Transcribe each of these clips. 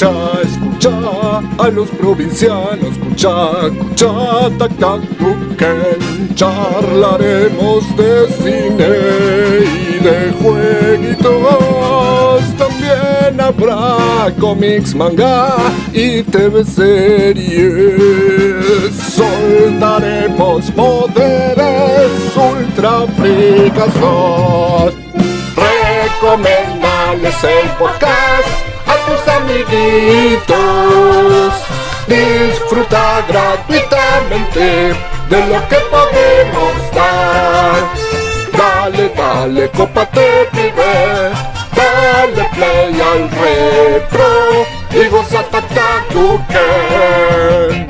Escucha a los provincianos, escucha, tac, tac, tuquen. Charlaremos de cine y de jueguitos. También habrá cómics, manga y TV series. Soltaremos poderes ultra fricazos. Recomendales el podcast a tus amiguitos. Disfruta gratuitamente de lo que podemos dar. Dale, cópate, pibe. Dale play al retro y goza Tuquen.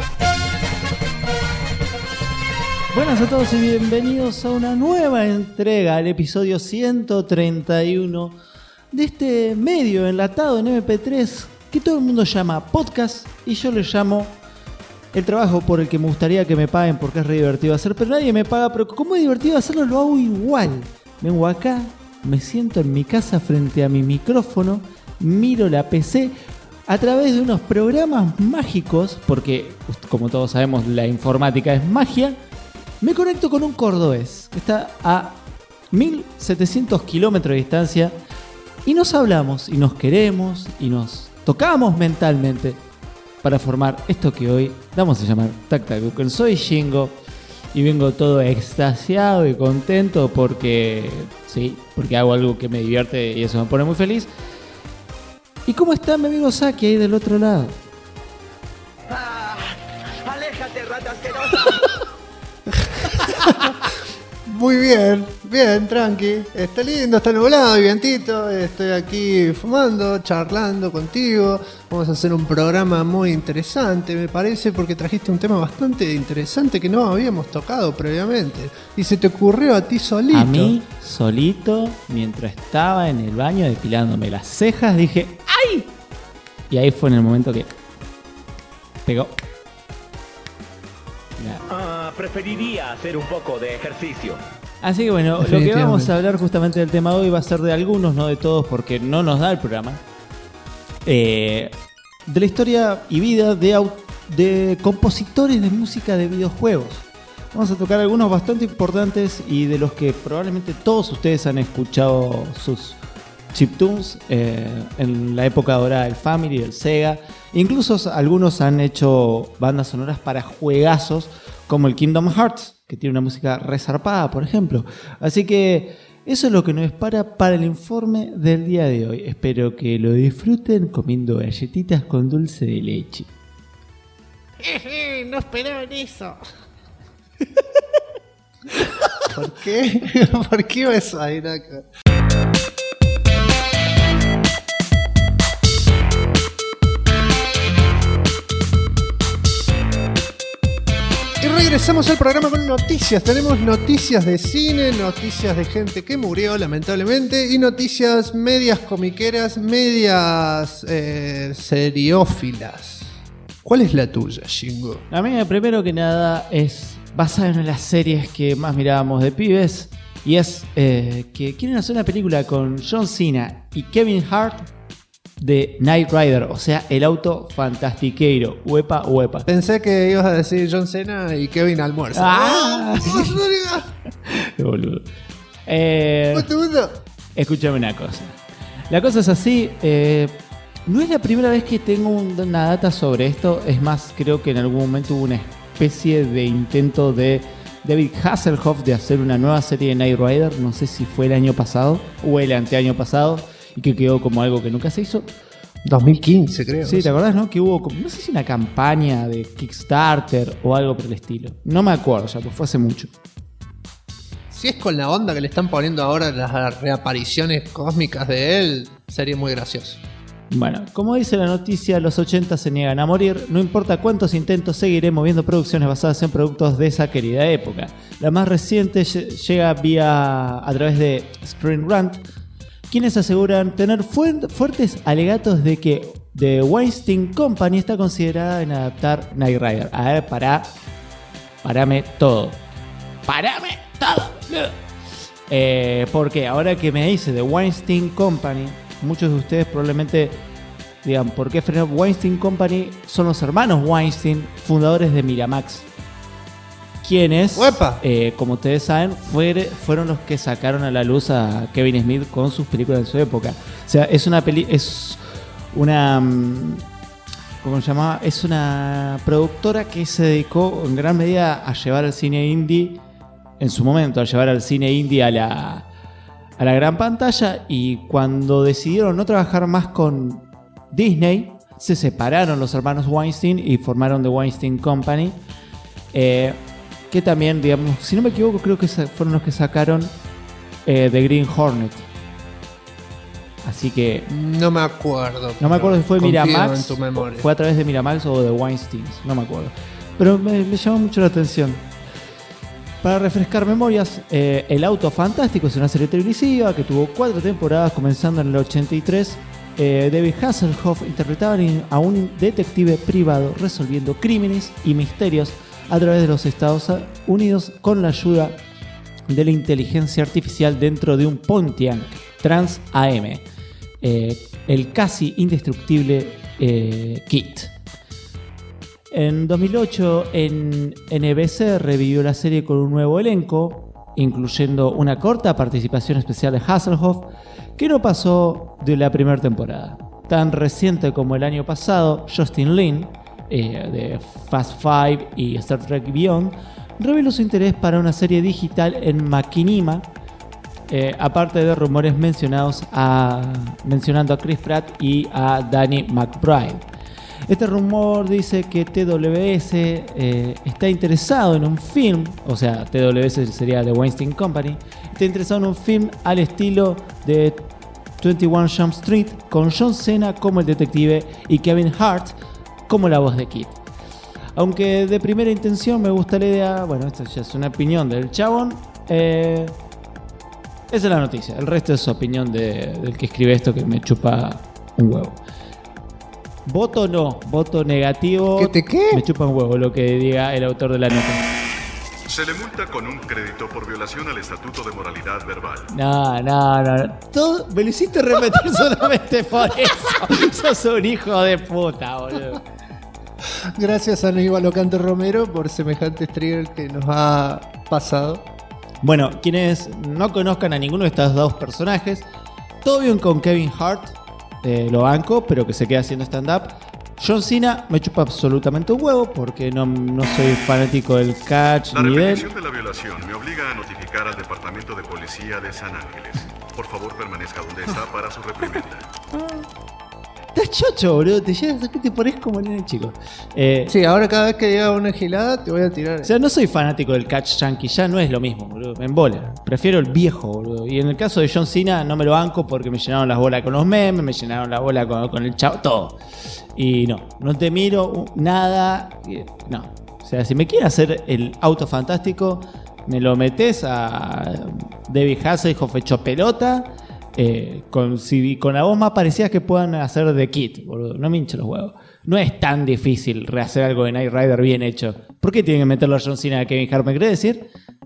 Buenas a todos y bienvenidos a una nueva entrega, al episodio 131 de este medio enlatado en MP3 que todo el mundo llama podcast y yo le llamo el trabajo por el que me gustaría que me paguen porque es re divertido hacer, pero nadie me paga, pero como es divertido hacerlo lo hago igual. Vengo acá, me siento en mi casa frente a mi micrófono, miro la PC a través de unos programas mágicos, porque como todos sabemos la informática es magia. Me conecto con un cordobés que está a 1700 kilómetros de distancia y nos hablamos y nos queremos y nos tocamos mentalmente para formar esto que hoy vamos a llamar Tac Tac Tuquen. Soy Shingo y vengo todo extasiado y contento porque hago algo que me divierte y eso me pone muy feliz. ¿Y cómo está mi amigo Saki ahí del otro lado? ¡Aléjate, rata asquerosa! Muy bien, tranqui. Está lindo, está nublado, vientito. Estoy aquí fumando, charlando contigo. Vamos a hacer un programa muy interesante, me parece, porque trajiste un tema bastante interesante que no habíamos tocado previamente. Y se te ocurrió a ti solito. A mí, solito, mientras estaba en el baño depilándome las cejas, dije ¡ay! Y ahí fue en el momento que pegó. Preferiría hacer un poco de ejercicio. Así que bueno, lo que vamos a hablar justamente del tema de hoy va a ser de algunos, no de todos, porque no nos da el programa. De la historia y vida de compositores de música de videojuegos. Vamos a tocar algunos bastante importantes y de los que probablemente todos ustedes han escuchado sus chiptunes en la época dorada del Family, del Sega. Incluso algunos han hecho bandas sonoras para juegazos como el Kingdom Hearts, que tiene una música resarpada, por ejemplo. Así que eso es lo que nos espera para el informe del día de hoy. Espero que lo disfruten comiendo galletitas con dulce de leche. No esperaban eso. ¿Por qué? ¿Por qué iba eso ahí, Naka? Y regresamos al programa con noticias. Tenemos noticias de cine, noticias de gente que murió lamentablemente y noticias medias comiqueras, medias seriófilas. ¿Cuál es la tuya, Shingo? La mía, primero que nada, es basada en las series que más mirábamos de pibes. Y es que quieren hacer una película con John Cena y Kevin Hart de Knight Rider, o sea, el auto fantastiqueiro. Uepa, uepa. Pensé que ibas a decir John Cena y Kevin Almuerzo. ¡Ah! ¡Qué boludo! Escúchame una cosa. La cosa es así. No es la primera vez que tengo una data sobre esto. Es más, creo que en algún momento hubo una especie de intento de David Hasselhoff de hacer una nueva serie de Knight Rider. No sé si fue el año pasado o el anteaño pasado, y que quedó como algo que nunca se hizo. 2015, creo. Sí, ¿te acordás, no? Que hubo como, no sé si una campaña de Kickstarter o algo por el estilo. No me acuerdo ya, pues fue hace mucho. Si es con la onda que le están poniendo ahora las reapariciones cósmicas de él, sería muy gracioso. Bueno, como dice la noticia, los 80 se niegan a morir. No importa cuántos intentos, seguiremos viendo producciones basadas en productos de esa querida época. La más reciente llega a través de Screen Rant, quienes aseguran tener fuertes alegatos de que The Weinstein Company está considerada en adaptar Knight Rider. A ver, parame todo. Porque ahora que me dice The Weinstein Company, muchos de ustedes probablemente digan, ¿por qué frenó Weinstein Company? Son los hermanos Weinstein, fundadores de Miramax. Quienes, como ustedes saben, fueron los que sacaron a la luz a Kevin Smith con sus películas en su época. O sea, es una ¿cómo se llamaba? Es una productora que se dedicó en gran medida a llevar al cine indie, en su momento, a llevar al cine indie a la gran pantalla, y cuando decidieron no trabajar más con Disney, se separaron los hermanos Weinstein y formaron The Weinstein Company, que también, digamos, si no me equivoco, creo que fueron los que sacaron The Green Hornet. Así que no me acuerdo. No me acuerdo si fue Miramax, en tu memoria. fue a través de Miramax o de Weinstein, no me acuerdo. Pero me llamó mucho la atención. Para refrescar memorias, El Auto Fantástico es una serie televisiva que tuvo 4 temporadas, comenzando en el 83. David Hasselhoff interpretaba a un detective privado resolviendo crímenes y misterios a través de los Estados Unidos con la ayuda de la inteligencia artificial dentro de un Pontiac Trans AM, el casi indestructible Kit. En 2008 en NBC revivió la serie con un nuevo elenco, incluyendo una corta participación especial de Hasselhoff, que no pasó de la primera temporada. Tan reciente como el año pasado, Justin Lin, de Fast Five y Star Trek Beyond, reveló su interés para una serie digital en Machinima, aparte de rumores mencionando a Chris Pratt y a Danny McBride. Este rumor dice que TWS está interesado en un film, o sea, TWS sería The Weinstein Company, está interesado en un film al estilo de 21 Jump Street, con John Cena como el detective y Kevin Hart como la voz de Kit. Aunque de primera intención me gusta la idea, bueno, esta ya es una opinión del chabón, esa es la noticia. El resto es opinión del que escribe esto, que me chupa un huevo. Voto no, voto negativo. ¿Qué? Me chupa un huevo lo que diga el autor de la nota. Se le multa con un crédito por violación al Estatuto de Moralidad Verbal. No. Todo, me lo hiciste repetir solamente por eso. Sos un hijo de puta, boludo. Gracias a Aníbal Ocante Romero por semejante trigger que nos ha pasado. Bueno, quienes no conozcan a ninguno de estos dos personajes, todo bien con Kevin Hart, lo banco, pero que se queda haciendo stand-up. John Cena me chupa absolutamente un huevo porque no soy fanático del catch La ni de él. repetición de la violación me obliga a notificar al Departamento de Policía de San Ángeles. Por favor, permanezca donde está para su reprimenda. Estás chocho, boludo. Te pones como nene chico. Sí, ahora cada vez que diga una gilada te voy a tirar. O sea, no soy fanático del catch yankee. Ya no es lo mismo, boludo. Me embola. Prefiero el viejo, boludo. Y en el caso de John Cena no me lo banco porque me llenaron las bolas con los memes, me llenaron la bola con el chavo, todo. Y no te miro nada. No. O sea, si me quieren hacer el auto fantástico, me lo metes a David Hasselhoff hecho pelota. Con la voz más parecida que puedan hacer de Kit, boludo. No me hincho los huevos. No es tan difícil rehacer algo de Knight Rider bien hecho. ¿Por qué tienen que meterlo a John Cena a Kevin Hart? ¿Me querés decir?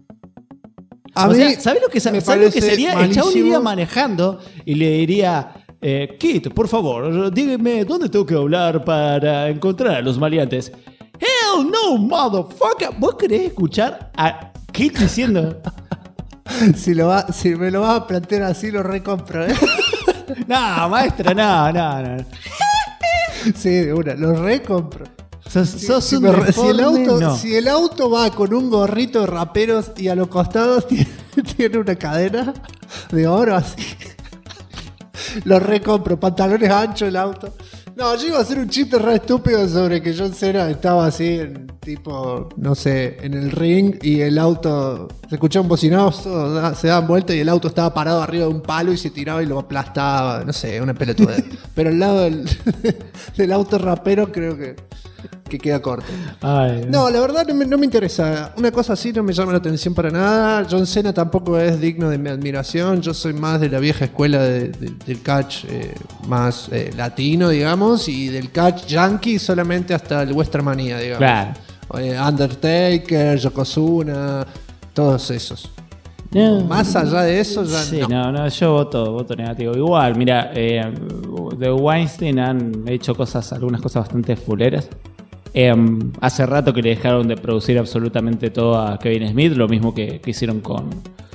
¿Sabes lo que sería? Malísimo. El chabón iría manejando y le diría: Kit, por favor, dígame dónde tengo que hablar para encontrar a los maleantes. Hell no, motherfucker. ¿Vos querés escuchar a Kit diciendo? Si me lo vas a plantear así, lo recompro, ¿eh? No, maestra, no. Sí, de una, lo recompro. Sos un deforme, si el auto va con un gorrito de raperos y a los costados tiene una cadena de oro así, lo recompro. Pantalones anchos el auto. No, yo iba a hacer un chiste re estúpido sobre que John Cena estaba así, tipo, no sé, en el ring y el auto, se escuchaba un bocinazo, se daban vuelta y el auto estaba parado arriba de un palo y se tiraba y lo aplastaba, no sé, una pelotudez. Pero al lado del auto rapero creo que queda corto. Ay, no, la verdad no me interesa. Una cosa así no me llama la atención para nada. John Cena tampoco es digno de mi admiración. Yo soy más de la vieja escuela del catch más latino, digamos, y del catch yankee solamente hasta el Westermanía, digamos. Claro. Undertaker, Yokozuna, todos esos. No, más allá de eso ya sí, no. No, yo voto negativo. Igual, mira, de Weinstein han hecho algunas cosas bastante fuleras. Hace rato que le dejaron de producir absolutamente todo a Kevin Smith, lo mismo que hicieron con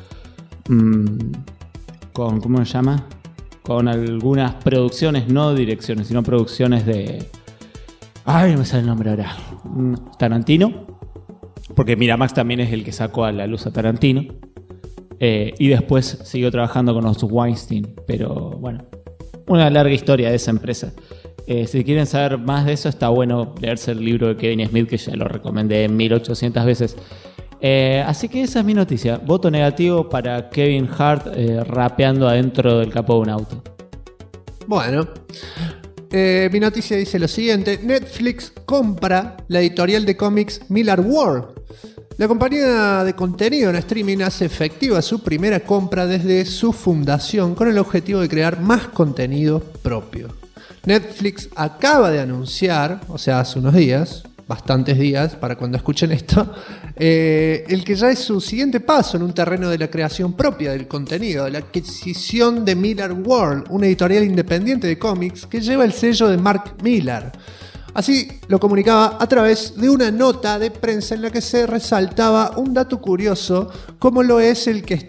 ¿cómo se llama? Con algunas producciones, no direcciones, sino producciones de... Ay, no me sale el nombre ahora. Tarantino. Porque Miramax también es el que sacó a la luz a Tarantino. Y después siguió trabajando con los Weinstein. Pero bueno, una larga historia de esa empresa. Si quieren saber más de eso, está bueno leerse el libro de Kevin Smith, que ya lo recomendé 1800 veces. Así que esa es mi noticia. Voto negativo para Kevin Hart rapeando adentro del capó de un auto. Bueno, mi noticia dice lo siguiente. Netflix compra la editorial de cómics Miller World. La compañía de contenido en streaming hace efectiva su primera compra desde su fundación con el objetivo de crear más contenido propio. Netflix acaba de anunciar, o sea, hace unos días, bastantes días para cuando escuchen esto, el que ya es su siguiente paso en un terreno de la creación propia del contenido, la adquisición de Miller World, una editorial independiente de cómics que lleva el sello de Mark Millar. Así lo comunicaba a través de una nota de prensa en la que se resaltaba un dato curioso, como lo es el que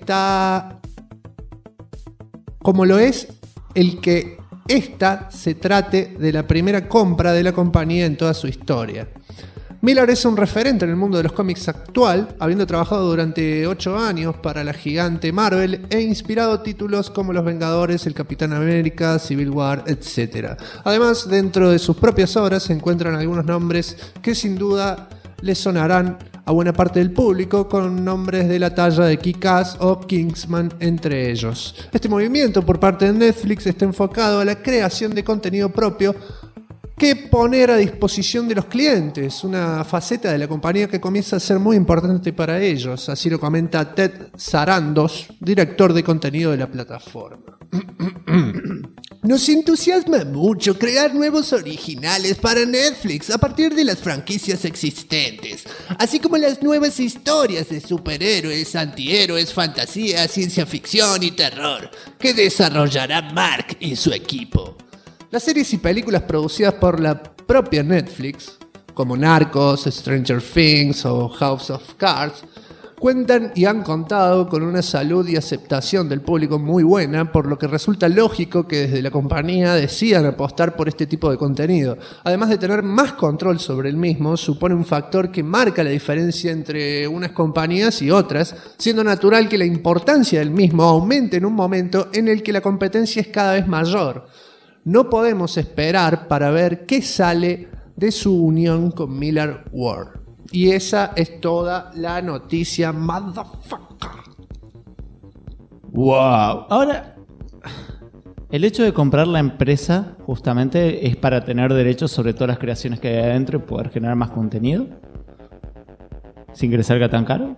esta se trate de la primera compra de la compañía en toda su historia. Millar es un referente en el mundo de los cómics actual, habiendo trabajado durante 8 años para la gigante Marvel e inspirado títulos como Los Vengadores, El Capitán América, Civil War, etc. Además, dentro de sus propias obras se encuentran algunos nombres que sin duda le sonarán a buena parte del público, con nombres de la talla de Kick-Ass o Kingsman entre ellos. Este movimiento por parte de Netflix está enfocado a la creación de contenido propio que poner a disposición de los clientes, una faceta de la compañía que comienza a ser muy importante para ellos, así lo comenta Ted Sarandos, director de contenido de la plataforma. Nos entusiasma mucho crear nuevos originales para Netflix a partir de las franquicias existentes, así como las nuevas historias de superhéroes, antihéroes, fantasía, ciencia ficción y terror que desarrollará Mark y su equipo. Las series y películas producidas por la propia Netflix, como Narcos, Stranger Things o House of Cards, cuentan y han contado con una salud y aceptación del público muy buena, por lo que resulta lógico que desde la compañía decidan apostar por este tipo de contenido. Además de tener más control sobre el mismo, supone un factor que marca la diferencia entre unas compañías y otras, siendo natural que la importancia del mismo aumente en un momento en el que la competencia es cada vez mayor. No podemos esperar para ver qué sale de su unión con Miller World. Y esa es toda la noticia, motherfucker. Wow. Ahora, el hecho de comprar la empresa justamente es para tener derechos sobre todas las creaciones que hay adentro y poder generar más contenido sin que le salga tan caro.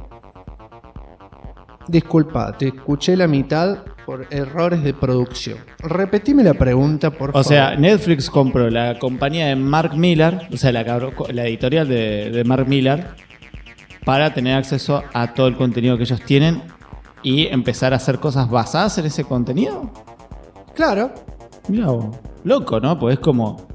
Disculpa, te escuché la mitad por errores de producción. Repetime la pregunta, por favor. O sea, Netflix compró la compañía de Mark Millar, o sea, la editorial de Mark Millar, para tener acceso a todo el contenido que ellos tienen y empezar a hacer cosas basadas en ese contenido. Claro. Mira vos. Loco, ¿no? Pues es como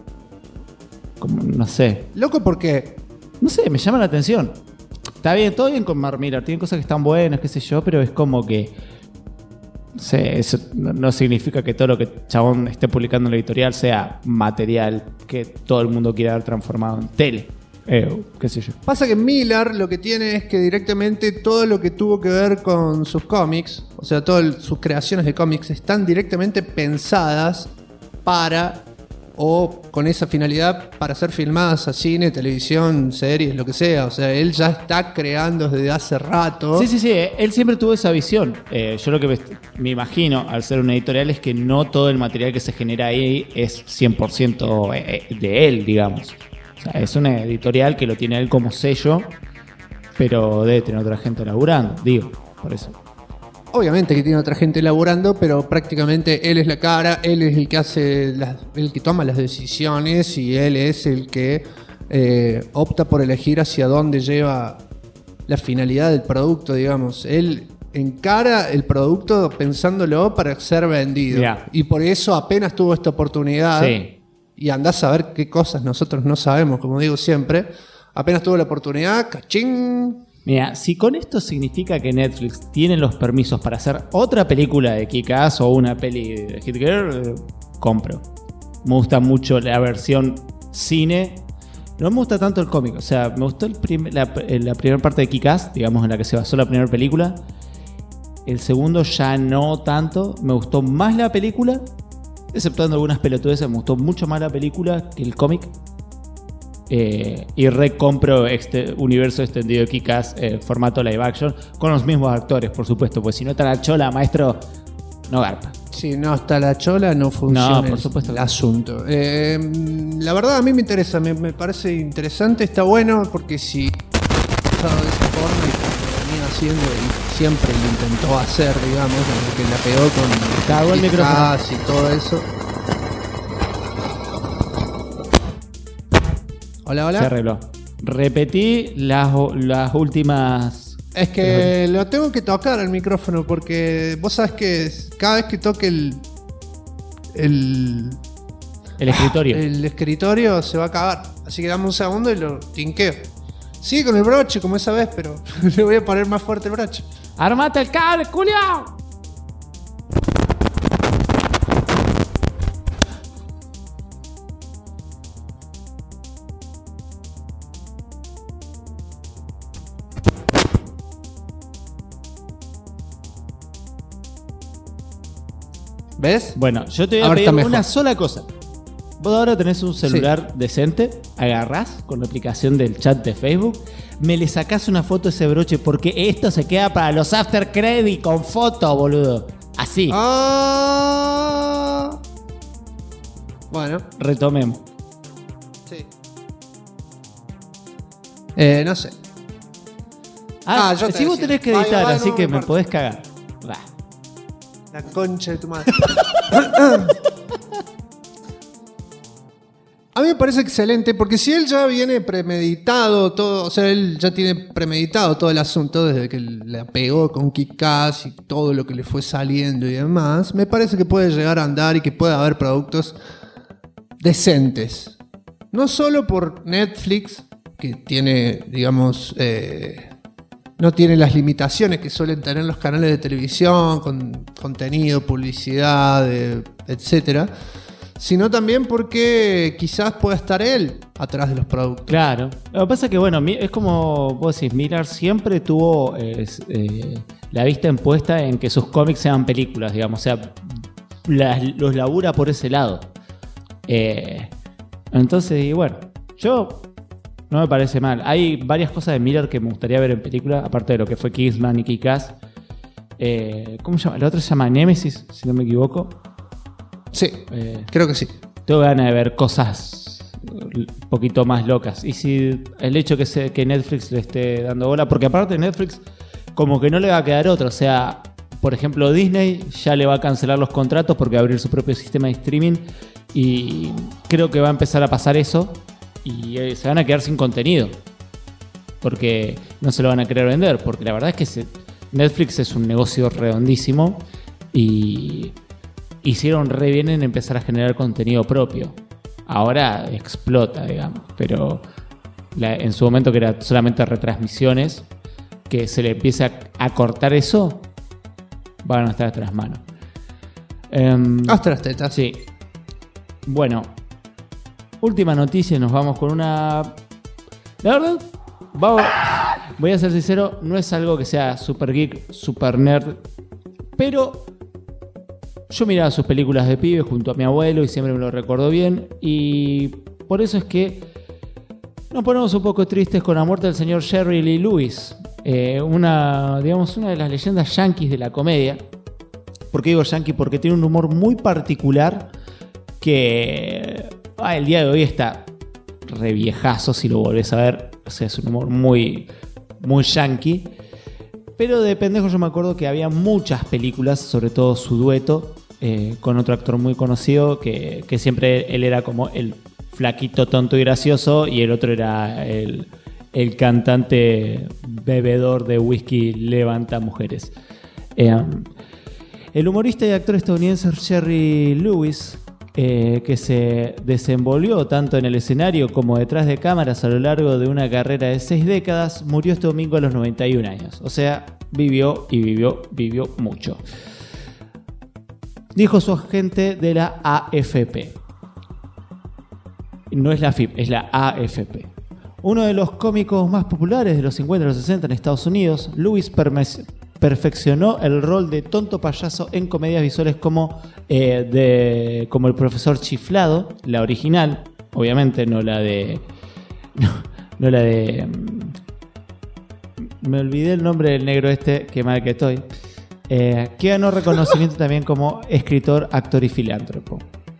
no sé. ¿Loco por qué? No sé, me llama la atención. Está bien, todo bien con Mark Millar, tiene cosas que están buenas, qué sé yo, pero es como que... No sé, eso no significa que todo lo que Chabón esté publicando en la editorial sea material que todo el mundo quiera haber transformado en tele. Qué sé yo. Pasa que Millar lo que tiene es que directamente todo lo que tuvo que ver con sus cómics, o sea, todas sus creaciones de cómics están directamente pensadas para... o con esa finalidad para ser filmadas a cine, televisión, series, lo que sea. O sea, él ya está creando desde hace rato. Sí, él siempre tuvo esa visión. Yo lo que me imagino al ser una editorial es que no todo el material que se genera ahí es 100% de él, digamos. O sea, es una editorial que lo tiene él como sello, pero debe tener otra gente laburando, digo, por eso. Obviamente que tiene otra gente laburando, pero prácticamente él es la cara, él es el que hace el que toma las decisiones y él es el que opta por elegir hacia dónde lleva la finalidad del producto, digamos. Él encara el producto pensándolo para ser vendido. Mirá. Y por eso apenas tuvo esta oportunidad, Sí. y andás a ver qué cosas nosotros no sabemos, como digo siempre, apenas tuvo la oportunidad, cachín. Mira, si con esto significa que Netflix tiene los permisos para hacer otra película de Kick-Ass o una peli de Hit Girl, compro. Me gusta mucho la versión cine. No me gusta tanto el cómic. O sea, me gustó la primera parte de Kick-Ass, digamos, en la que se basó la primera película. El segundo ya no tanto. Me gustó más la película, exceptuando algunas pelotudeces. Me gustó mucho más la película que el cómic. Y recompro este universo extendido de Kick-Ass, formato live action, con los mismos actores, por supuesto, pues si no está la chola, maestro, no garpa. Si no está la chola, no funciona No, por supuesto el que no. asunto. La verdad, a mí me interesa, me parece interesante, está bueno, porque si usado de esa forma y como lo venía haciendo y siempre lo intentó hacer, digamos, desde que la pegó con Cagó el micrófono. Kick-Ass y todo eso. Hola, Se hola. arregló. Repetí las últimas. Es que lo tengo que tocar el micrófono porque vos sabés que cada vez que toque el El escritorio. escritorio se va a cagar. Así que dame un segundo y lo tinqueo. Sigue con el broche como esa vez, pero le voy a poner más fuerte el broche. ¡Armate el cable, culiao! ¿Ves? Bueno, yo te voy a Ahora está pedir mejor. una sola cosa. Vos ahora tenés un celular decente, agarrás con la aplicación del chat de Facebook, me le sacás una foto a ese broche porque esto se queda para los after credit con foto, boludo. Así, Ah. Bueno, retomemos. sí. No sé. Yo te si vos decía. tenés que Vaya, editar, vaya, así no que me me importa. podés cagar. Va. La concha de tu madre. A mí me parece excelente porque si él ya viene premeditado todo, o sea, él ya tiene premeditado todo el asunto desde que la pegó con Kick-Ass y todo lo que le fue saliendo y demás, me parece que puede llegar a andar y que puede haber productos decentes. No solo por Netflix, que tiene, digamos, no tiene las limitaciones que suelen tener los canales de televisión con contenido, publicidad, etcétera, sino también porque quizás pueda estar él atrás de los productos. Claro. Lo que pasa es que, bueno, es como vos decís, Miller siempre tuvo la vista impuesta en que sus cómics sean películas, digamos. O sea, los labura por ese lado. Entonces, y bueno, yo no me parece mal. Hay varias cosas de Miller que me gustaría ver en película, aparte de lo que fue Kingsman y Kick-Ass. ¿Cómo se llama? La otra se llama Nemesis, si no me equivoco. Sí, Eh, creo que sí. Tengo ganas de ver cosas un poquito más locas. Y si el hecho que Netflix le esté dando bola, porque aparte Netflix como que no le va a quedar otro. O sea, por ejemplo, Disney ya le va a cancelar los contratos porque va a abrir su propio sistema de streaming. Y creo que va a empezar a pasar eso. Y se van a quedar sin contenido. Porque no se lo van a querer vender. Porque la verdad es que Netflix es un negocio redondísimo. Y hicieron re bien en empezar a generar contenido propio. Ahora explota, digamos. Pero en su momento, que era solamente retransmisiones, que se le empiece a cortar eso, van a estar tras mano. Hasta las tetas. Sí. Bueno, última noticia, nos vamos con una... La verdad, voy a ser sincero, no es algo que sea super geek, super nerd, pero yo miraba sus películas de pibe junto a mi abuelo y siempre me lo recuerdo bien, y por eso es que nos ponemos un poco tristes con la muerte del señor Jerry Lee Lewis, una de las leyendas yankees de la comedia. ¿Por qué digo yankee? Porque tiene un humor muy particular que el día de hoy está re viejazo si lo volvés a ver. O sea, es un humor muy, muy yankee. Pero de pendejo yo me acuerdo que había muchas películas, sobre todo su dueto, con otro actor muy conocido, que siempre él era como el flaquito, tonto y gracioso, y el otro era el cantante bebedor de whisky levanta mujeres. El humorista y actor estadounidense Jerry Lewis, que se desenvolvió tanto en el escenario como detrás de cámaras a lo largo de una carrera de 6 décadas, murió este domingo a los 91 años. O sea, vivió mucho. Dijo su agente de la AFP. No es la FIP, es la AFP. Uno de los cómicos más populares de los 50 y los 60 en Estados Unidos, Lewis perfeccionó el rol de tonto payaso en comedias visuales como El Profesor Chiflado, la original, obviamente, no la de... me olvidé el nombre del negro este, qué mal que estoy. Que ganó reconocimiento también como escritor, actor y filántropo.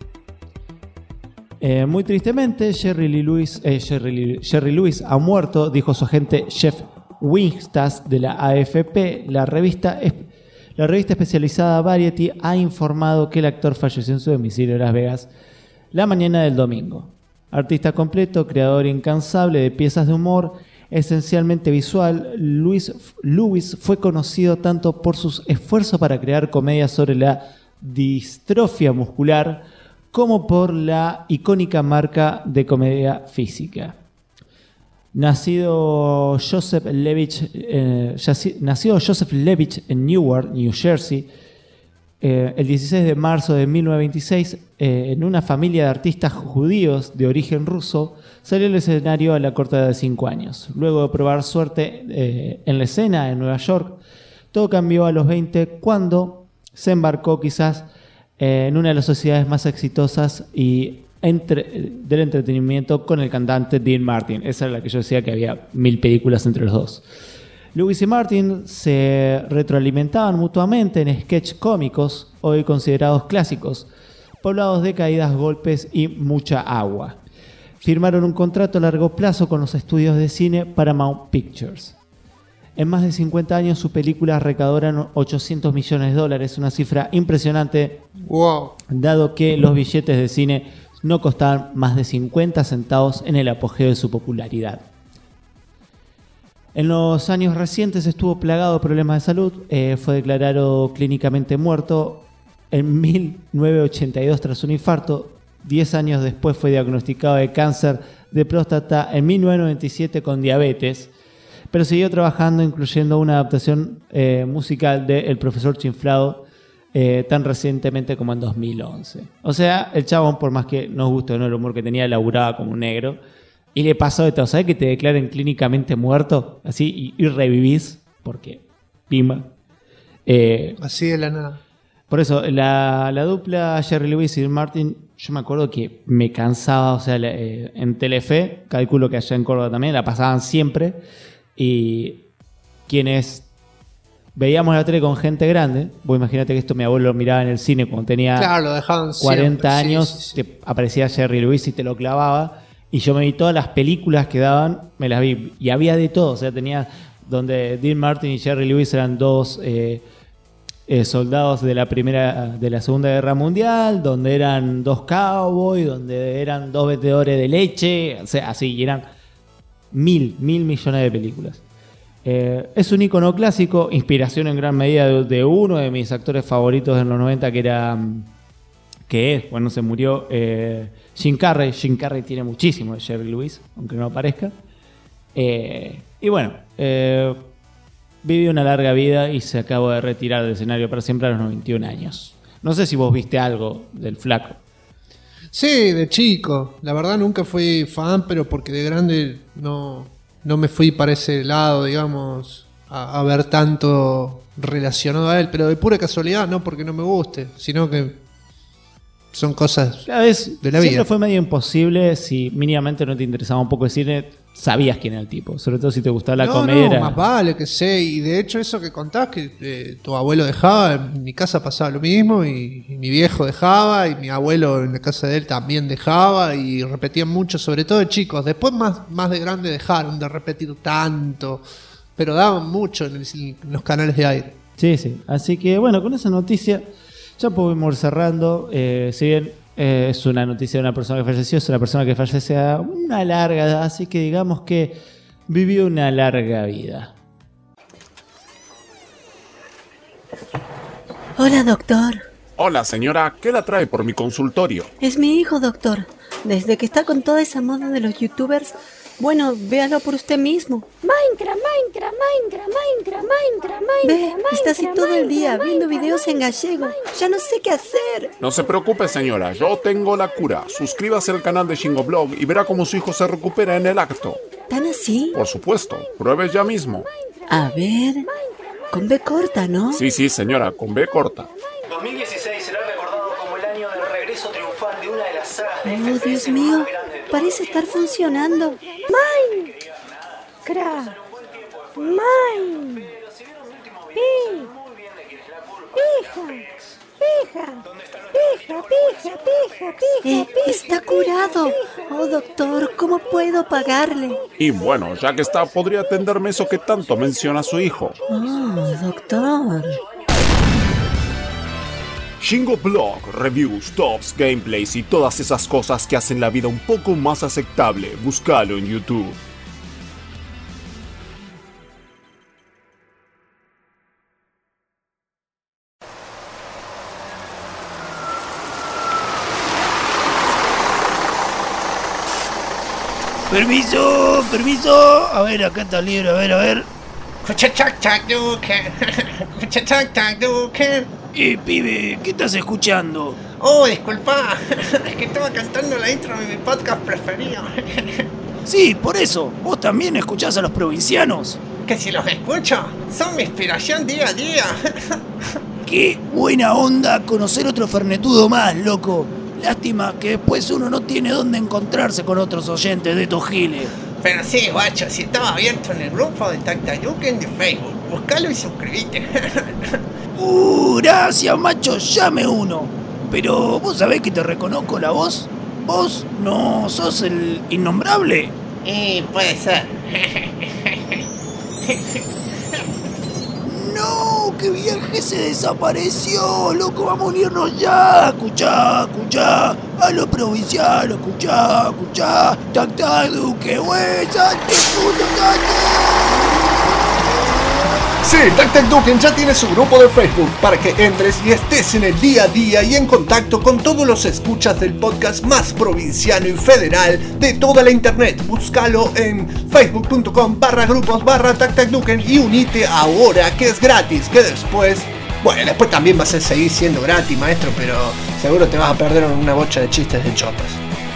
Muy tristemente, Jerry Lewis ha muerto, dijo su agente Jeff Winstas de la AFP. La revista especializada Variety ha informado que el actor falleció en su domicilio en Las Vegas la mañana del domingo. Artista completo, creador incansable de piezas de humor, esencialmente visual, Lewis fue conocido tanto por sus esfuerzos para crear comedias sobre la distrofia muscular como por la icónica marca de comedia física. Nació Joseph Levitch en Newark, New Jersey, el 16 de marzo de 1926, en una familia de artistas judíos de origen ruso. Salió al escenario a la corta edad de 5 años. Luego de probar suerte en la escena en Nueva York, todo cambió a los 20 cuando se embarcó quizás en una de las sociedades más exitosas y del entretenimiento con el cantante Dean Martin. Esa era la que yo decía, que había 1000 películas entre los dos. Lewis y Martin se retroalimentaban mutuamente en sketches cómicos, hoy considerados clásicos, poblados de caídas, golpes y mucha agua. Firmaron un contrato a largo plazo con los estudios de cine Paramount Pictures. En más de 50 años sus películas recaudaron $800 millones, una cifra impresionante, Wow. dado que los billetes de cine no costaban más de 50 centavos en el apogeo de su popularidad. En los años recientes estuvo plagado de problemas de salud, fue declarado clínicamente muerto en 1982 tras un infarto. 10 años después fue diagnosticado de cáncer de próstata en 1997 con diabetes, pero siguió trabajando, incluyendo una adaptación musical de El Profesor Chiflado tan recientemente como en 2011. O sea, el chabón, por más que nos guste o no el humor que tenía, laburaba como un negro y le pasó de todo. ¿Sabes que te declaren clínicamente muerto? Así y revivís, porque pima. Así de la nada. Por eso, la dupla Jerry Lewis y Martin, yo me acuerdo que me cansaba, o sea, en Telefe, calculo que allá en Córdoba también, la pasaban siempre, y quienes veíamos la tele con gente grande, vos imagínate que esto mi abuelo lo miraba en el cine cuando tenía Claro, lo dejaban 40 siempre. años, Sí. te aparecía Jerry Lewis y te lo clavaba, y yo me vi todas las películas que daban, me las vi, y había de todo, o sea, tenía donde Dean Martin y Jerry Lewis eran dos soldados de la Segunda Guerra Mundial, donde eran dos cowboys, donde eran dos vendedores de leche, o sea, así, y eran mil millones de películas. Es un icono clásico, inspiración en gran medida de uno de mis actores favoritos en los 90, bueno, se murió, Jim Carrey. Jim Carrey tiene muchísimo de Jerry Lewis, aunque no aparezca. Y bueno, vivió una larga vida y se acabó de retirar del escenario para siempre a los 91 años. No sé si vos viste algo del flaco. Sí, de chico. La verdad nunca fui fan, pero porque de grande no me fui para ese lado, digamos, a ver tanto relacionado a él. Pero de pura casualidad, no porque no me guste, sino que son cosas Cada vez de la siempre vida. fue medio imposible. Si mínimamente no te interesaba un poco el cine, sabías quién era el tipo. Sobre todo si te gustaba la comedia. No, más vale que sé. Y de hecho eso que contás, que tu abuelo dejaba, en mi casa pasaba lo mismo, y mi viejo dejaba, y mi abuelo en la casa de él también dejaba, y repetían mucho, sobre todo de chicos. Después más de grande dejaron de repetir tanto, pero daban mucho en los canales de aire. Sí, sí. Así que bueno, con esa noticia ya podemos ir cerrando. Si bien es una noticia de una persona que falleció, es una persona que fallece a una larga edad, así que digamos que vivió una larga vida. Hola, doctor. Hola, señora. ¿Qué la trae por mi consultorio? Es mi hijo, doctor. Desde que está con toda esa moda de los youtubers, bueno, véalo por usted mismo. Minecraft. Ve, está así todo el día viendo videos en gallego. Ya no sé qué hacer. No se preocupe, señora. Yo tengo la cura. Suscríbase al canal de Shingoblog y verá cómo su hijo se recupera en el acto. ¿Tan así? Por supuesto. Pruebe ya mismo. A ver... Con B corta, ¿no? Sí, señora. Con B corta. 2016 será recordado como el año del regreso triunfal de una de las sagas de FPS Dios mío, más grandes de todo. parece estar funcionando. Minecraft. Está curado. Oh, doctor, ¿cómo puedo pagarle? Y bueno, ya que está, podría atenderme eso que tanto menciona su hijo. Oh, doctor. Shingoblog, reviews, tops, gameplays y todas esas cosas que hacen la vida un poco más aceptable. Búscalo en YouTube. Permiso. A ver, acá está el libro, a ver. Pibe, ¿qué estás escuchando? Oh, disculpa, es que estaba cantando la intro de mi podcast preferido. Sí, por eso. ¿Vos también escuchás a los provincianos? Que si los escucho, son mi inspiración día a día. Qué buena onda conocer otro fernetudo más, loco. Lástima que después uno no tiene dónde encontrarse con otros oyentes de estos giles. Pero sí, guacho, si estaba abierto en el grupo de Tactayuken de Facebook, buscalo y suscríbete. Gracias, macho, llame uno. Pero vos sabés que te reconozco la voz. ¿Vos no sos el innombrable? Puede ser. ¡No! ¡Qué viaje se desapareció! ¡Loco, vamos a unirnos ya! Escuchá. A los provincianos, escuchá. ¡Tactaduque, güey! ¡Salte, puto, Sí, Tactaduken ya tiene su grupo de Facebook para que entres y estés en el día a día y en contacto con todos los escuchas del podcast más provinciano y federal de toda la internet. Búscalo en facebook.com/grupos/Tactaduken y unite ahora, que es gratis, que después también vas a seguir siendo gratis, maestro, pero seguro te vas a perder una bocha de chistes de chotas.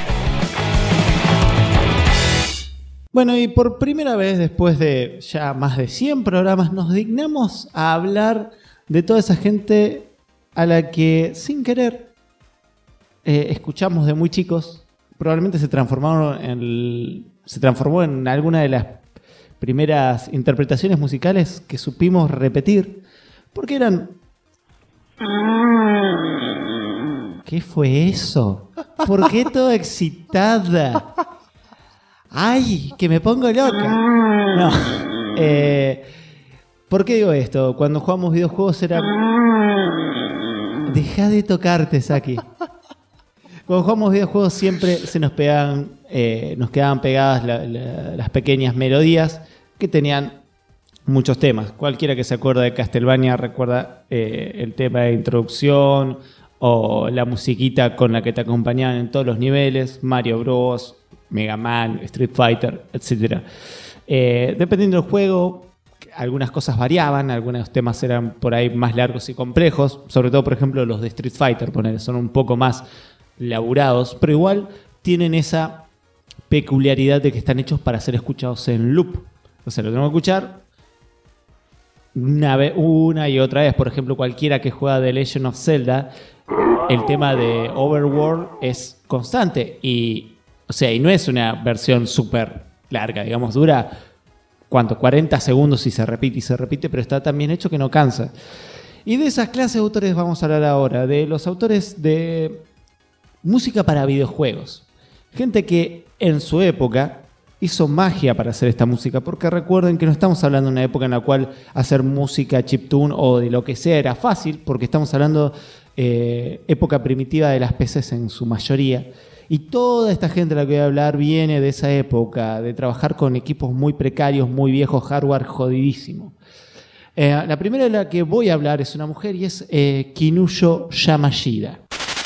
Bueno, y por primera vez después de ya más de 100 programas nos dignamos a hablar de toda esa gente a la que sin querer escuchamos de muy chicos. Probablemente se transformó en alguna de las primeras interpretaciones musicales que supimos repetir, porque eran... ¿Qué fue eso? ¿Por qué toda excitada? ¡Ay! ¡Que me pongo loca! No. ¿Por qué digo esto? Cuando jugamos videojuegos era... Deja de tocarte, Saki. Cuando jugamos videojuegos siempre se nos quedaban pegadas las pequeñas melodías que tenían muchos temas. Cualquiera que se acuerda de Castlevania recuerda el tema de introducción o la musiquita con la que te acompañaban en todos los niveles. Mario Bros, Mega Man, Street Fighter, etc. Dependiendo del juego, algunas cosas variaban, algunos temas eran por ahí más largos y complejos, sobre todo, por ejemplo, los de Street Fighter, son un poco más laburados, pero igual tienen esa peculiaridad de que están hechos para ser escuchados en loop. O sea, lo tengo que escuchar una y otra vez. Por ejemplo, cualquiera que juega The Legend of Zelda, el tema de Overworld es constante y no es una versión súper larga, digamos, dura, ¿cuánto? 40 segundos y se repite, pero está tan bien hecho que no cansa. Y de esas clases de autores vamos a hablar ahora, de los autores de música para videojuegos. Gente que en su época hizo magia para hacer esta música, porque recuerden que no estamos hablando de una época en la cual hacer música chiptune o de lo que sea era fácil, porque estamos hablando época primitiva de las PCs en su mayoría. Y toda esta gente de la que voy a hablar viene de esa época, de trabajar con equipos muy precarios, muy viejos, hardware jodidísimo. La primera de la que voy a hablar es una mujer y es Kinuyo Yamashita.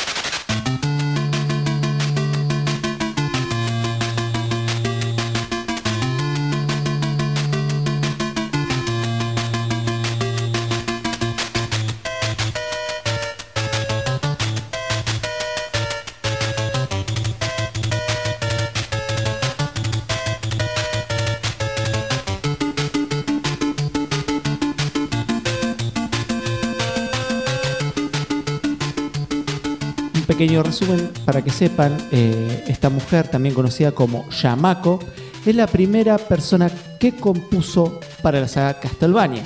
Pequeño resumen para que sepan, esta mujer, también conocida como Yamako, es la primera persona que compuso para la saga Castlevania.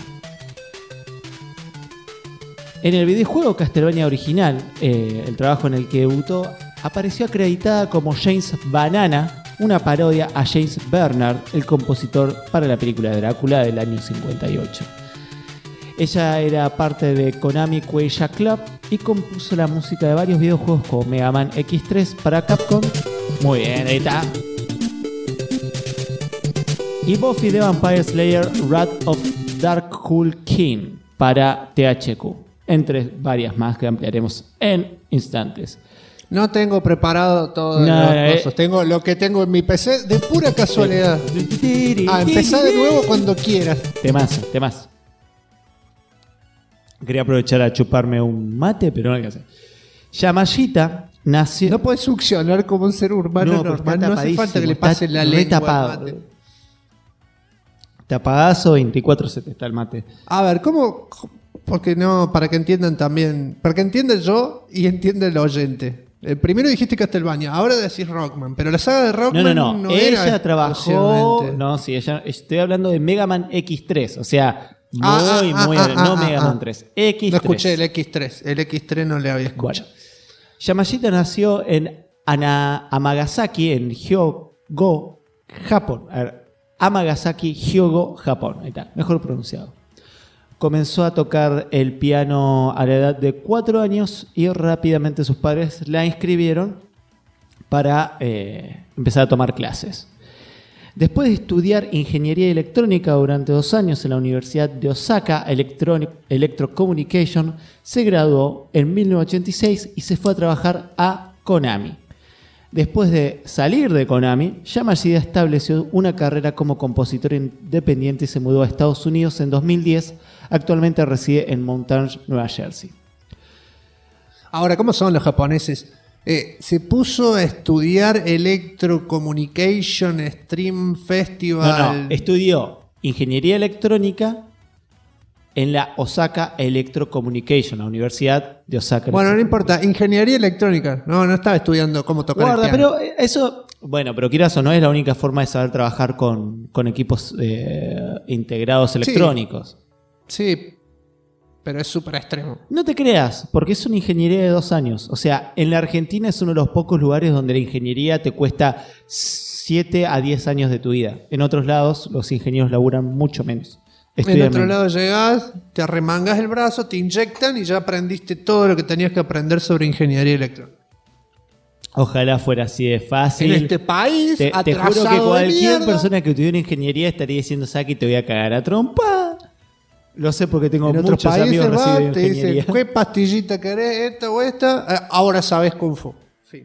En el videojuego Castlevania original, el trabajo en el que debutó, apareció acreditada como James Banana, una parodia a James Bernard, el compositor para la película Drácula del año 58. Ella era parte de Konami Queija Club y compuso la música de varios videojuegos como Mega Man X3 para Capcom. Muy bien, ahí está. Y Buffy the Vampire Slayer Wrath of Darkhold King para THQ. Entre varias más que ampliaremos en instantes. No tengo preparado todo los cosas. Tengo lo que tengo en mi PC de pura casualidad. Empezá de nuevo cuando quieras. Temazo. Quería aprovechar a chuparme un mate, pero no hay que hacer. Yamashita nació... No puedes succionar como un ser humano normal. No hace falta que le pase la lengua al mate. Tapadazo, 24/7 está el mate. A ver, ¿cómo? Porque no, para que entiendan también. Para que entienda yo y entienda el oyente. Primero dijiste Castlevania, ahora decís Rockman. Pero la saga de Rockman no era... Ella trabajó... No, sí, estoy hablando de Mega Man X3. O sea... No Mega Man 3. X3. No escuché el X3. El X3 no le había escuchado. Bueno, Yamashita nació en Amagasaki, en Hyogo, Japón. A ver, Amagasaki, Hyogo, Japón. Ahí está, mejor pronunciado. Comenzó a tocar el piano a la edad de 4 años y rápidamente sus padres la inscribieron para empezar a tomar clases. Después de estudiar ingeniería electrónica durante 2 años en la Universidad de Osaka Electrocommunication, se graduó en 1986 y se fue a trabajar a Konami. Después de salir de Konami, Yamashita estableció una carrera como compositor independiente y se mudó a Estados Unidos en 2010. Actualmente reside en Montage, Nueva Jersey. Ahora, ¿cómo son los japoneses? Se puso a estudiar Electrocommunication Stream Festival. No, estudió ingeniería electrónica en la Osaka Electrocommunication, la Universidad de Osaka. Bueno, no importa, ingeniería electrónica. No estaba estudiando cómo tocar el piano. Pero eso, pero quieras o no, es la única forma de saber trabajar con equipos integrados electrónicos. Sí. Pero es súper extremo. No te creas, porque es una ingeniería de 2 años. O sea, en la Argentina es uno de los pocos lugares donde la ingeniería te cuesta 7 a 10 años de tu vida. En otros lados, los ingenieros laburan mucho menos. En otro lado llegás, te arremangas el brazo, te inyectan y ya aprendiste todo lo que tenías que aprender sobre ingeniería electrónica. Ojalá fuera así de fácil. En este país, te juro que cualquier persona que tuviera ingeniería estaría diciendo, Saki, te voy a cagar a trompa. Lo sé porque tengo muchos amigos recibidos en ingeniería. Te dicen, ¿qué pastillita querés? ¿Esta o esta? Ahora sabes Kung Fu. Sí.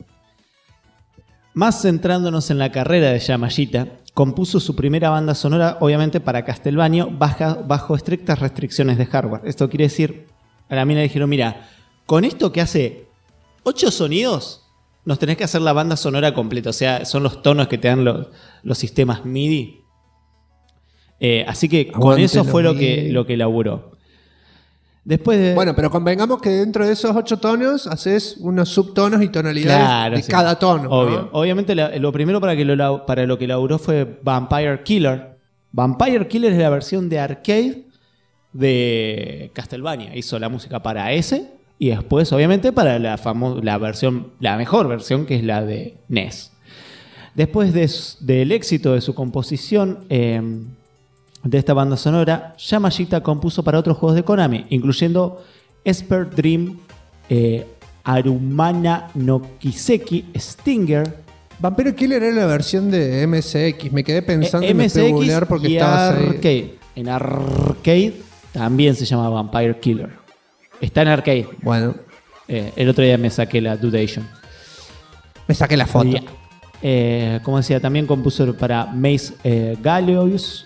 Más centrándonos en la carrera de Yamashita, compuso su primera banda sonora, obviamente para Castlevania, bajo estrictas restricciones de hardware. Esto quiere decir, a la mina le dijeron, mira, con esto que hace 8 sonidos, nos tenés que hacer la banda sonora completa. O sea, son los tonos que te dan los sistemas MIDI. Así que con eso fue lo que elaboró. Después de... Bueno, pero convengamos que dentro de esos 8 tonos haces unos subtonos y tonalidades de cada tono. Obvio. ¿no? Obviamente lo primero para lo que elaboró fue Vampire Killer. Vampire Killer es la versión de arcade de Castlevania. Hizo la música para ese y después, obviamente, para la mejor versión, que es la de NES. Después del éxito de su composición... de esta banda sonora, Yamashita compuso para otros juegos de Konami, incluyendo Esper Dream, Arumana no Kiseki, Stinger. Vampire Killer era la versión de MSX. Me quedé pensando en MSX googlear porque y estabas arcade. ahí. En arcade también se llama Vampire Killer. Está en arcade. Bueno, El otro día me saqué la Dudation. me saqué la foto. Como decía, también compuso para Maze Galois,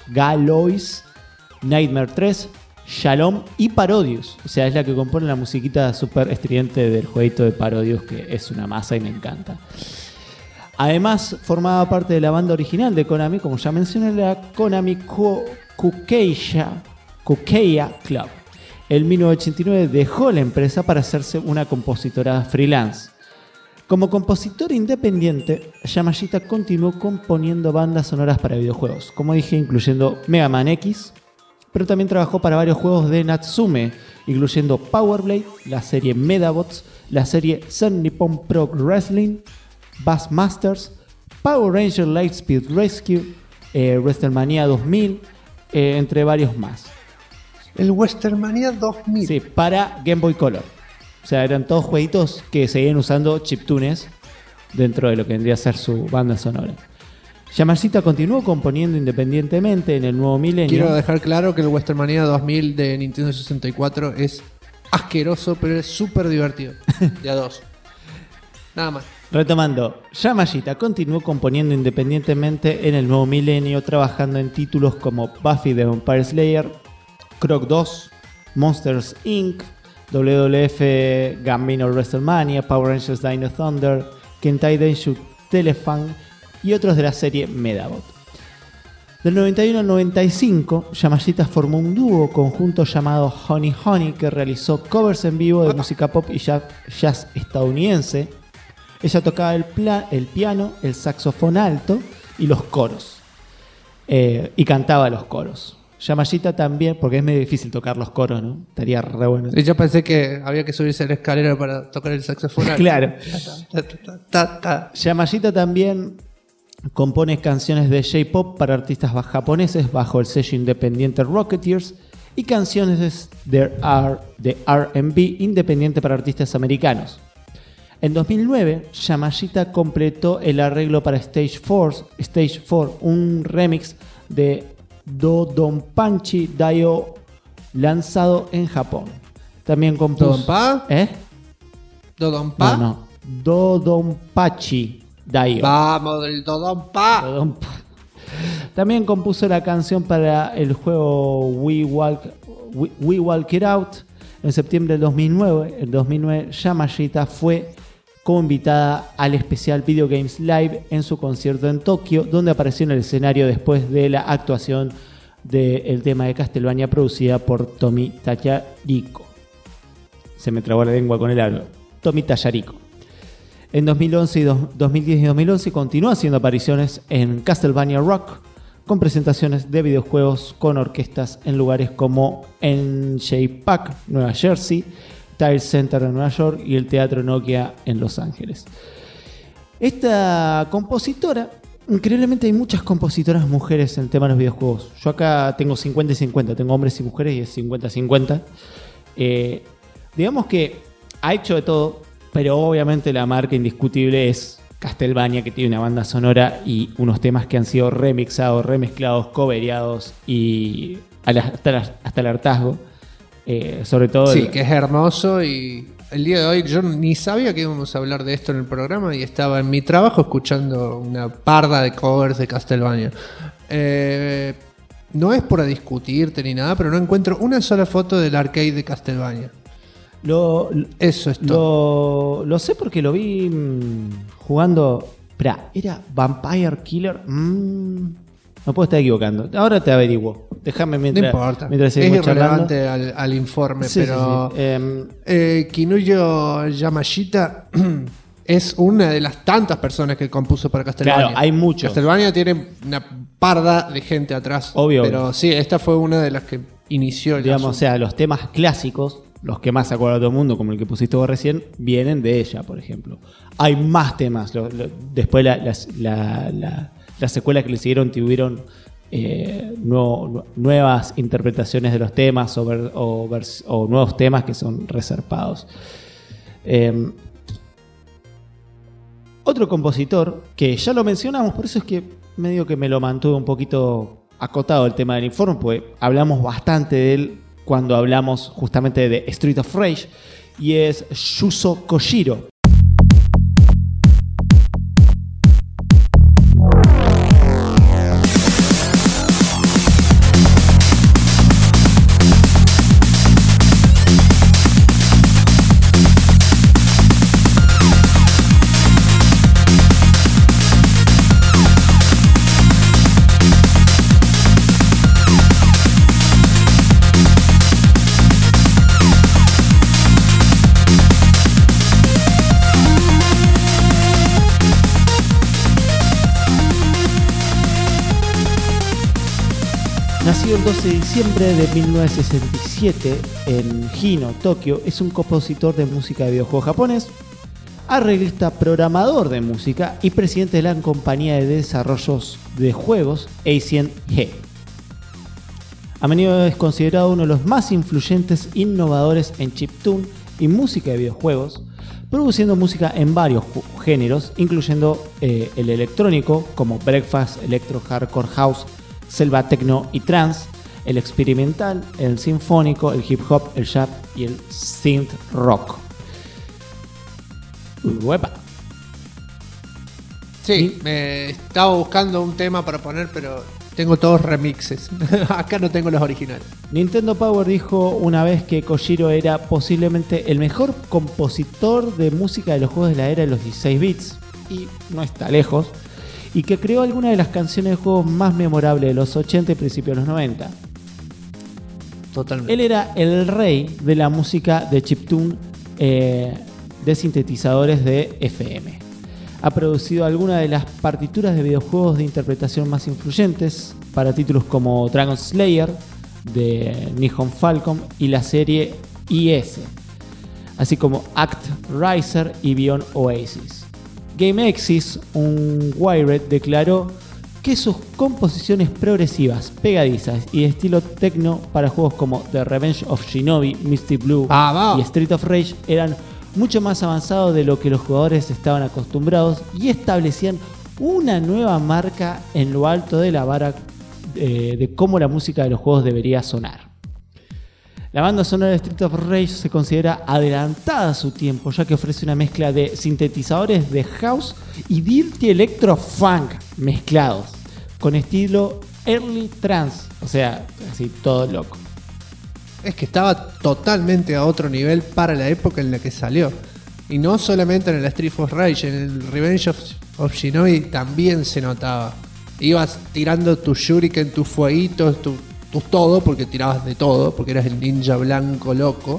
Nightmare 3, Shalom y Parodius. O sea, es la que compone la musiquita súper estridente del jueguito de Parodius, que es una masa y me encanta. Además, formaba parte de la banda original de Konami, como ya mencioné, la Konami Kukeiya Club. En 1989 dejó la empresa para hacerse una compositora freelance. Como compositor independiente, Yamashita continuó componiendo bandas sonoras para videojuegos, como dije, incluyendo Mega Man X, pero también trabajó para varios juegos de Natsume, incluyendo Power Blade, la serie Medabots, la serie Sun Nippon Pro Wrestling, Bassmasters, Power Ranger Lightspeed Rescue, WrestleMania 2000, entre varios más. El WrestleMania 2000. Sí, para Game Boy Color. O sea, eran todos jueguitos que seguían usando chiptunes dentro de lo que vendría a ser su banda sonora. Yamashita continuó componiendo independientemente en el nuevo milenio. Quiero dejar claro que el WrestleMania 2000 de Nintendo 64 es asqueroso, pero es súper divertido. De a dos. Nada más. Retomando, Yamashita continuó componiendo independientemente en el nuevo milenio, trabajando en títulos como Buffy the Vampire Slayer, Croc 2, Monsters Inc., WWF Gambino WrestleMania, Power Rangers Dino Thunder, Kentai Denshu Telefang y otros de la serie Medabot. Del 91 al 95, Yamashita formó un dúo conjunto llamado Honey Honey, que realizó covers en vivo de música pop y jazz estadounidense. Ella tocaba el piano, el saxofón alto y los coros. Y cantaba los coros. Yamashita también, porque es medio difícil tocar los coros, ¿no? Estaría re bueno. Y yo pensé que había que subirse a la escalera para tocar el saxofón. Claro. Yamashita también compone canciones de J-pop para artistas japoneses bajo el sello independiente Rocketeers y canciones de R&B independiente para artistas americanos. En 2009, Yamashita completó el arreglo para Stage 4, un remix de Dodonpachi Daio lanzado en Japón. También compuso... ¿Dodonpa? ¿Dodonpa? No. Dodonpachi Daio. Vamos del Dodonpa. También compuso la canción para el juego We Walk It Out. En septiembre del 2009, en 2009 Yamashita fue como invitada al especial Video Games Live en su concierto en Tokio, donde apareció en el escenario después de la actuación del tema de Castlevania producida por Tomi Tallarico. Se me trabó la lengua con el habla. Tomi Tallarico. En 2010 y 2011 continuó haciendo apariciones en Castlevania Rock, con presentaciones de videojuegos con orquestas en lugares como NJ Park, Nueva Jersey, Tile Center en Nueva York y el Teatro Nokia en Los Ángeles. Esta compositora, increíblemente hay muchas compositoras mujeres en el tema de los videojuegos. Yo acá tengo 50 y 50, tengo hombres y mujeres y es 50-50. Digamos que ha hecho de todo, pero obviamente la marca indiscutible es Castlevania, que tiene una banda sonora y unos temas que han sido remixados, remezclados, covereados y hasta el hartazgo. Sobre todo sí, que es hermoso. Y el día de hoy yo ni sabía que íbamos a hablar de esto en el programa y estaba en mi trabajo escuchando una parda de covers de Castlevania. No es por discutirte ni nada, pero no encuentro una sola foto del arcade de Castlevania. Eso es todo. Lo sé porque lo vi jugando. Esperá, ¿era Vampire Killer? No puedo estar equivocando. Ahora te averiguo. Déjame mientras. No importa. Mientras es irrelevante charlando. al informe, Sí, pero. Sí. Kinuyo Yamashita es una de las tantas personas que compuso para Castlevania. Claro, hay muchos. Castlevania tiene una parda de gente atrás. Obvio. Pero sí, esta fue una de las que inició el Digamos, asunto. o sea, los temas clásicos, los que más se acuerda todo el mundo, como el que pusiste vos recién, vienen de ella, por ejemplo. Hay más temas. Después las secuelas que le siguieron tuvieron nuevas interpretaciones de los temas o nuevos temas que son reservados. Otro compositor que ya lo mencionamos, por eso es que medio que me lo mantuve un poquito acotado el tema del informe, porque hablamos bastante de él cuando hablamos justamente de Street of Rage, y es Yuzo Koshiro. Nacido el 12 de diciembre de 1967 en Hino, Tokio, es un compositor de música de videojuegos japonés, arreglista, programador de música y presidente de la compañía de desarrollos de juegos Asian He. A menudo es considerado uno de los más influyentes innovadores en chiptune y música de videojuegos, produciendo música en varios géneros, incluyendo el electrónico como breakfast, electro, hardcore, house, selva, techno y trance, el experimental, el sinfónico, el hip hop, el jazz y el synth rock. ¡Uepa! Sí, me estaba buscando un tema para poner, pero tengo todos remixes. Acá no tengo los originales. Nintendo Power dijo una vez que Koshiro era posiblemente el mejor compositor de música de los juegos de la era de los 16 bits, y no está lejos, y que creó algunas de las canciones de juegos más memorables de los 80 y principios de los 90. Totalmente. Él era el rey de la música de chiptune de sintetizadores de FM. Ha producido algunas de las partituras de videojuegos de interpretación más influyentes para títulos como Dragon Slayer de Nihon Falcom y la serie IS, así como Act Riser y Beyond Oasis. GameXis, un Wired, declaró que sus composiciones progresivas, pegadizas y de estilo techno para juegos como The Revenge of Shinobi, Misty Blue y Street of Rage eran mucho más avanzados de lo que los jugadores estaban acostumbrados y establecían una nueva marca en lo alto de la vara de cómo la música de los juegos debería sonar. La banda sonora de Street of Rage se considera adelantada a su tiempo, ya que ofrece una mezcla de sintetizadores de house y dirty electro funk mezclados, con estilo early trance, o sea, así todo loco. Es que estaba totalmente a otro nivel para la época en la que salió. Y no solamente en el Street of Rage, en el Revenge of Shinobi también se notaba. Ibas tirando tu shuriken, tus fueguitos, tu todo, porque tirabas de todo, porque eras el ninja blanco loco.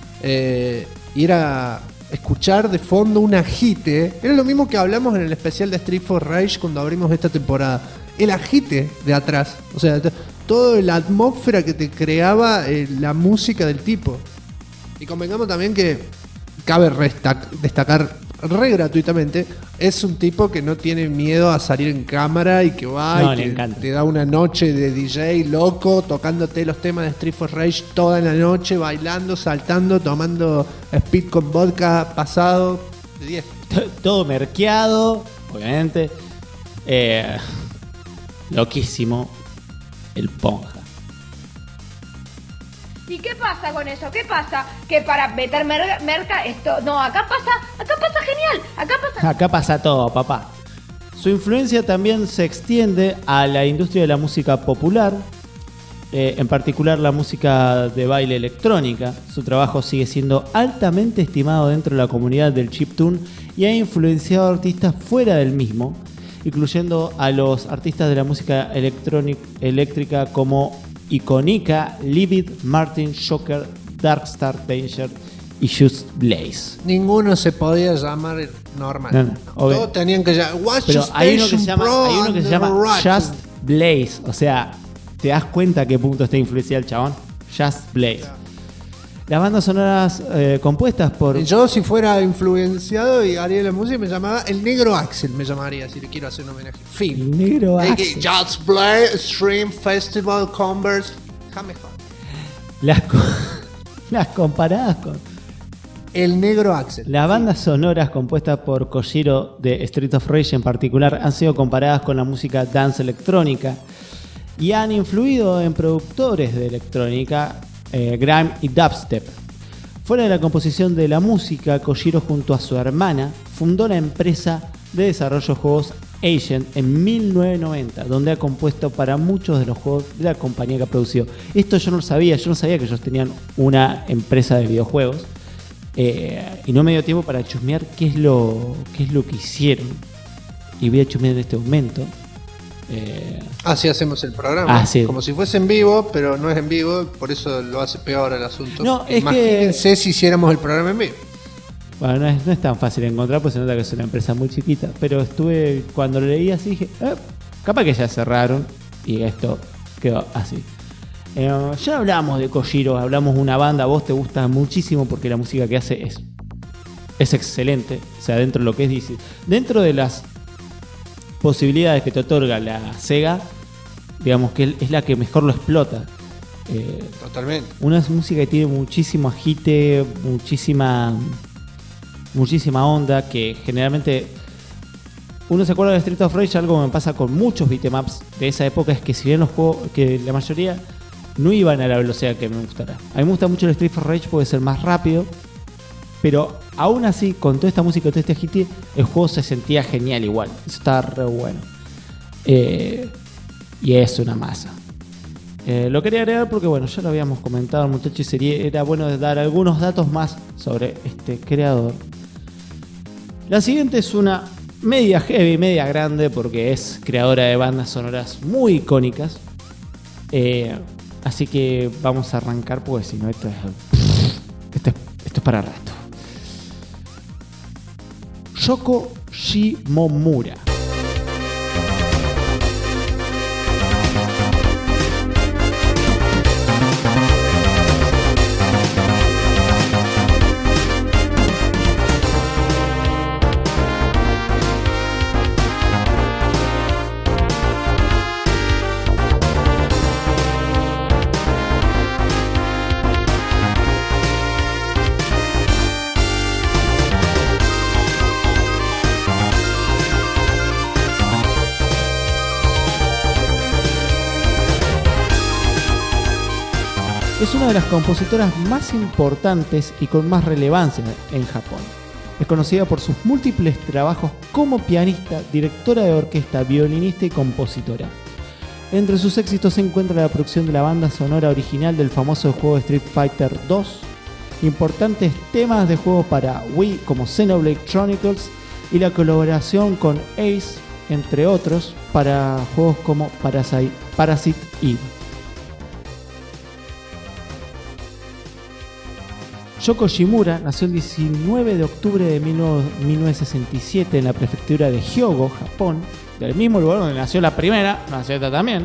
Y era escuchar de fondo un agite. Era lo mismo que hablamos en el especial de Street of Rage cuando abrimos esta temporada. El agite de atrás. O sea, toda la atmósfera que te creaba la música del tipo. Y convengamos también que cabe destacar re gratuitamente, es un tipo que no tiene miedo a salir en cámara y que va y te da una noche de DJ loco tocándote los temas de Street of Rage toda la noche, bailando, saltando, tomando speed con vodka pasado de 10. Todo merqueado, obviamente. Loquísimo el Ponja. ¿Y qué pasa con eso? ¿Qué pasa? Que para meter merca esto... No, acá pasa genial. Acá pasa todo, papá. Su influencia también se extiende a la industria de la música popular, en particular la música de baile electrónica. Su trabajo sigue siendo altamente estimado dentro de la comunidad del chiptune y ha influenciado a artistas fuera del mismo, incluyendo a los artistas de la música eléctrica como Icónica, Livid, Martin, Shocker, Darkstar, Danger y Just Blaze. Ninguno se podía llamar normal. No, todos tenían que llamar. Pero hay uno que se llama Just Blaze. O sea, ¿te das cuenta a qué punto está influenciado el chabón? Just Blaze. Las bandas sonoras compuestas por... Yo, si fuera influenciado y haría la música, me llamaba El Negro Axel, me llamaría, si le quiero hacer un homenaje. Fin. El Negro Axel. Just Blaze, Stream Festival, Converse, Jamejón. Las comparadas con... El Negro Axel. Las bandas sonoras compuestas por Koshiro de Street of Rage en particular han sido comparadas con la música dance electrónica y han influido en productores de electrónica grime y dubstep. Fuera de la composición de la música, Kojiro junto a su hermana fundó la empresa de desarrollo de juegos Agent en 1990, donde ha compuesto para muchos de los juegos de la compañía que ha producido. Esto yo no sabía que ellos tenían una empresa de videojuegos y no me dio tiempo para chusmear qué es lo que hicieron. Y voy a chusmear en este momento. Así hacemos el programa, sí. Como si fuese en vivo, pero no es en vivo, por eso lo hace peor el asunto. No, es Imagínense si hiciéramos el programa en vivo. Bueno, no es tan fácil de encontrar, pues se nota que es una empresa muy chiquita. Pero cuando lo leí así, dije, capaz que ya cerraron y esto quedó así. Ya hablamos de Kojiro, hablamos de una banda, a vos te gusta muchísimo porque la música que hace es excelente. O sea, dentro de lo que es DC, dentro de las posibilidades que te otorga la Sega, digamos que es la que mejor lo explota. Totalmente. Una música que tiene muchísimo agite, muchísima onda, que generalmente uno se acuerda de Street of Rage. Algo que me pasa con muchos beatemaps de esa época es que si bien los juegos, que la mayoría no iban a la velocidad que me gustará. A mí me gusta mucho el Street of Rage, puede ser más rápido, pero aún así, con toda esta música y todo este agite, el juego se sentía genial igual. Eso estaba re bueno. Y es una masa. Lo quería agregar porque, bueno, ya lo habíamos comentado, muchachos, y era bueno dar algunos datos más sobre este creador. La siguiente es una media heavy, media grande, porque es creadora de bandas sonoras muy icónicas. Así que vamos a arrancar, porque si no, esto es para rato. Yoko Shimomura. Es una de las compositoras más importantes y con más relevancia en Japón. Es conocida por sus múltiples trabajos como pianista, directora de orquesta, violinista y compositora. Entre sus éxitos se encuentra la producción de la banda sonora original del famoso juego Street Fighter 2, importantes temas de juegos para Wii como Xenoblade Chronicles y la colaboración con Ace, entre otros, para juegos como Parasite Eve. Yoko Shimomura nació el 19 de octubre de 1967 en la prefectura de Hyogo, Japón, del mismo lugar donde nació la primera, nació esta también.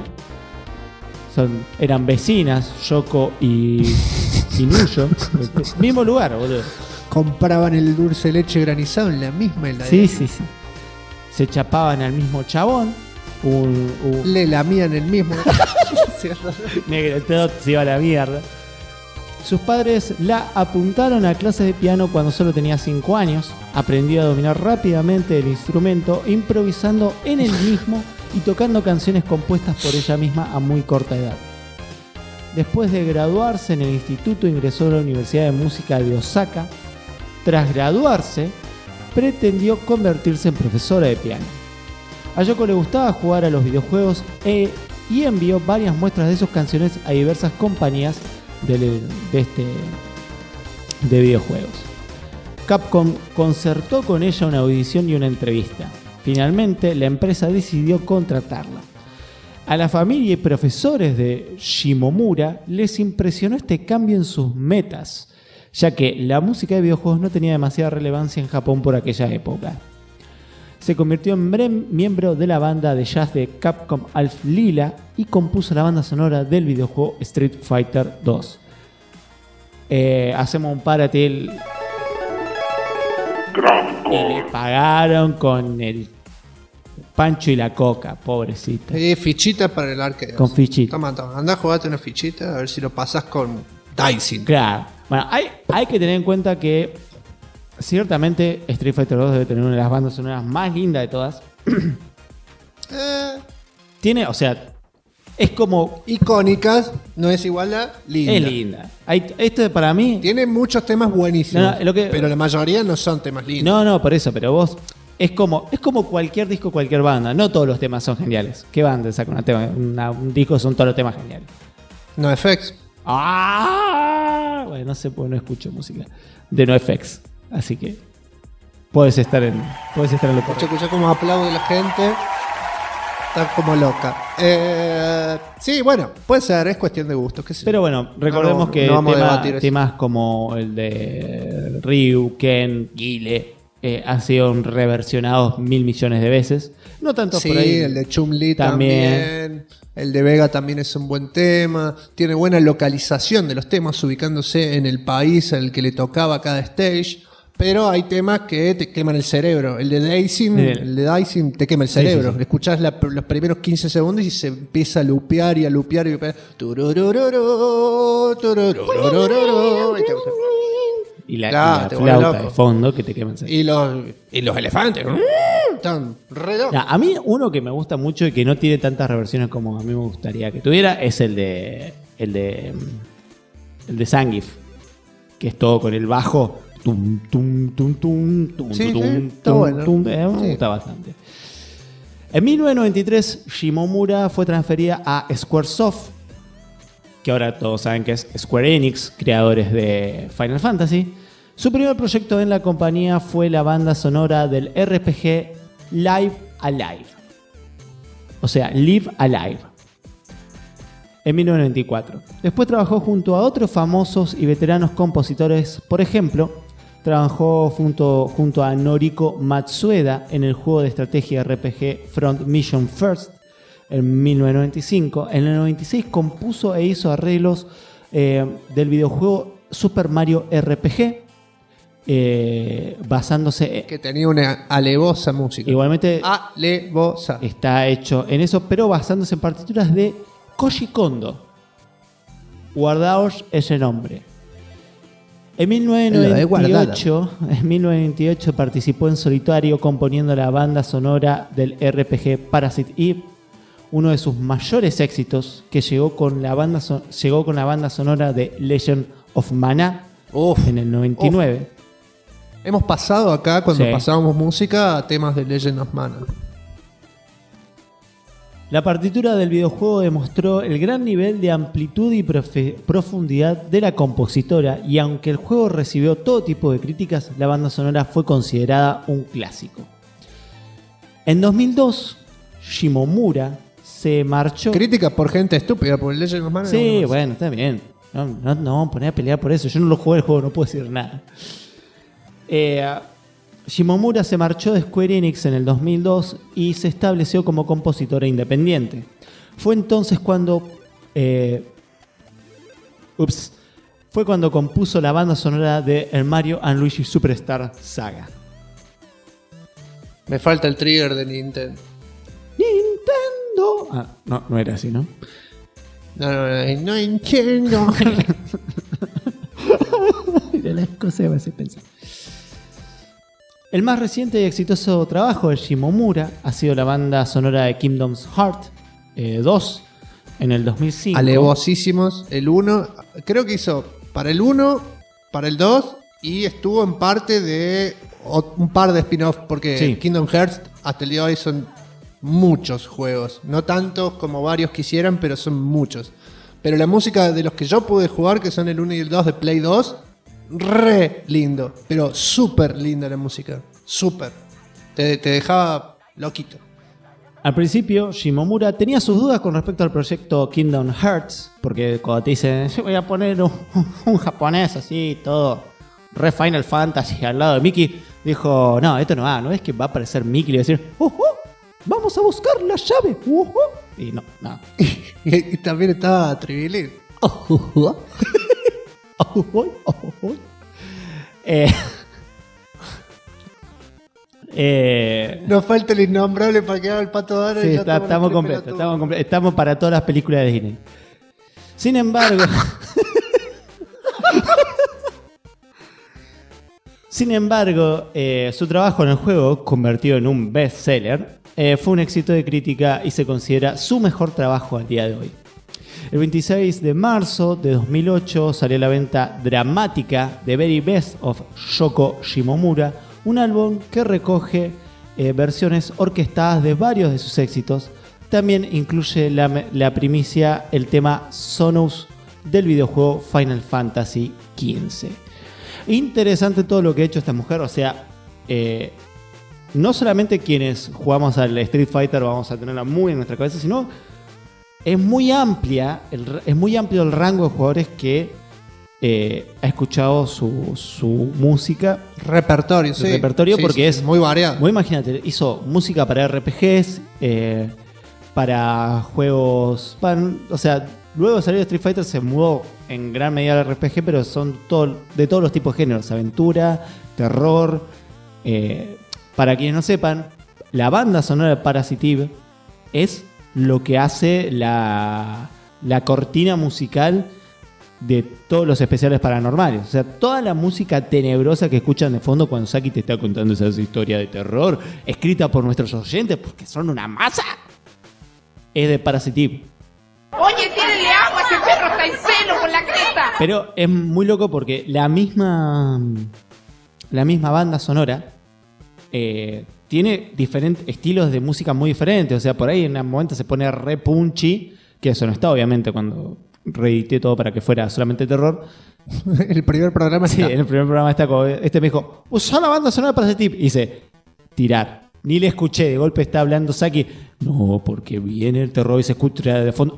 Eran vecinas, Yoko y Nuyo. Mismo lugar, boludo. Compraban el dulce de leche granizado en la misma heladera. Sí. Se chapaban al mismo chabón. Le lamían el mismo. Negro, todo se iba a la mierda. Sus padres la apuntaron a clases de piano cuando solo tenía 5 años. Aprendió a dominar rápidamente el instrumento, improvisando en el mismo y tocando canciones compuestas por ella misma a muy corta edad. Después de graduarse en el instituto, ingresó a la Universidad de Música de Osaka. Tras graduarse, pretendió convertirse en profesora de piano. A Yoko le gustaba jugar a los videojuegos y envió varias muestras de sus canciones a diversas compañías de videojuegos. Capcom concertó con ella una audición y una entrevista. Finalmente, la empresa decidió contratarla. A la familia y profesores de Shimomura les impresionó este cambio en sus metas, ya que la música de videojuegos no tenía demasiada relevancia en Japón por aquella época. Se convirtió en miembro de la banda de jazz de Capcom Alf Lila y compuso la banda sonora del videojuego Street Fighter 2. Hacemos un paratil. Y le pagaron con el pancho y la coca, pobrecita. Fichita para el arcade. Con fichita. Toma, andá a jugarte una fichita a ver si lo pasas con Dicing. Claro. Bueno, hay que tener en cuenta que ciertamente Street Fighter 2 debe tener una de las bandas sonoras más lindas de todas. Tiene, o sea, Es como... Icónicas, no es igual a linda. Es linda. Esto para mí... Tiene muchos temas buenísimos, No, pero la mayoría no son temas lindos. No, por eso, pero vos... Es como cualquier disco, cualquier banda. No todos los temas son geniales. ¿Qué banda saca un disco? Son todos los temas geniales. NoFX. Bueno, no sé, porque no escucho música de NoFX. Así que puedes estar en lo correcto. Escucha cómo aplaude la gente. Está como loca. Sí, bueno, puede ser, es cuestión de gustos. Pero bueno, recordemos que temas como el de Ryu, Ken, Guile han sido reversionados 1.000 millones de veces. No tanto por ahí. Sí, el de Chun-Li también. El de Vega también es un buen tema. Tiene buena localización de los temas, ubicándose en el país al que le tocaba cada stage. Pero hay temas que te queman el cerebro. El de Dicing te quema el cerebro. Sí. Escuchás los primeros 15 segundos y se empieza a lupear y a lupear. Y la flauta de fondo que te quema el cerebro. Y los elefantes. Están re locos. A mí uno que me gusta mucho y que no tiene tantas reversiones como a mí me gustaría que tuviera es el de Zangief, que es todo con el bajo. Tum, tum, tum, tum, tum, Sí, tum, sí, está tum, bueno. tum. Me gusta bastante. En 1993, Shimomura fue transferida a Squaresoft, que ahora todos saben que es Square Enix, creadores de Final Fantasy. Su primer proyecto en la compañía fue la banda sonora del RPG Live Alive. O sea, Live Alive. En 1994. Después trabajó junto a otros famosos y veteranos compositores. Por ejemplo, trabajó junto a Noriko Matsueda en el juego de estrategia RPG Front Mission First en 1995. En el 96 compuso e hizo arreglos del videojuego Super Mario RPG, basándose... Que tenía una alevosa música. Igualmente alevosa. Está hecho en eso, pero basándose en partituras de Koji Kondo. Guardaos ese nombre. En 1998 participó en solitario componiendo la banda sonora del RPG Parasite Eve, uno de sus mayores éxitos, que llegó con la banda sonora de Legend of Mana en el 99. Hemos pasado acá, cuando pasábamos música, a temas de Legend of Mana. La partitura del videojuego demostró el gran nivel de amplitud y profundidad de la compositora, y aunque el juego recibió todo tipo de críticas, la banda sonora fue considerada un clásico. En 2002, Shimomura se marchó... Críticas por gente estúpida, por el Legend of Mana. Sí, bueno, está bien. No vamos a poner a pelear por eso. Yo no lo jugué el juego, no puedo decir nada. Shimomura se marchó de Square Enix en el 2002 y se estableció como compositora independiente. Fue entonces cuando compuso la banda sonora de el Mario & Luigi Superstar Saga. Me falta el trigger de Nintendo. No era así, ¿no? No entiendo. De las cosas me hace pensar. El más reciente y exitoso trabajo de Shimomura ha sido la banda sonora de Kingdom's Heart 2 en el 2005. Alevosísimos. El 1, creo que hizo para el 1, para el 2 y estuvo en parte de un par de spin-offs, porque Kingdom Hearts hasta el día de hoy son muchos juegos. No tantos como varios quisieran, pero son muchos. Pero la música de los que yo pude jugar, que son el 1 y el 2 de Play 2, re lindo, pero súper linda la música, súper. Te dejaba loquito. Al principio, Shimomura tenía sus dudas con respecto al proyecto Kingdom Hearts, porque cuando te dicen, yo voy a poner un japonés así, todo re Final Fantasy al lado de Mickey, dijo, no, esto no va, no es que va a aparecer Mickey y le va a decir, vamos a buscar la llave, y no. Y también estaba Tribilín. Nos falta el innombrable para que haga el Pato Donald. Sí, estamos completos. Estamos para todas las películas de Disney. Sin embargo, su trabajo en el juego, convertido en un bestseller, fue un éxito de crítica y se considera su mejor trabajo al día de hoy. El 26 de marzo de 2008 salió a la venta Dramática, The Very Best of Shoko Shimomura, un álbum que recoge versiones orquestadas de varios de sus éxitos. También incluye la primicia, el tema Sonus del videojuego Final Fantasy XV. Interesante todo lo que ha hecho esta mujer, o sea, no solamente quienes jugamos al Street Fighter vamos a tenerla muy en nuestra cabeza, sino es muy amplio el rango de jugadores que ha escuchado su música. Repertorio, sí. Repertorio, porque es muy variado. Muy, imagínate, hizo música para RPGs, para juegos. O sea, luego de salir de Street Fighter se mudó en gran medida al RPG, pero son de todos los tipos de géneros: aventura, terror. Para quienes no sepan, la banda sonora de Parasitive es lo que hace la cortina musical de todos los especiales paranormales. O sea, toda la música tenebrosa que escuchan de fondo cuando Saki te está contando esa historia de terror, escrita por nuestros oyentes, porque son una masa, es de Parasitive. Oye, tírenle agua, ese perro está en celo con la cresta. Pero es muy loco porque la misma banda sonora tiene diferentes estilos de música muy diferentes. O sea, por ahí en un momento se pone re punchy, que eso no está obviamente cuando reedité todo para que fuera solamente terror. El primer programa está. Sí, en el primer programa está como me dijo, usá la banda sonora para ese tip. Y dice, tirar. Ni le escuché, de golpe está hablando Saki. No, porque viene el terror y se escucha de fondo.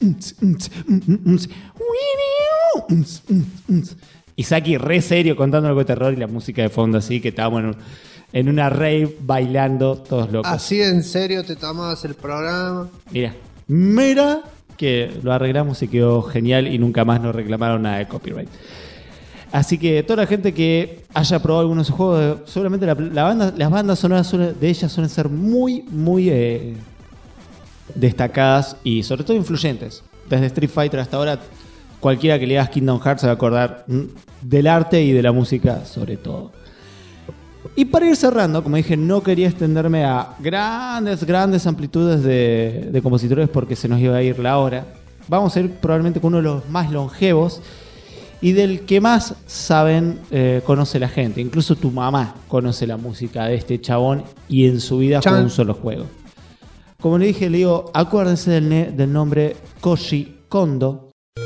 Y Saki re serio contando algo de terror y la música de fondo así, que estábamos en una rave bailando todos locos. Así en serio te tomabas el programa. Mira que lo arreglamos y quedó genial y nunca más nos reclamaron nada de copyright. Así que toda la gente que haya probado algunos de sus juegos, seguramente las bandas sonoras de ellas suelen ser muy, muy destacadas y sobre todo influyentes. Desde Street Fighter hasta ahora, cualquiera que le hagas Kingdom Hearts se va a acordar del arte y de la música sobre todo. Y para ir cerrando, como dije, no quería extenderme a grandes amplitudes de compositores porque se nos iba a ir la hora. Vamos a ir probablemente con uno de los más longevos y del que más saben, conoce la gente. Incluso tu mamá conoce la música de este chabón y en su vida fue un solo juego. Como le dije, le digo, acuérdense del nombre Koji Kondo.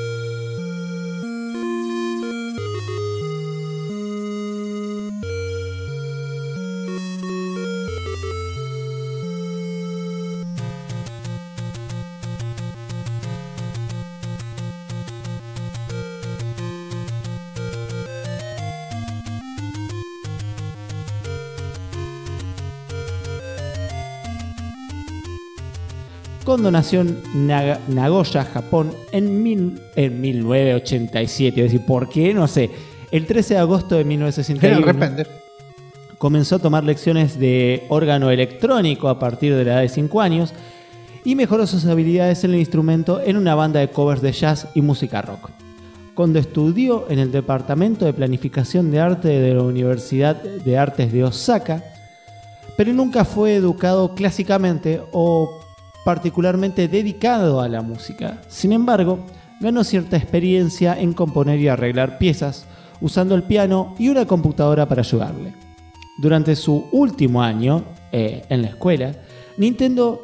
Kondo nació en Nagoya, Japón, en 1987. Es decir, ¿por qué? No sé. El 13 de agosto de 1961 comenzó a tomar lecciones de órgano electrónico a partir de la edad de 5 años y mejoró sus habilidades en el instrumento en una banda de covers de jazz y música rock. Kondo estudió en el Departamento de Planificación de Arte de la Universidad de Artes de Osaka, pero nunca fue educado clásicamente o particularmente dedicado a la música. Sin embargo, ganó cierta experiencia en componer y arreglar piezas, usando el piano y una computadora para ayudarle. Durante su último año en la escuela, Nintendo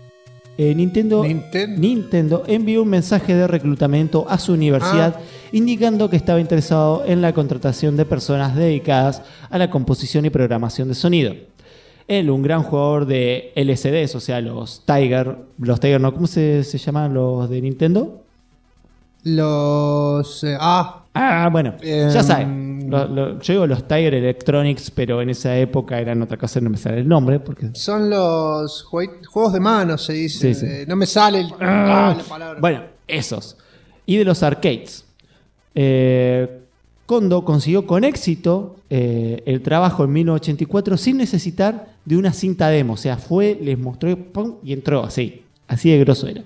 envió un mensaje de reclutamiento a su universidad indicando que estaba interesado en la contratación de personas dedicadas a la composición y programación de sonido. Él, un gran jugador de LCDs, o sea, los Tiger no, ¿cómo se llaman los de Nintendo? Bueno, ya saben. Yo digo los Tiger Electronics, pero en esa época eran otra cosa, no me sale el nombre. Porque son los juegos de mano, se dice. Sí. No me sale la palabra. Bueno, esos. Y de los arcades. Kondo consiguió con éxito el trabajo en 1984 sin necesitar de una cinta demo. O sea, les mostró ¡pum! Y entró así de grosso era.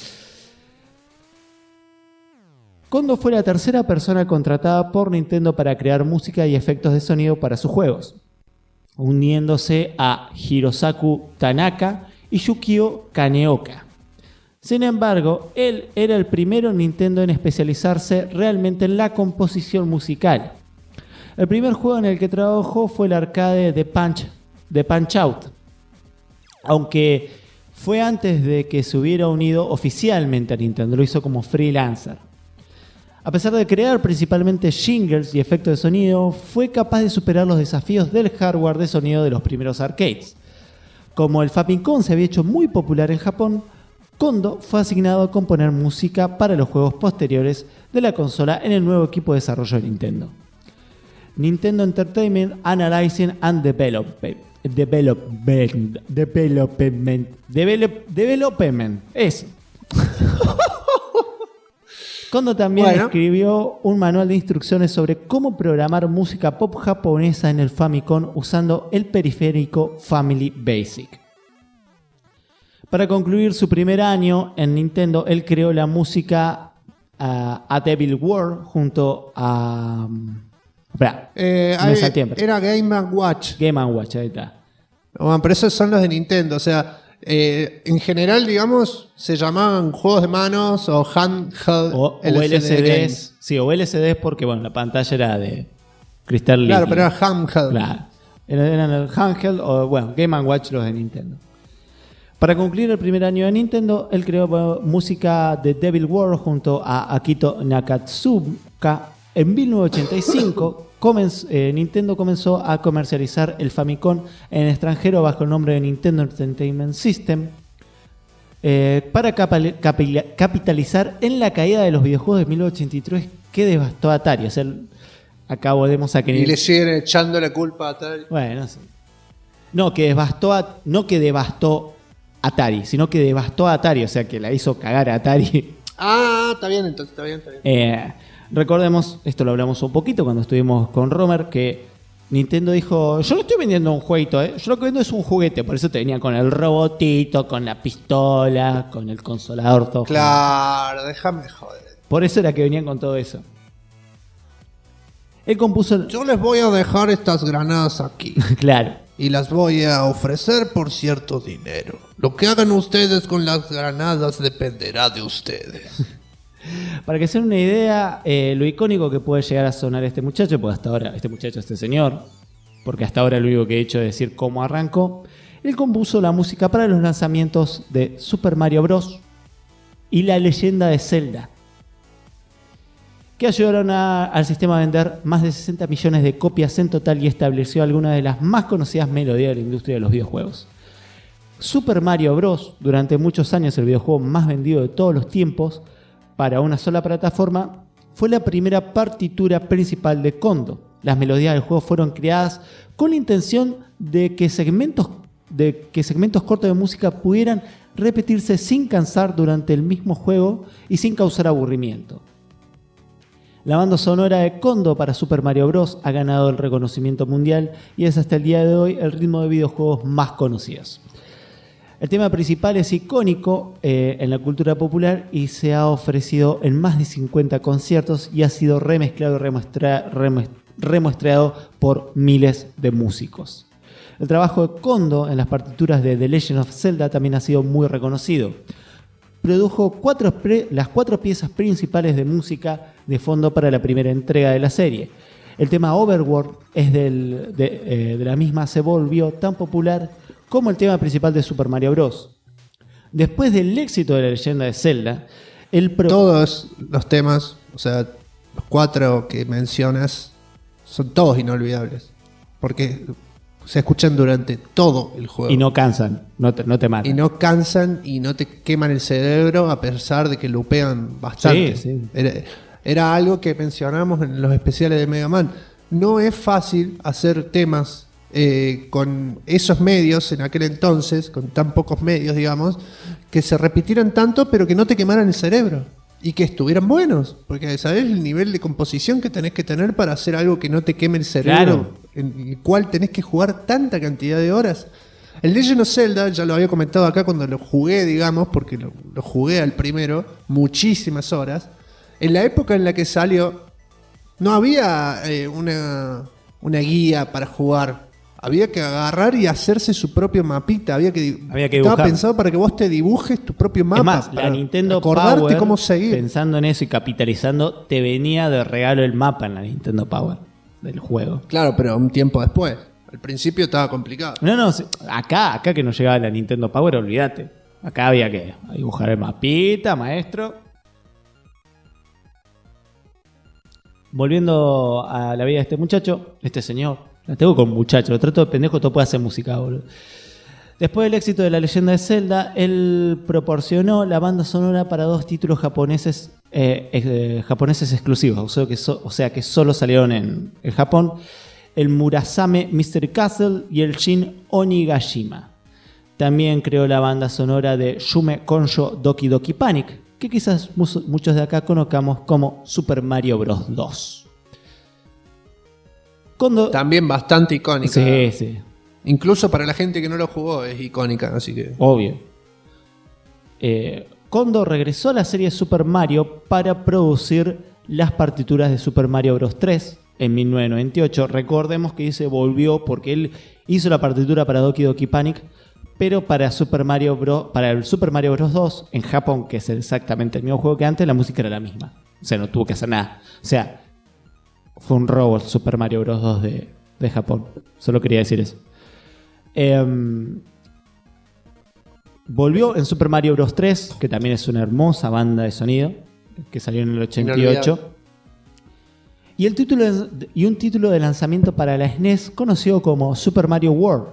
Kondo fue la tercera persona contratada por Nintendo para crear música y efectos de sonido para sus juegos. uniéndose a Hirosaku Tanaka y Yukio Kaneoka. Sin embargo, él era el primero Nintendo en especializarse realmente en la composición musical. El primer juego en el que trabajó fue el arcade de Punch-Out, aunque fue antes de que se hubiera unido oficialmente a Nintendo, lo hizo como freelancer. A pesar de crear principalmente jingles y efectos de sonido, fue capaz de superar los desafíos del hardware de sonido de los primeros arcades. Como el Famicom se había hecho muy popular en Japón, Kondo fue asignado a componer música para los juegos posteriores de la consola en el nuevo equipo de desarrollo de Nintendo. Nintendo Entertainment Analyzing and Development. Eso. Kondo también escribió un manual de instrucciones sobre cómo programar música pop japonesa en el Famicom usando el periférico Family Basic. Para concluir su primer año en Nintendo, él creó la música A Devil World junto a... Era Game & Watch. Game & Watch, ahí está. Bueno, pero esos son los de Nintendo, o sea, en general, digamos, se llamaban juegos de manos o handheld o LCDs. Sí, o LCDs porque, bueno, la pantalla era de cristal líquido. Claro, pero era handheld. Claro. Eran el handheld o, bueno, Game & Watch los de Nintendo. Para concluir el primer año de Nintendo, él creó música de Devil World junto a Akito Nakatsuka. En 1985, Nintendo comenzó a comercializar el Famicom en el extranjero bajo el nombre de Nintendo Entertainment System para capitalizar en la caída de los videojuegos de 1983 que devastó a Atari. O sea, acá volvemos a que... Y le siguen echando la culpa a Atari. Bueno, sí. No que devastó Atari, sino que devastó a Atari, o sea, que la hizo cagar a Atari. Ah, está bien, entonces, está bien. Recordemos, esto lo hablamos un poquito cuando estuvimos con Romer, que Nintendo dijo, yo no estoy vendiendo un jueguito, yo lo que vendo es un juguete, por eso te venía con el robotito, con la pistola, con el consolador, todo. Claro, déjame joder. Por eso era que venían con todo eso. Él compuso... Yo les voy a dejar estas granadas aquí. Claro. Y las voy a ofrecer por cierto dinero. Lo que hagan ustedes con las granadas dependerá de ustedes. Para que se den una idea, lo icónico que puede llegar a sonar este muchacho, porque hasta ahora, este señor, porque hasta ahora lo único que he hecho es decir cómo arrancó, él compuso la música para los lanzamientos de Super Mario Bros. Y La Leyenda de Zelda, que ayudaron al sistema a vender más de 60 millones de copias en total y estableció algunas de las más conocidas melodías de la industria de los videojuegos. Super Mario Bros. Durante muchos años el videojuego más vendido de todos los tiempos, para una sola plataforma, fue la primera partitura principal de Kondo. Las melodías del juego fueron creadas con la intención de que segmentos cortos de música pudieran repetirse sin cansar durante el mismo juego y sin causar aburrimiento. La banda sonora de Kondo para Super Mario Bros. Ha ganado el reconocimiento mundial y es hasta el día de hoy el ritmo de videojuegos más conocidos. El tema principal es icónico en la cultura popular y se ha ofrecido en más de 50 conciertos y ha sido remezclado y remuestreado por miles de músicos. El trabajo de Kondo en las partituras de The Legend of Zelda también ha sido muy reconocido. Produjo las 4 piezas principales de música de fondo para la primera entrega de la serie. El tema Overworld de la misma se volvió tan popular como el tema principal de Super Mario Bros. Después del éxito de La Leyenda de Zelda, todos los temas, o sea, los 4 que mencionas, son todos inolvidables. Porque se escuchan durante todo el juego. Y no cansan, no te matan. Y no cansan y no te queman el cerebro a pesar de que lupean bastante. Sí. Era algo que mencionamos en los especiales de Mega Man. No es fácil hacer temas con esos medios en aquel entonces, con tan pocos medios, digamos, que se repitieran tanto pero que no te quemaran el cerebro y que estuvieran buenos, porque sabes el nivel de composición que tenés que tener para hacer algo que no te queme el cerebro, claro, en el cual tenés que jugar tanta cantidad de horas. El Legend of Zelda, ya lo había comentado acá cuando lo jugué, digamos, porque lo jugué al primero, muchísimas horas. En la época en la que salió no había una guía para jugar había que agarrar y hacerse su propio mapita. Había que Estaba estaba dibujar. pensado para que vos te dibujes tu propio mapa. Es más, para la Nintendo acordarte Power, cómo seguir. pensando en eso y capitalizando, te venía de regalo el mapa en la Nintendo Power del juego. Claro, pero un tiempo después. Al principio estaba complicado. No, acá que no llegaba la Nintendo Power, olvídate. Acá había que dibujar el mapita, maestro. Volviendo a la vida de este muchacho, este señor, la tengo con muchacho, lo trato de pendejo, todo puede hacer música, boludo. Después del éxito de La Leyenda de Zelda, él proporcionó la banda sonora para 2 títulos japoneses exclusivos, o sea que solo salieron en Japón, el Murasame Mystery Castle y el Shin Onigashima. También creó la banda sonora de Yume Konjo Doki Doki Panic, que quizás muchos de acá conozcamos como Super Mario Bros. 2. También bastante icónica. Sí, sí. Incluso para la gente que no lo jugó es icónica, así que... Obvio. Kondo regresó a la serie Super Mario para producir las partituras de Super Mario Bros. 3 en 1998. Recordemos que volvió porque él hizo la partitura para Doki Doki Panic, pero para el Super Mario Bros. 2 en Japón, que es exactamente el mismo juego que antes, la música era la misma. O sea, no tuvo que hacer nada. O sea, fue un robo el Super Mario Bros. 2 de Japón. Solo quería decir eso. Volvió en Super Mario Bros. 3, que también es una hermosa banda de sonido, que salió en el 88. Y un título de lanzamiento para la SNES conocido como Super Mario World.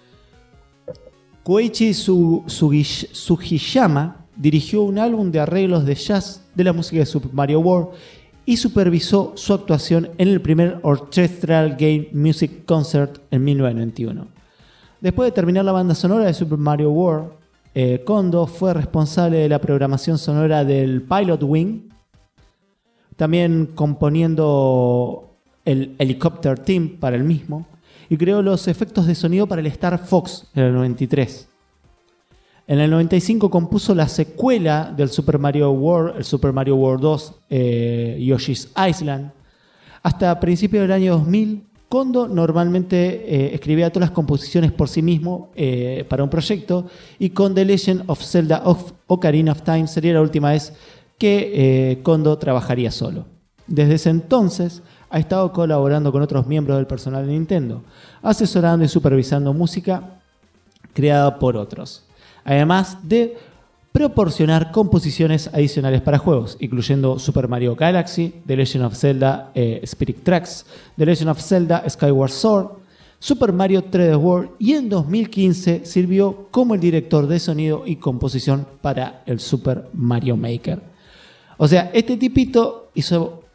Koichi Sugiyama dirigió un álbum de arreglos de jazz de la música de Super Mario World y supervisó su actuación en el primer Orchestral Game Music Concert en 1991. Después de terminar la banda sonora de Super Mario World, Kondo fue responsable de la programación sonora del Pilot Wing, también componiendo el Helicopter Team para el mismo, y creó los efectos de sonido para el Star Fox en el 93. En el 95 compuso la secuela del Super Mario World, el Super Mario World 2, Yoshi's Island. Hasta principios del año 2000, Kondo normalmente escribía todas las composiciones por sí mismo para un proyecto, y con The Legend of Zelda Ocarina of Time sería la última vez que Kondo trabajaría solo. Desde ese entonces ha estado colaborando con otros miembros del personal de Nintendo, asesorando y supervisando música creada por otros, además de proporcionar composiciones adicionales para juegos, incluyendo Super Mario Galaxy, The Legend of Zelda Spirit Tracks, The Legend of Zelda Skyward Sword, Super Mario 3D World, y en 2015 sirvió como el director de sonido y composición para el Super Mario Maker. O sea, este tipito hizo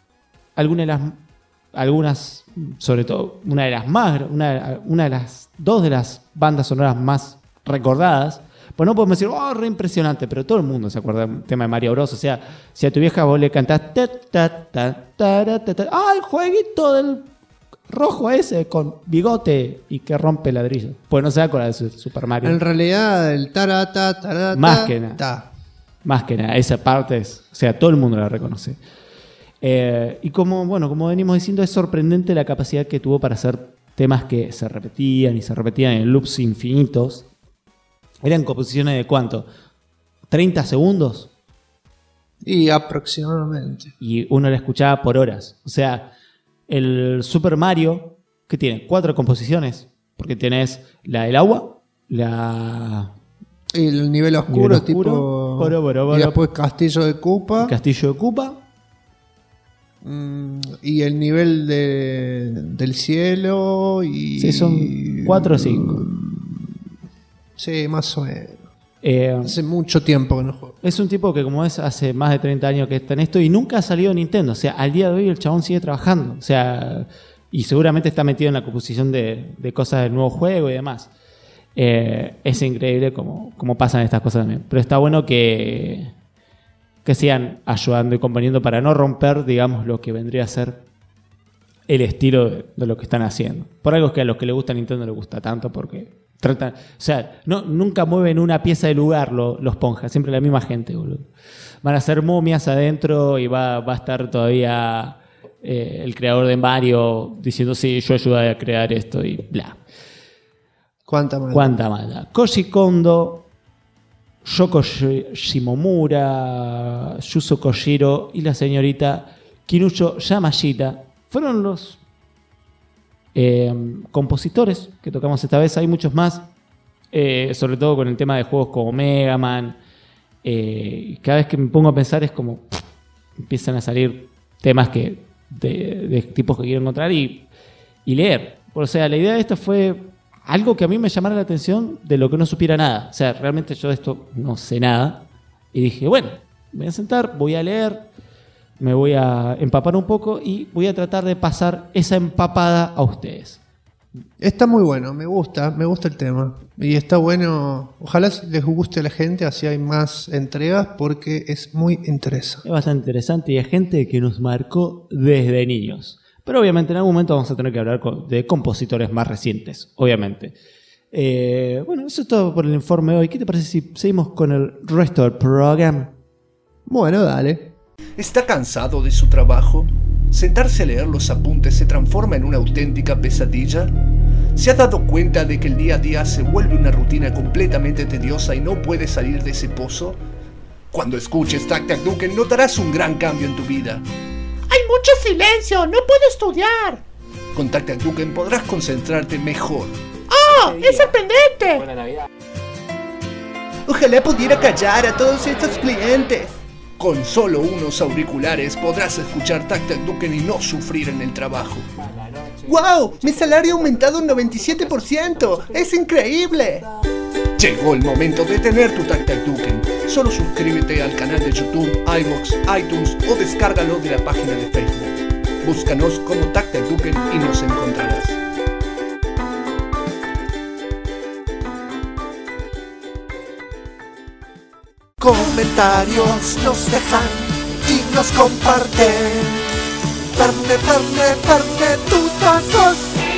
algunas, sobre todo una de las dos de las bandas sonoras más recordadas. Pues no podemos decir, re impresionante, pero todo el mundo se acuerda del tema de Mario Bros. O sea, si a tu vieja vos le cantás el jueguito del rojo ese con bigote y que rompe ladrillos, pues no se acuerda de Super Mario. En realidad, el tarata, más que nada, esa parte o sea, todo el mundo la reconoce. Y como venimos diciendo, es sorprendente la capacidad que tuvo para hacer temas que se repetían en loops infinitos. ¿Eran composiciones de cuánto? ¿30 segundos? Y aproximadamente. Y uno la escuchaba por horas. O sea, el Super Mario, que tiene 4 composiciones, porque tenés la del agua, el nivel oscuro, tipo... y después Castillo de Koopa. Y el nivel del cielo. Sí, son 4 o 5. Sí, más o menos. Hace mucho tiempo que no juego. Es un tipo que, como es, hace más de 30 años que está en esto y nunca ha salido de Nintendo. O sea, al día de hoy el chabón sigue trabajando. O sea, y seguramente está metido en la composición de cosas del nuevo juego y demás. Es increíble cómo pasan estas cosas también. Pero está bueno que sigan ayudando y componiendo para no romper, digamos, lo que vendría a ser el estilo de lo que están haciendo. Por algo es que a los que les gusta Nintendo les gusta tanto, porque tratan, o sea, nunca mueven una pieza de lugar los ponjas, siempre la misma gente, boludo. Van a ser momias adentro y va a estar todavía el creador de Mario diciendo sí, yo ayudé a crear esto y bla. Cuánta maldad. Cuánta maldad. Koji Kondo, Yoko Shimomura, Yuzo Koshiro y la señorita Kinuyo Yamashita fueron los compositores que tocamos esta vez. Hay muchos más, sobre todo con el tema de juegos como Mega Man. Cada vez que me pongo a pensar es como empiezan a salir temas de tipos que quiero encontrar y leer. O sea, la idea de esto fue algo que a mí me llamara la atención de lo que no supiera nada. O sea, realmente yo de esto no sé nada. Y dije, bueno, me voy a sentar, voy a leer, me voy a empapar un poco y voy a tratar de pasar esa empapada a ustedes. Está muy bueno, me gusta el tema. Y está bueno, ojalá les guste a la gente, así hay más entregas porque es muy interesante. Es bastante interesante y hay gente que nos marcó desde niños. Pero obviamente en algún momento vamos a tener que hablar de compositores más recientes, obviamente. Bueno, eso es todo por el informe de hoy. ¿Qué te parece si seguimos con el resto del programa? Bueno, dale. ¿Está cansado de su trabajo? ¿Sentarse a leer los apuntes se transforma en una auténtica pesadilla? ¿Se ha dado cuenta de que el día a día se vuelve una rutina completamente tediosa y no puede salir de ese pozo? Cuando escuches Tac Tac Duken notarás un gran cambio en tu vida. ¡Hay mucho silencio! ¡No puedo estudiar! Con Tac Tac Duken podrás concentrarte mejor. ¡Oh! ¡Es sorprendente! Buena Navidad. Ojalá pudiera callar a todos estos clientes. Con solo unos auriculares podrás escuchar Tac Tac Duken y no sufrir en el trabajo. ¡Wow! Mi salario ha aumentado un 97%. ¡Es increíble! Llegó el momento de tener tu Tac Tac Duken. Solo suscríbete al canal de YouTube, iVoox, iTunes o descárgalo de la página de Facebook. Búscanos como Tac Tac Duken y nos encontrarás. Comentarios nos dejan y nos comparten. Ferne, Ferne, Ferne, tú sos.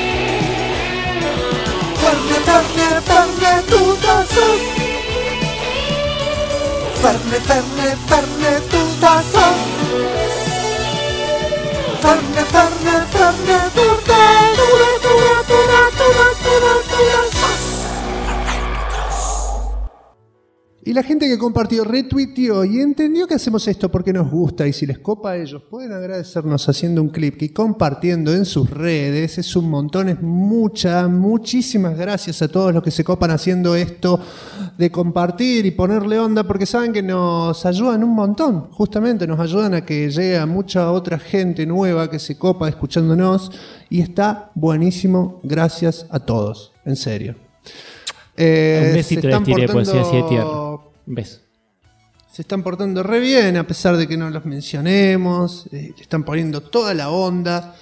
Ferne, Ferne, Ferne, tú sos. Ferne, Ferne, Ferne, tú sos. Ferne, Ferne, Ferne, tú sos. Y la gente que compartió, retuiteó y entendió que hacemos esto porque nos gusta y si les copa a ellos pueden agradecernos haciendo un clip y compartiendo en sus redes. Es un montón, es muchísimas gracias a todos los que se copan haciendo esto de compartir y ponerle onda porque saben que nos ayudan un montón. Justamente nos ayudan a que llegue a mucha otra gente nueva que se copa escuchándonos y está buenísimo. Gracias a todos, en serio. Un besito les tiré, pues sí, así de tierno. Un beso. Se están portando re bien, a pesar de que no los mencionemos. Le están poniendo toda la onda.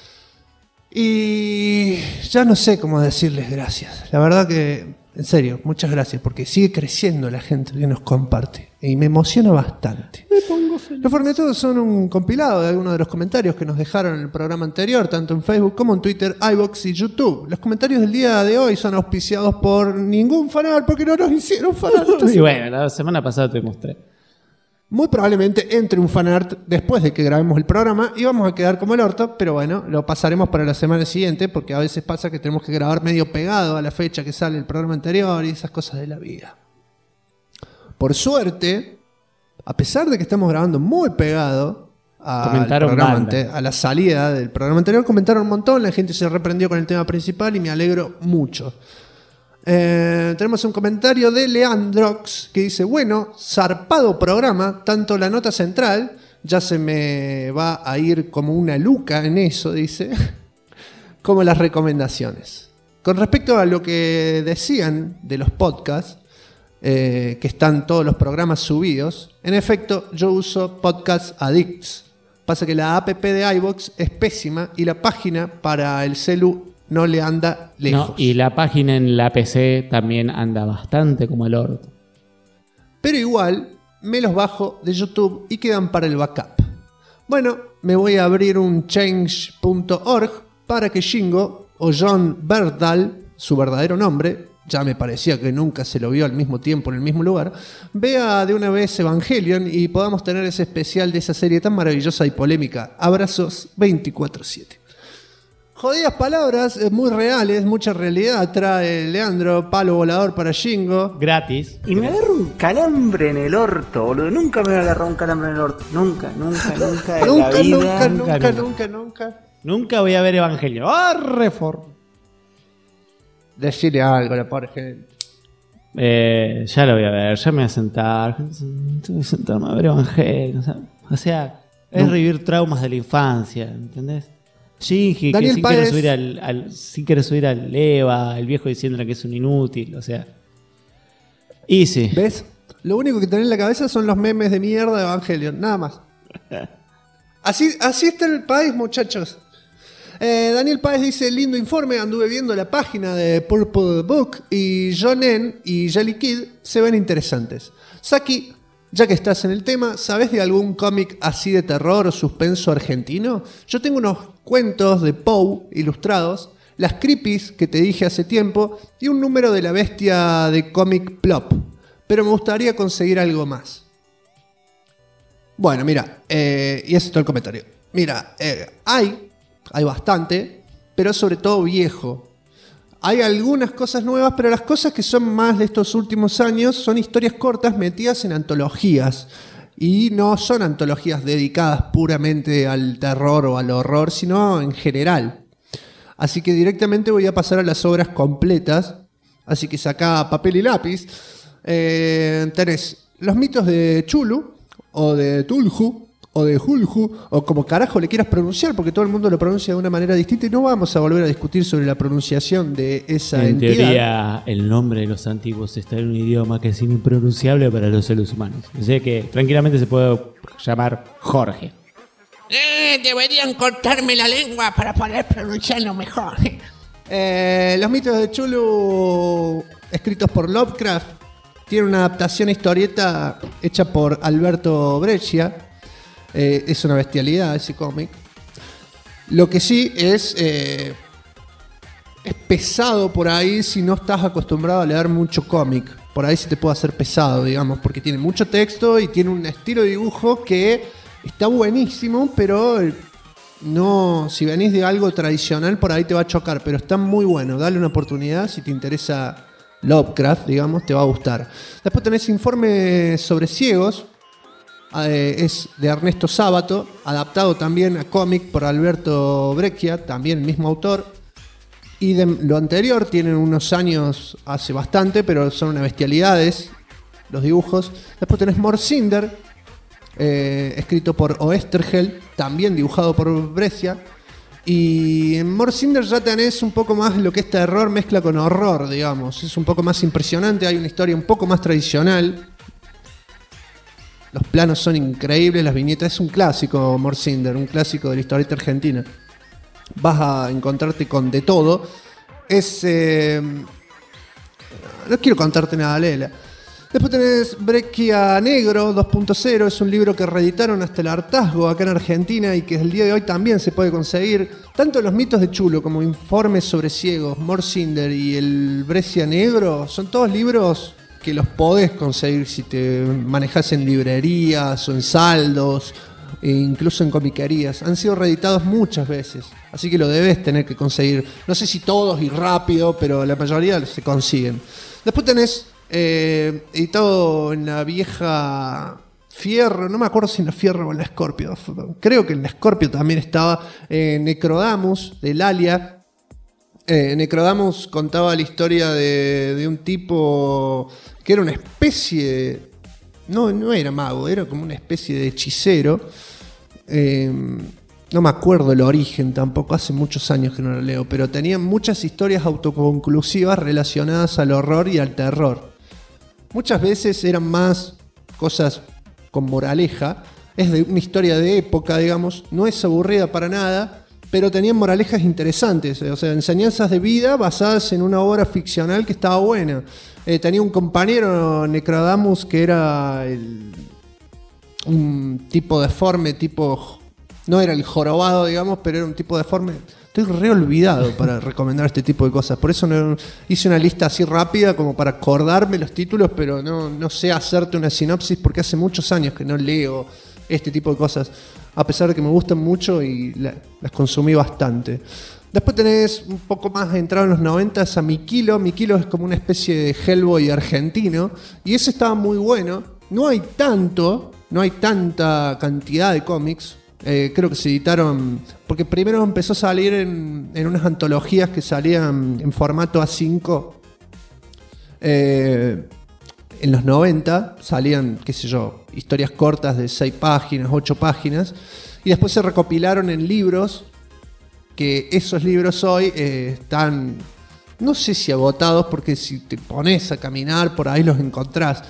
Y ya no sé cómo decirles gracias. La verdad que, en serio, muchas gracias. Porque sigue creciendo la gente que nos comparte. Y me emociona bastante. Me pongo feliz. Los Fornetodos son un compilado de algunos de los comentarios que nos dejaron en el programa anterior, tanto en Facebook como en Twitter, iVoox y YouTube. Los comentarios del día de hoy son auspiciados por ningún fanart, porque no nos hicieron fanart. Y bueno, la semana pasada te mostré. Muy probablemente entre un fanart después de que grabemos el programa y vamos a quedar como el orto, pero bueno, lo pasaremos para la semana siguiente porque a veces pasa que tenemos que grabar medio pegado a la fecha que sale el programa anterior y esas cosas de la vida. Por suerte, a pesar de que estamos grabando muy pegado a la salida del programa anterior, comentaron un montón, la gente se reprendió con el tema principal y me alegro mucho. Tenemos un comentario de Leandrox que dice: bueno, zarpado programa, tanto la nota central, ya se me va a ir como una luca en eso, dice, como las recomendaciones. Con respecto a lo que decían de los podcasts, que están todos los programas subidos, en efecto yo uso Podcast Addicts. Pasa que la app de iVoox es pésima y la página para el celu no le anda lejos. No, y la página en la PC también anda bastante como el orto. Pero igual me los bajo de YouTube y quedan para el backup. Bueno, me voy a abrir un change.org para que Shingo, o John Berdahl, su verdadero nombre, ya me parecía que nunca se lo vio al mismo tiempo en el mismo lugar, vea de una vez Evangelion y podamos tener ese especial de esa serie tan maravillosa y polémica. Abrazos 24/7. Jodidas palabras, muy reales, mucha realidad. Trae Leandro, palo volador para Jingo. Gratis. Y me agarro un calambre en el orto, boludo. Nunca me agarró un calambre en el orto. Nunca en la vida. Nunca. Nunca voy a ver Evangelion. ¡Arre, for! Decirle algo a la pobre gente. Ya lo voy a ver, ya me voy a sentar. Tengo que sentarme a ver Evangelion. O sea, es revivir traumas de la infancia, ¿entendés? Shinji, que sin querer subir al Eva, el viejo diciéndole que es un inútil, o sea. Easy. ¿Ves? Lo único que tenés en la cabeza son los memes de mierda de Evangelion, nada más. Así está el país, muchachos. Daniel Páez dice, lindo informe, anduve viendo la página de Purple Book y Jonen y Jelly Kid se ven interesantes. Saki, ya que estás en el tema, ¿sabes de algún cómic así de terror o suspenso argentino? Yo tengo unos cuentos de Poe ilustrados, las creepies que te dije hace tiempo y un número de la bestia de cómic Plop, pero me gustaría conseguir algo más. Bueno, mira, y ese es todo el comentario. Mira, hay bastante, pero sobre todo viejo. Hay algunas cosas nuevas, pero las cosas que son más de estos últimos años son historias cortas metidas en antologías. Y no son antologías dedicadas puramente al terror o al horror, sino en general. Así que directamente voy a pasar a las obras completas. Así que sacá papel y lápiz. Tenés Los mitos de Chulu, o de Tulhu, o de Hulhu, o como carajo le quieras pronunciar, porque todo el mundo lo pronuncia de una manera distinta y no vamos a volver a discutir sobre la pronunciación de esa entidad. En teoría, el nombre de los antiguos está en un idioma que es impronunciable para los seres humanos. O sea que tranquilamente se puede llamar Jorge. Deberían cortarme la lengua para poder pronunciarlo mejor. Los mitos de Chulu, escritos por Lovecraft, tienen una adaptación a historieta hecha por Alberto Breccia. Es una bestialidad ese cómic. Lo que sí es pesado por ahí si no estás acostumbrado a leer mucho cómic. Por ahí se te puede hacer pesado, digamos, porque tiene mucho texto y tiene un estilo de dibujo que está buenísimo, pero no, si venís de algo tradicional por ahí te va a chocar, pero está muy bueno. Dale una oportunidad si te interesa Lovecraft, digamos, te va a gustar. Después tenés Informe sobre ciegos. Es de Ernesto Sábato, adaptado también a cómic por Alberto Breccia, también el mismo autor. Y de lo anterior tienen unos años hace bastante, pero son unas bestialidades los dibujos. Después tenés Morcinder, escrito por Oesterheld, también dibujado por Breccia. Y en Morcinder ya tenés un poco más lo que es terror mezcla con horror, digamos. Es un poco más impresionante, hay una historia un poco más tradicional. Los planos son increíbles, las viñetas. Es un clásico, Morcinder, un clásico de la historieta argentina. Vas a encontrarte con de todo. No quiero contarte nada, Lela. Después tenés Breccia Negro 2.0. Es un libro que reeditaron hasta el hartazgo acá en Argentina y que el día de hoy también se puede conseguir. Tanto Los mitos de Chulo como Informes sobre ciegos, Morcinder y el Breccia Negro son todos libros que los podés conseguir si te manejás en librerías o en saldos, e incluso en comiquerías. Han sido reeditados muchas veces, así que lo debes tener que conseguir. No sé si todos y rápido, pero la mayoría se consiguen. Después tenés editado en la vieja Fierro, no me acuerdo si en la Fierro o en la Scorpio, creo que en la Scorpio también estaba, Necrodamus de Lalia. Necrodamus contaba la historia de un tipo que era una especie, no era mago, era como una especie de hechicero. No me acuerdo el origen tampoco, hace muchos años que no lo leo, pero tenía muchas historias autoconclusivas relacionadas al horror y al terror. Muchas veces eran más cosas con moraleja, es de una historia de época, digamos, no es aburrida para nada, pero tenían moralejas interesantes, o sea, enseñanzas de vida basadas en una obra ficcional que estaba buena. Tenía un compañero, Necrodamus, que era un tipo deforme, no era el jorobado, digamos, pero era un tipo deforme. Estoy re olvidado para recomendar este tipo de cosas, por eso no hice una lista así rápida como para acordarme los títulos, pero no sé hacerte una sinopsis porque hace muchos años que no leo este tipo de cosas, a pesar de que me gustan mucho y las consumí bastante. Después tenés un poco más entrado en los 90 a Mikilo. Mikilo es como una especie de Hellboy argentino. Y ese estaba muy bueno. No hay tanta cantidad de cómics. Creo que se editaron... Porque primero empezó a salir en unas antologías que salían en formato A5. En los 90 salían, qué sé yo, historias cortas de 6 páginas, 8 páginas. Y después se recopilaron en libros. Que esos libros hoy están, no sé si agotados, porque si te pones a caminar por ahí los encontrás.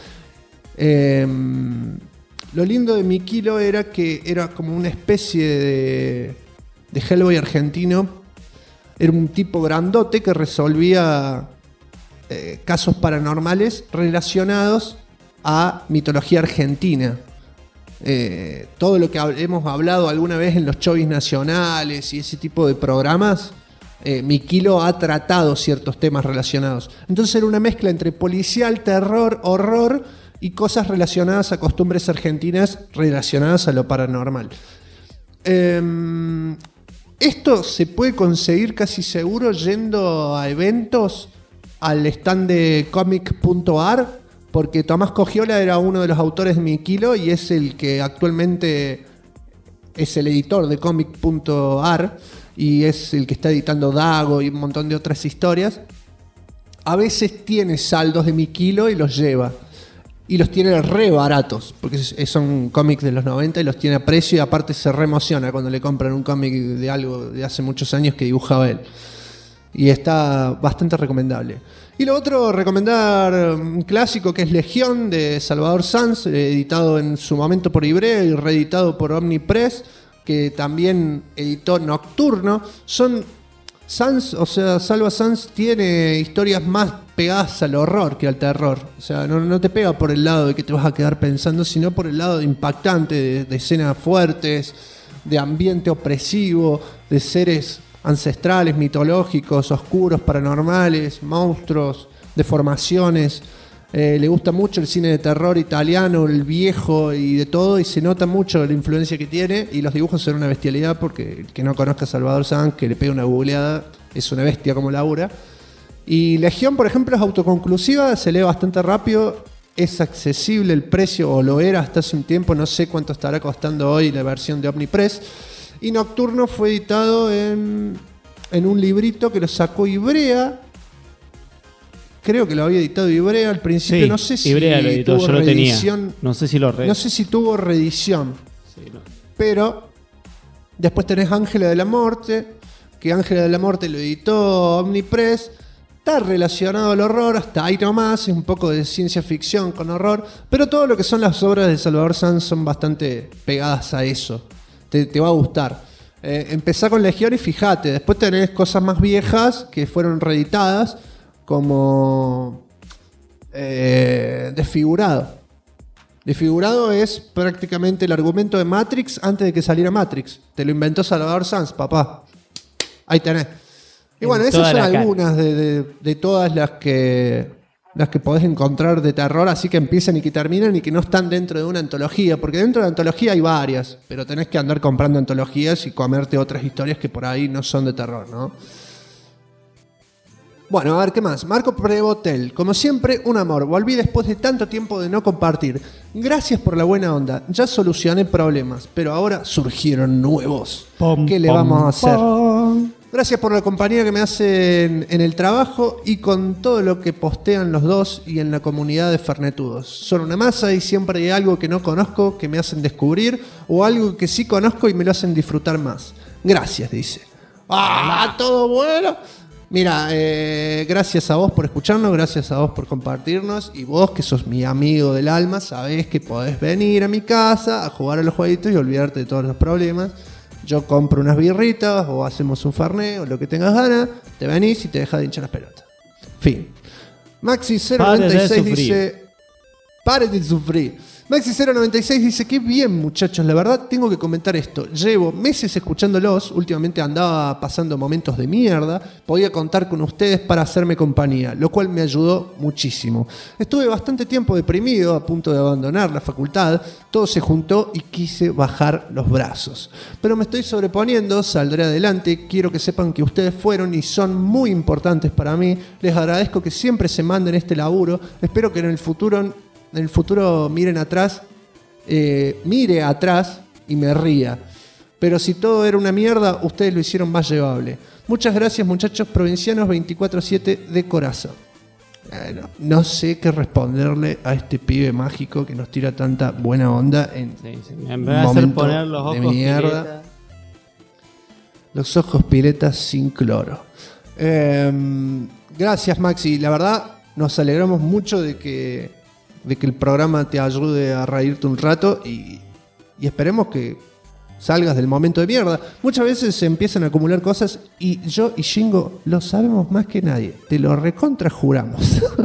Lo lindo de Mikilo era que era como una especie de Hellboy argentino. Era un tipo grandote que resolvía casos paranormales relacionados a mitología argentina. Todo lo que hemos hablado alguna vez en los chovis nacionales y ese tipo de programas, Mikilo ha tratado ciertos temas relacionados. Entonces era una mezcla entre policial, terror, horror y cosas relacionadas a costumbres argentinas relacionadas a lo paranormal. Esto se puede conseguir casi seguro yendo a eventos al stand de comic.ar, porque Tomás Cogiola era uno de los autores de Mikilo y es el que actualmente es el editor de comic.ar y es el que está editando Dago y un montón de otras historias. A veces tiene saldos de Mikilo y los lleva. Y los tiene re baratos, porque son cómics de los 90 y los tiene a precio y aparte se re emociona cuando le compran un cómic de algo de hace muchos años que dibujaba él. Y está bastante recomendable. Y lo otro, recomendar un clásico que es Legión de Salvador Sanz, editado en su momento por Ivrea y reeditado por Omnipress, que también editó Nocturno. Salva Sanz tiene historias más pegadas al horror que al terror. O sea, no te pega por el lado de que te vas a quedar pensando, sino por el lado impactante de escenas fuertes, de ambiente opresivo, de seres ancestrales, mitológicos, oscuros, paranormales, monstruos, deformaciones. Le gusta mucho el cine de terror italiano, el viejo y de todo, y se nota mucho la influencia que tiene, y los dibujos son una bestialidad, porque el que no conozca a Salvador Sanz, que le pega una googleada, es una bestia como labura. Y Legión, por ejemplo, es autoconclusiva, se lee bastante rápido, es accesible el precio, o lo era hasta hace un tiempo, no sé cuánto estará costando hoy la versión de Omnipress. Y Nocturno fue editado en un librito que lo sacó Ivrea. Creo que lo había editado Ivrea al principio. Sí, no sé si Ivrea lo editó, tuvo yo lo reedición. tenía. No sé si lo No sé si tuvo reedición. Sí, no. Pero después tenés Ángela de la Muerte, que Ángela de la Muerte lo editó Omnipress. Está relacionado al horror, hasta ahí nomás, es un poco de ciencia ficción con horror. Pero todo lo que son las obras de Salvador Sanz son bastante pegadas a eso. Te va a gustar. Empezá con Legión y fíjate. Después tenés cosas más viejas que fueron reeditadas, como Desfigurado. Desfigurado es prácticamente el argumento de Matrix antes de que saliera Matrix. Te lo inventó Salvador Sanz, papá. Ahí tenés. Y bueno, esas son algunas de todas las que podés encontrar de terror, así que empiezan y que terminan y que no están dentro de una antología, porque dentro de la antología hay varias, pero tenés que andar comprando antologías y comerte otras historias que por ahí no son de terror, ¿no? Bueno, a ver, ¿qué más? Marco Prebotel, como siempre, un amor. Volví después de tanto tiempo de no compartir. Gracias por la buena onda. Ya solucioné problemas, pero ahora surgieron nuevos. ¿Qué le vamos a hacer? Gracias por la compañía que me hacen en el trabajo y con todo lo que postean los dos y en la comunidad de Fernetudos. Son una masa y siempre hay algo que no conozco que me hacen descubrir o algo que sí conozco y me lo hacen disfrutar más. Gracias, dice. ¡Ah, todo bueno! Mira, gracias a vos por escucharnos, gracias a vos por compartirnos y vos que sos mi amigo del alma, sabés que podés venir a mi casa a jugar a los jueguitos y olvidarte de todos los problemas. Yo compro unas birritas o hacemos un fernet o lo que tengas ganas, te venís y te dejas de hinchar las pelotas. Fin. Maxi096 dice: Paren de sufrir. Maxi096 dice, qué bien muchachos, la verdad tengo que comentar esto. Llevo meses escuchándolos, últimamente andaba pasando momentos de mierda, podía contar con ustedes para hacerme compañía, lo cual me ayudó muchísimo. Estuve bastante tiempo deprimido, a punto de abandonar la facultad, todo se juntó y quise bajar los brazos. Pero me estoy sobreponiendo, saldré adelante, quiero que sepan que ustedes fueron y son muy importantes para mí, les agradezco que siempre se manden este laburo, espero que en el futuro mire atrás y me ría. Pero si todo era una mierda, ustedes lo hicieron más llevable. Muchas gracias muchachos provincianos 24/7 de corazón. No sé qué responderle a este pibe mágico que nos tira tanta buena onda en me va a hacer poner los ojos de mierda. Pireta. Los ojos piretas sin cloro. Gracias Maxi, la verdad nos alegramos mucho de que el programa te ayude a reírte un rato y esperemos que salgas del momento de mierda. Muchas veces se empiezan a acumular cosas y yo y Shingo lo sabemos más que nadie. Te lo recontrajuramos.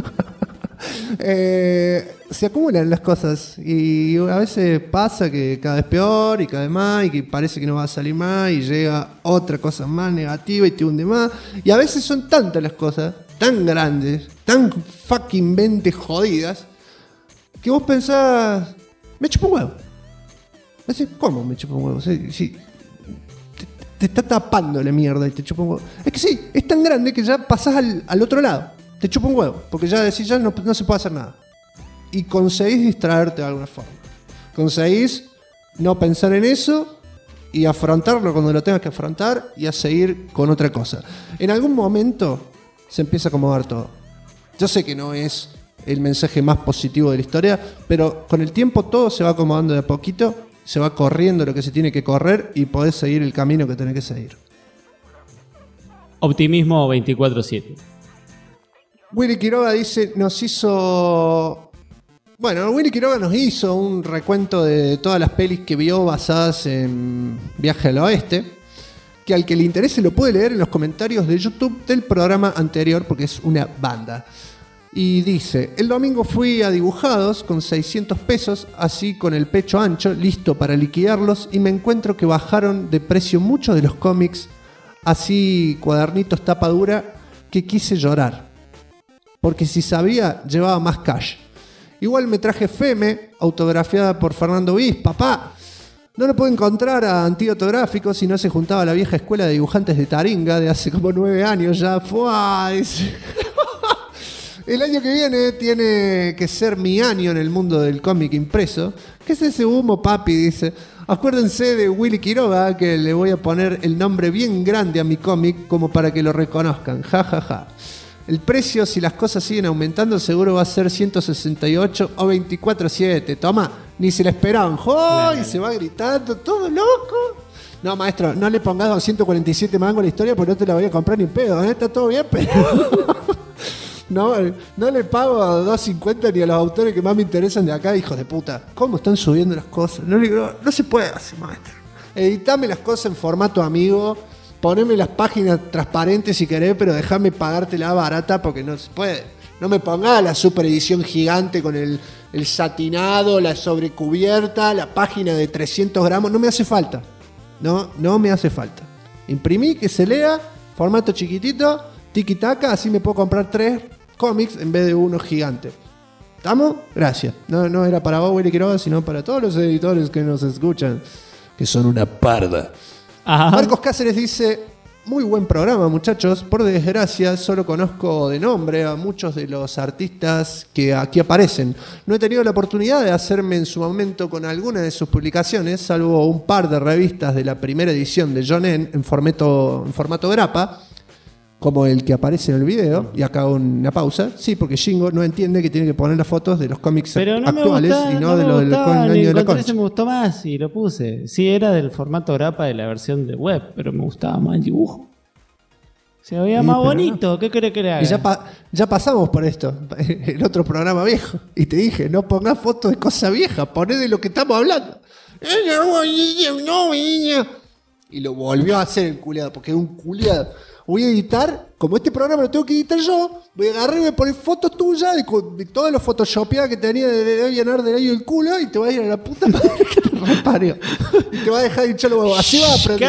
Se acumulan las cosas y a veces pasa que cada vez peor y cada vez más y que parece que no va a salir más y llega otra cosa más negativa y te hunde más. Y a veces son tantas las cosas, tan grandes, tan fucking mente jodidas, que vos pensás, me chupo un huevo. Decís, ¿cómo me chupo un huevo? Si te está tapando la mierda y te chupa un huevo. Es que sí, es tan grande que ya pasás al otro lado. Te chupa un huevo, porque ya decís, ya no se puede hacer nada. Y conseguís distraerte de alguna forma. Conseguís no pensar en eso y afrontarlo cuando lo tengas que afrontar y a seguir con otra cosa. En algún momento se empieza a acomodar todo. Yo sé que no es el mensaje más positivo de la historia, pero con el tiempo todo se va acomodando de a poquito, se va corriendo lo que se tiene que correr y podés seguir el camino que tenés que seguir. Optimismo 24/7. Willy Quiroga dice, Willy Quiroga nos hizo un recuento de todas las pelis que vio basadas en Viaje al Oeste, que al que le interese lo puede leer en los comentarios de YouTube del programa anterior, porque es una banda. Y dice, el domingo fui a Dibujados con 600 pesos, así con el pecho ancho, listo para liquidarlos, y me encuentro que bajaron de precio muchos de los cómics, así cuadernitos tapa dura, que quise llorar. Porque si sabía, llevaba más cash. Igual me traje Feme, autografiada por Fernando Bis, papá. No lo puedo encontrar a Antídoto Gráfico si no se juntaba la vieja escuela de dibujantes de Taringa de hace como 9 años ya. El año que viene tiene que ser mi año en el mundo del cómic impreso. ¿Qué es ese humo, papi? Dice. Acuérdense de Willy Quiroga, que le voy a poner el nombre bien grande a mi cómic como para que lo reconozcan. Ja, ja, ja. El precio, si las cosas siguen aumentando, seguro va a ser 168 o 24/7. Toma, ni se la esperaban. ¡Oh! Y se va gritando, todo loco. No, maestro, no le pongas 247 mangos a la historia porque no te la voy a comprar ni pedo. Está todo bien, pero... No le pago a 2.50 ni a los autores que más me interesan de acá, hijos de puta. ¿Cómo están subiendo las cosas? No se puede así, maestro. Editame las cosas en formato amigo, poneme las páginas transparentes si querés, pero dejame pagártela barata porque no se puede. No me pongas la super edición gigante con el satinado, la sobrecubierta, la página de 300 gramos. No me hace falta. No me hace falta. Imprimí, que se lea, formato chiquitito, tiki-taka, así me puedo comprar 3 cómics en vez de uno gigante. ¿Estamos? Gracias. No era para vos, Willy Quiroga, sino para todos los editores que nos escuchan, que son una parda. Ajá. Marcos Cáceres dice, muy buen programa, muchachos. Por desgracia, solo conozco de nombre a muchos de los artistas que aquí aparecen. No he tenido la oportunidad de hacerme en su momento con alguna de sus publicaciones, salvo un par de revistas de la primera edición de Shonen en formato grapa, como el que aparece en el video, y acá una pausa. Sí, porque Shingo no entiende que tiene que poner las fotos de los cómics actuales y no de lo del año de la concha. Ese me gustó más y lo puse. Sí, era del formato grapa de la versión de web, pero me gustaba más el dibujo. Se veía más bonito. No. ¿Qué querés que le haga? Y ya pasamos por esto, el otro programa viejo. Y te dije, no pongas fotos de cosas viejas, poné de lo que estamos hablando. Y lo volvió a hacer el culiado, porque es un culiado. voy a editar, como este programa lo tengo que editar yo, voy a agarrar y voy a poner fotos tuyas de todos los photoshopeados que tenía de llenar de ello el culo y te va a ir a la puta madre que te reparió. Y te va a dejar hinchar los huevos. Así va a aprender.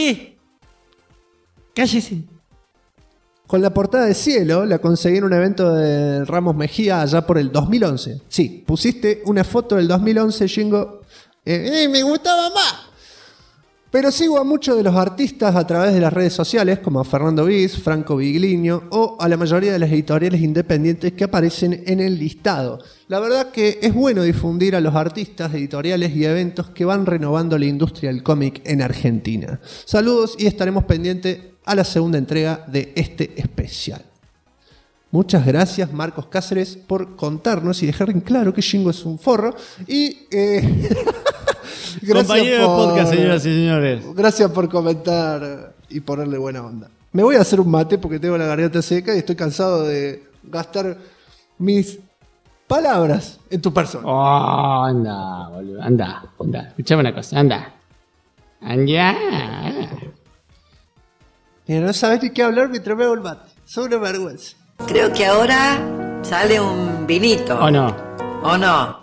Cállese. Con la portada de Cielo la conseguí en un evento de Ramos Mejía allá por el 2011. Sí, pusiste una foto del 2011, Jingo. Me gustaba más. Pero sigo a muchos de los artistas a través de las redes sociales, como a Fernando Bis, Franco Vigliño o a la mayoría de las editoriales independientes que aparecen en el listado. La verdad que es bueno difundir a los artistas, editoriales y eventos que van renovando la industria del cómic en Argentina. Saludos y estaremos pendientes a la segunda entrega de este especial. Muchas gracias, Marcos Cáceres, por contarnos y dejar en claro que Jingo es un forro. Y compañero de podcast, señoras y señores. Gracias por comentar y ponerle buena onda. Me voy a hacer un mate porque tengo la garganta seca y estoy cansado de gastar mis palabras en tu persona. Oh, anda, boludo, anda. Escuchame una cosa, anda. Mira, no sabes ni qué hablar mientras me hago el mate. Soy una vergüenza. Creo que ahora sale un vinito. ¿O no? ¿O no?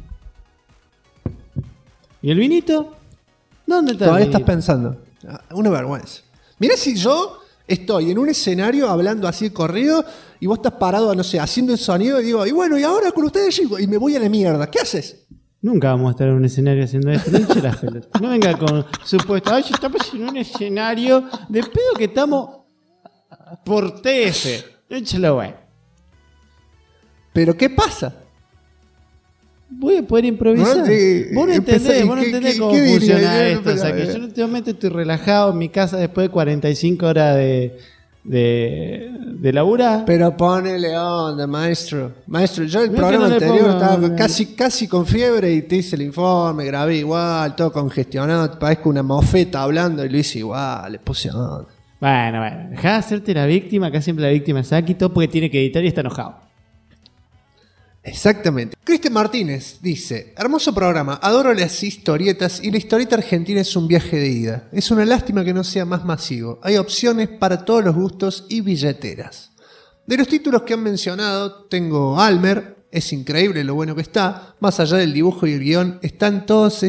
¿Y el vinito? ¿Dónde está? Todavía estás pensando. Una vergüenza. Mira si yo estoy en un escenario hablando así de corrido y vos estás parado, no sé, haciendo el sonido y digo, y bueno, y ahora con ustedes Jingo, y me voy a la mierda. ¿Qué haces? Nunca vamos a estar en un escenario haciendo esto. No venga con supuesto. Ay, estamos en un escenario de pedo que estamos por TS. Échalo, güey. ¿Pero qué pasa? Voy a poder improvisar. Vos no entendés cómo funciona esto. O sea, que yo en este momento estoy relajado en mi casa después de 45 horas de laburar. Pero ponele onda, maestro. Maestro, yo el programa anterior estaba casi con fiebre y te hice el informe, grabé igual, todo congestionado, parezco una mofeta hablando y lo hice igual, le puse onda. Bueno, dejá de hacerte la víctima, acá siempre la víctima es Aki, todo porque tiene que editar y está enojado. Exactamente. Cristian Martínez dice: hermoso programa, adoro las historietas y la historieta argentina es un viaje de ida. Es una lástima que no sea más masivo. Hay opciones para todos los gustos y billeteras. De los títulos que han mencionado, tengo Almer, es increíble lo bueno que está. Más allá del dibujo y el guión, están todos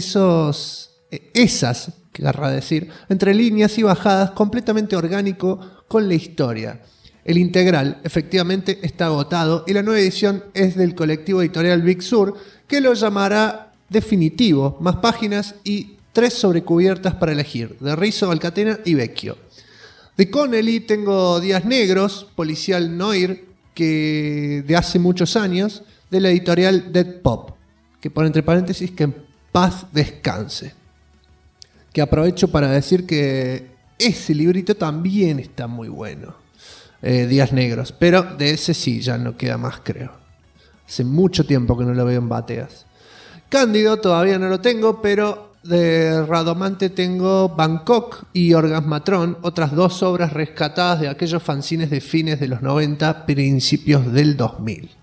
esas, querrá decir, entre líneas y bajadas, completamente orgánico con la historia. El integral efectivamente está agotado y la nueva edición es del colectivo editorial Big Sur, que lo llamará definitivo, más páginas y 3 sobrecubiertas para elegir, de Rizzo, Alcatena y Vecchio. De Connelly tengo Días Negros, policial noir, que de hace muchos años, de la editorial Dead Pop, que pone entre paréntesis que en paz descanse. Que aprovecho para decir que ese librito también está muy bueno. Días Negros, pero de ese sí, ya no queda más, creo. Hace mucho tiempo que no lo veo en bateas. Cándido todavía no lo tengo, pero de Radomante tengo Bangkok y Orgasmatron, otras 2 obras rescatadas de aquellos fanzines de fines de los 90, principios del 2000.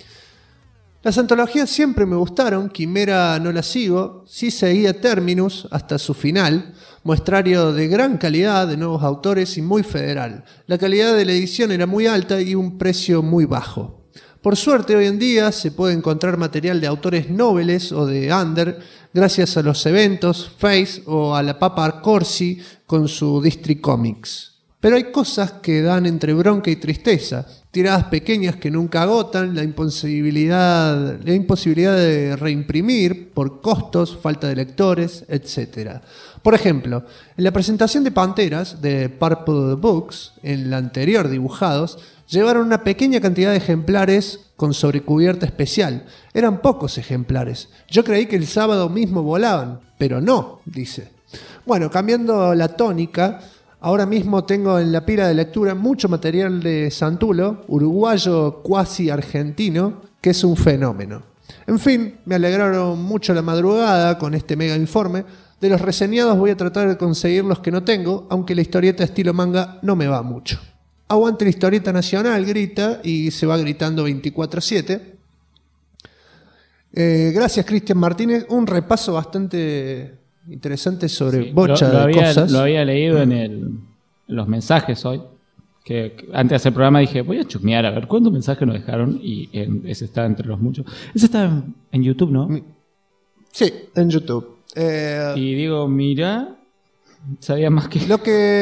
Las antologías siempre me gustaron, Quimera no la sigo, sí seguía Terminus hasta su final, muestrario de gran calidad, de nuevos autores y muy federal. La calidad de la edición era muy alta y un precio muy bajo. Por suerte hoy en día se puede encontrar material de autores nobles o de under gracias a los eventos, Face o a la Papa Corsi con su District Comics. Pero hay cosas que dan entre bronca y tristeza, tiradas pequeñas que nunca agotan, la imposibilidad de reimprimir por costos, falta de lectores, etc. Por ejemplo, en la presentación de Panteras de Purple Books, en la anterior Dibujados, llevaron una pequeña cantidad de ejemplares con sobrecubierta especial. Eran pocos ejemplares. Yo creí que el sábado mismo volaban, pero no, dice. Bueno, cambiando la tónica, ahora mismo tengo en la pila de lectura mucho material de Santulo, uruguayo cuasi argentino, que es un fenómeno. En fin, me alegraron mucho la madrugada con este mega informe. De los reseñados voy a tratar de conseguir los que no tengo, aunque la historieta estilo manga no me va mucho. Aguante la historieta nacional, grita, y se va gritando 24/7. Gracias, Cristian Martínez. Un repaso bastante interesante sobre bocha de cosas. Lo había leído en los mensajes hoy. que antes de hacer el programa dije, voy a chusmear a ver cuántos mensajes nos dejaron y ese está entre los muchos. Ese está en YouTube, ¿no? Sí, en YouTube. Y digo, mira, sabía más que...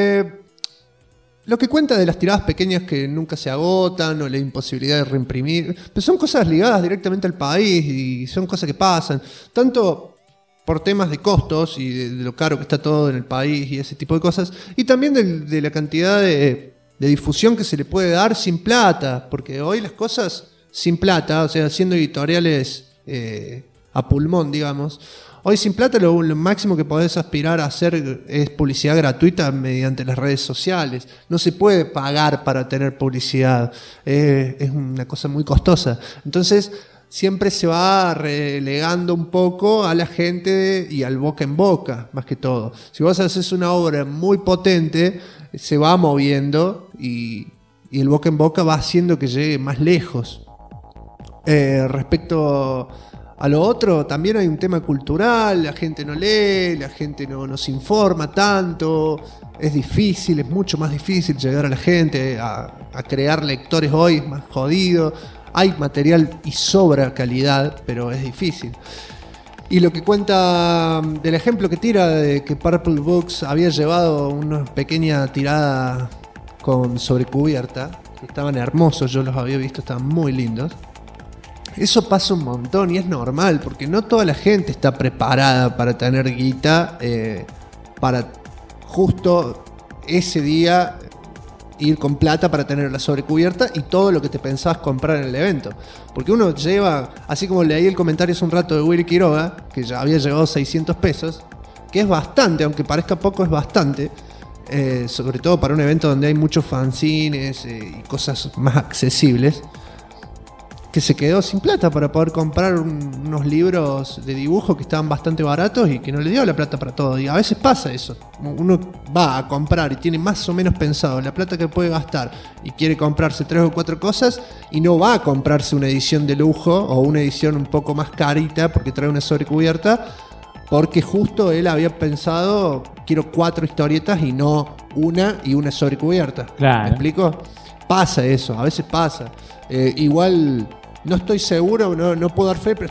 Lo que cuenta de las tiradas pequeñas que nunca se agotan o la imposibilidad de reimprimir, pues son cosas ligadas directamente al país y son cosas que pasan, tanto por temas de costos y de lo caro que está todo en el país y ese tipo de cosas, y también de la cantidad de difusión que se le puede dar sin plata, porque hoy las cosas sin plata, o sea, haciendo editoriales a pulmón, digamos, hoy sin plata lo máximo que podés aspirar a hacer es publicidad gratuita mediante las redes sociales. No se puede pagar para tener publicidad. Es una cosa muy costosa. Entonces siempre se va relegando un poco a la gente y al boca en boca, más que todo. Si vos haces una obra muy potente, se va moviendo y el boca en boca va haciendo que llegue más lejos. Respecto a lo otro, también hay un tema cultural, la gente no lee, la gente no se informa tanto, es difícil, es mucho más difícil llegar a la gente, a crear lectores hoy, es más jodido, hay material y sobra calidad, pero es difícil. Y lo que cuenta del ejemplo que tira de que Purple Books había llevado una pequeña tirada con sobrecubierta, que estaban hermosos, yo los había visto, estaban muy lindos. Eso pasa un montón y es normal, porque no toda la gente está preparada para tener guita para justo ese día ir con plata para tener la sobrecubierta y todo lo que te pensabas comprar en el evento. Porque uno lleva, así como leí el comentario hace un rato de Willy Quiroga, que ya había llevado 600 pesos, que es bastante, aunque parezca poco, es bastante, sobre todo para un evento donde hay muchos fanzines y cosas más accesibles, que se quedó sin plata para poder comprar unos libros de dibujo que estaban bastante baratos y que no le dio la plata para todo. Y a veces pasa eso. Uno va a comprar y tiene más o menos pensado la plata que puede gastar y quiere comprarse 3 o 4 cosas y no va a comprarse una edición de lujo o una edición un poco más carita porque trae una sobrecubierta, porque justo él había pensado, quiero 4 historietas y no una y una sobrecubierta. Claro. ¿Me explico? Pasa eso, a veces pasa. Igual no estoy seguro, no puedo dar fe, pero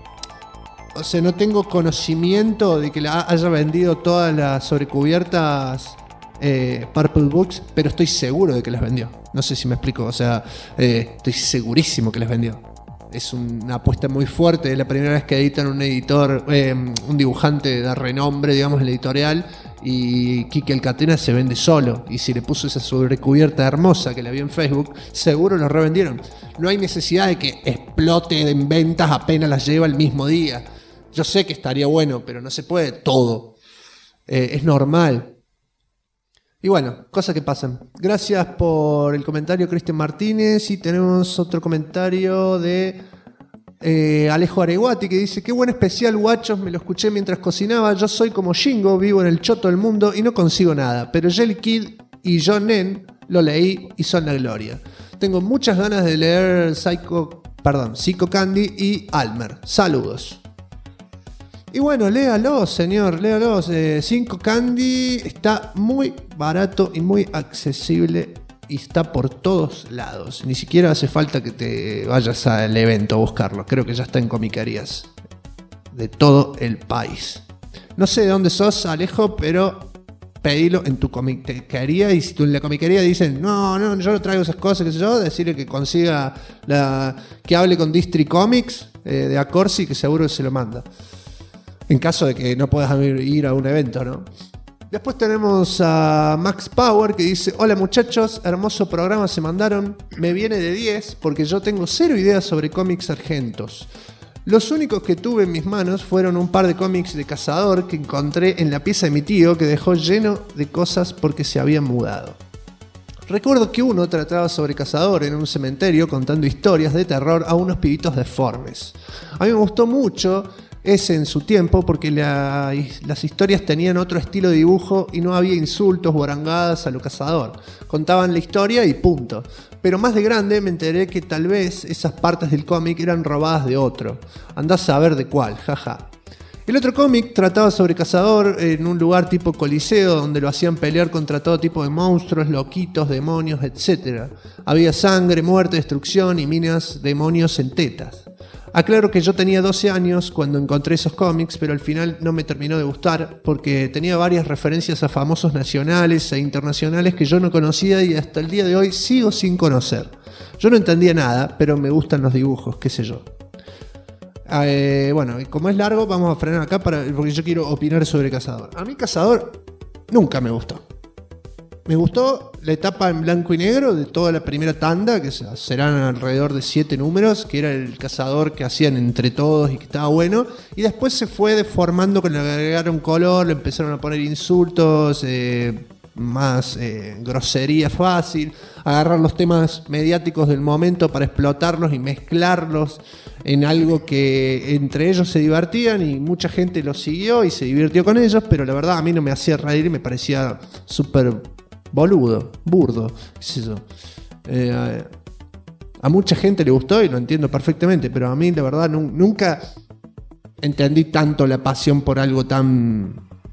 o sea, no tengo conocimiento de que haya vendido todas las sobrecubiertas Purple Books, pero estoy seguro de que las vendió. No sé si me explico, o sea, estoy segurísimo que las vendió. Es una apuesta muy fuerte, es la primera vez que editan un editor, un dibujante de renombre, digamos, en la editorial, y Quique Alcatena se vende solo, y si le puso esa sobrecubierta hermosa que la vi en Facebook, seguro lo revendieron. No hay necesidad de que explote en ventas apenas las lleva el mismo día. Yo sé que estaría bueno, pero no se puede todo. Es normal. Y bueno, cosas que pasan. Gracias por el comentario, Cristian Martínez. Y tenemos otro comentario de Alejo Areguati, que dice: qué buen especial, guachos, me lo escuché mientras cocinaba. Yo soy como Shingo, vivo en el choto del mundo y no consigo nada, pero Jelly Kid y John Nen lo leí y son la gloria. Tengo muchas ganas de leer Psycho Candy y Almer. Saludos. Y bueno, léalo, señor, léalo. Psycho Candy está muy barato y muy accesible y está por todos lados. Ni siquiera hace falta que te vayas al evento a buscarlo. Creo que ya está en comiquerías de todo el país. No sé de dónde sos, Alejo, pero pedilo en tu comiquería. Y si tú en la comiquería dicen, no, yo no traigo esas cosas, qué sé yo, decirle que consiga que hable con Distri Comics de Acorsi, que seguro se lo manda. En caso de que no puedas ir a un evento, ¿no? Después tenemos a Max Power, que dice: hola muchachos, hermoso programa se mandaron. Me viene de 10 porque yo tengo 0 ideas sobre cómics argentos. Los únicos que tuve en mis manos fueron un par de cómics de Cazador que encontré en la pieza de mi tío, que dejó lleno de cosas porque se había mudado. Recuerdo que uno trataba sobre Cazador en un cementerio contando historias de terror a unos pibitos deformes. A mí me gustó mucho ese en su tiempo porque las historias tenían otro estilo de dibujo y no había insultos o arangadas a lo Cazador. Contaban la historia y punto. Pero más de grande me enteré que tal vez esas partes del cómic eran robadas de otro. Andás a saber de cuál, jaja. El otro cómic trataba sobre Cazador en un lugar tipo Coliseo, donde lo hacían pelear contra todo tipo de monstruos, loquitos, demonios, etc. Había sangre, muerte, destrucción y minas demonios en tetas. Aclaro que yo tenía 12 años cuando encontré esos cómics, pero al final no me terminó de gustar porque tenía varias referencias a famosos nacionales e internacionales que yo no conocía y hasta el día de hoy sigo sin conocer. Yo no entendía nada, pero me gustan los dibujos, qué sé yo. Bueno, como es largo, vamos a frenar acá porque yo quiero opinar sobre Cazador. A mí Cazador nunca me gustó. Me gustó la etapa en blanco y negro de toda la primera tanda, que serán alrededor de 7 números, que era el Cazador que hacían entre todos y que estaba bueno. Y después se fue deformando, que le agregaron color, le empezaron a poner insultos, más grosería fácil, agarrar los temas mediáticos del momento para explotarlos y mezclarlos en algo que entre ellos se divertían y mucha gente los siguió y se divirtió con ellos, pero la verdad a mí no me hacía reír y me parecía súper boludo, burdo, qué sé yo. A mucha gente le gustó y lo entiendo perfectamente, pero a mí la verdad nunca entendí tanto la pasión por algo tan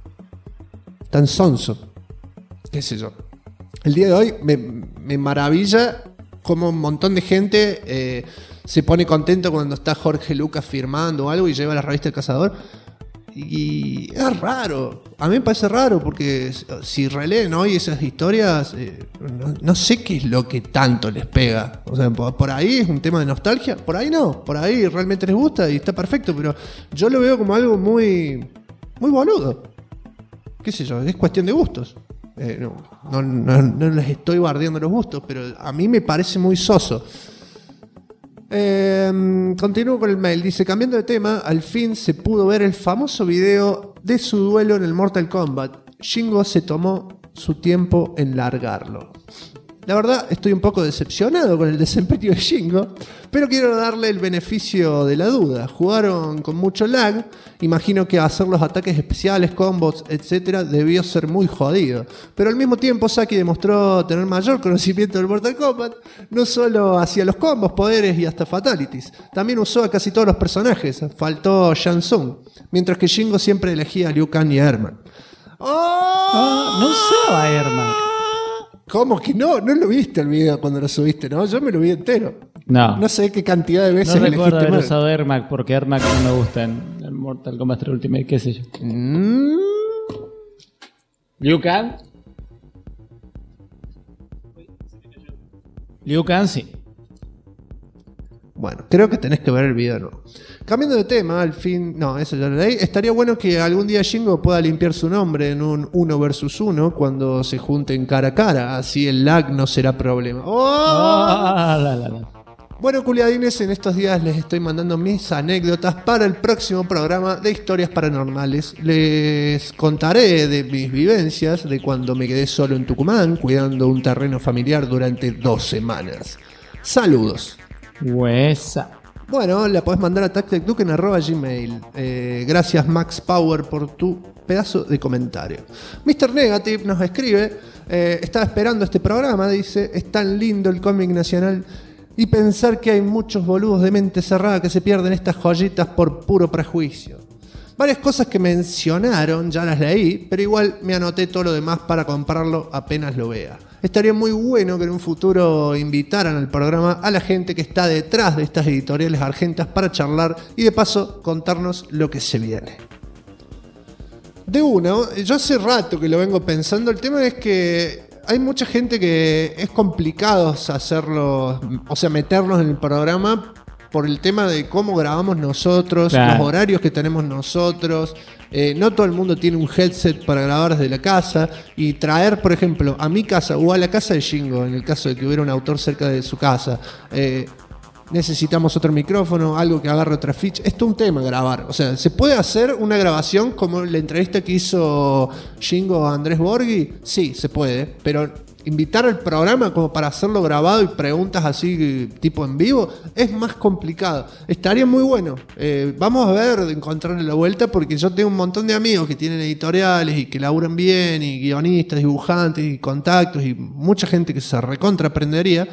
sonso. Qué sé yo. El día de hoy me maravilla cómo un montón de gente se pone contento cuando está Jorge Lucas firmando o algo y lleva la revista El Cazador. Y es raro. A mí me parece raro porque si releen hoy esas historias, no sé qué es lo que tanto les pega. O sea, por ahí es un tema de nostalgia, por ahí no. Por ahí realmente les gusta y está perfecto, pero yo lo veo como algo muy, muy boludo. Qué sé yo, es cuestión de gustos. No les estoy bardeando los gustos, pero a mí me parece muy soso. Continúo con el mail. Dice: cambiando de tema, al fin se pudo ver el famoso video de su duelo en el Mortal Kombat. Shingo se tomó su tiempo en largarlo. La verdad, estoy un poco decepcionado con el desempeño de Shingo, pero quiero darle el beneficio de la duda. Jugaron con mucho lag, imagino que hacer los ataques especiales, combos, etc. debió ser muy jodido. Pero al mismo tiempo Saki demostró tener mayor conocimiento del Mortal Kombat, no solo hacía los combos, poderes y hasta fatalities. También usó a casi todos los personajes, faltó Shang Tsung, mientras que Shingo siempre elegía a Liu Kang y a Ermac. No usaba Ermac. ¿Cómo que no? No lo viste el video cuando lo subiste, ¿no? Yo me lo vi entero. No sé qué cantidad de veces no recuerdo haber mal. usado Ermac porque Ermac no me gusta en el Mortal Kombat 3 Ultimate, qué sé yo. ¿Liu Kang? Liu Kang sí. Bueno, creo que tenés que ver el video, ¿no? Cambiando de tema, al fin... No, eso ya lo leí. Estaría bueno que algún día Shingo pueda limpiar su nombre en un 1 versus 1 cuando se junten cara a cara. Así el lag no será problema. Bueno, culiadines, en estos días les estoy mandando mis anécdotas para el próximo programa de historias paranormales. Les contaré de mis vivencias de cuando me quedé solo en Tucumán cuidando un terreno familiar durante 2 semanas. Saludos. Huesa. Bueno, la podés mandar a tactecduken@gmail. Gracias Max Power por tu pedazo de comentario. Mr. Negative nos escribe: estaba esperando este programa, dice, es tan lindo el cómic nacional y pensar que hay muchos boludos de mente cerrada que se pierden estas joyitas por puro prejuicio. Varias cosas que mencionaron ya las leí, pero igual me anoté todo lo demás para comprarlo apenas lo vea. Estaría muy bueno que en un futuro invitaran al programa a la gente que está detrás de estas editoriales argentas para charlar y de paso contarnos lo que se viene. De uno, yo hace rato que lo vengo pensando, el tema es que hay mucha gente que es complicado hacerlo, o sea, meternos en el programa por el tema de cómo grabamos nosotros, claro, los horarios que tenemos nosotros. No todo el mundo tiene un headset para grabar desde la casa y traer, por ejemplo, a mi casa o a la casa de Shingo, en el caso de que hubiera un autor cerca de su casa, necesitamos otro micrófono, algo que agarre otra ficha. Es todo un tema grabar. O sea, ¿se puede hacer una grabación como la entrevista que hizo Shingo a Andrés Borghi? Sí, se puede, pero invitar al programa como para hacerlo grabado y preguntas así tipo en vivo es más complicado. Estaría muy bueno. Vamos a ver de encontrarle la vuelta, porque yo tengo un montón de amigos que tienen editoriales y que laburan bien, y guionistas, dibujantes y contactos y mucha gente que se recontra aprendería,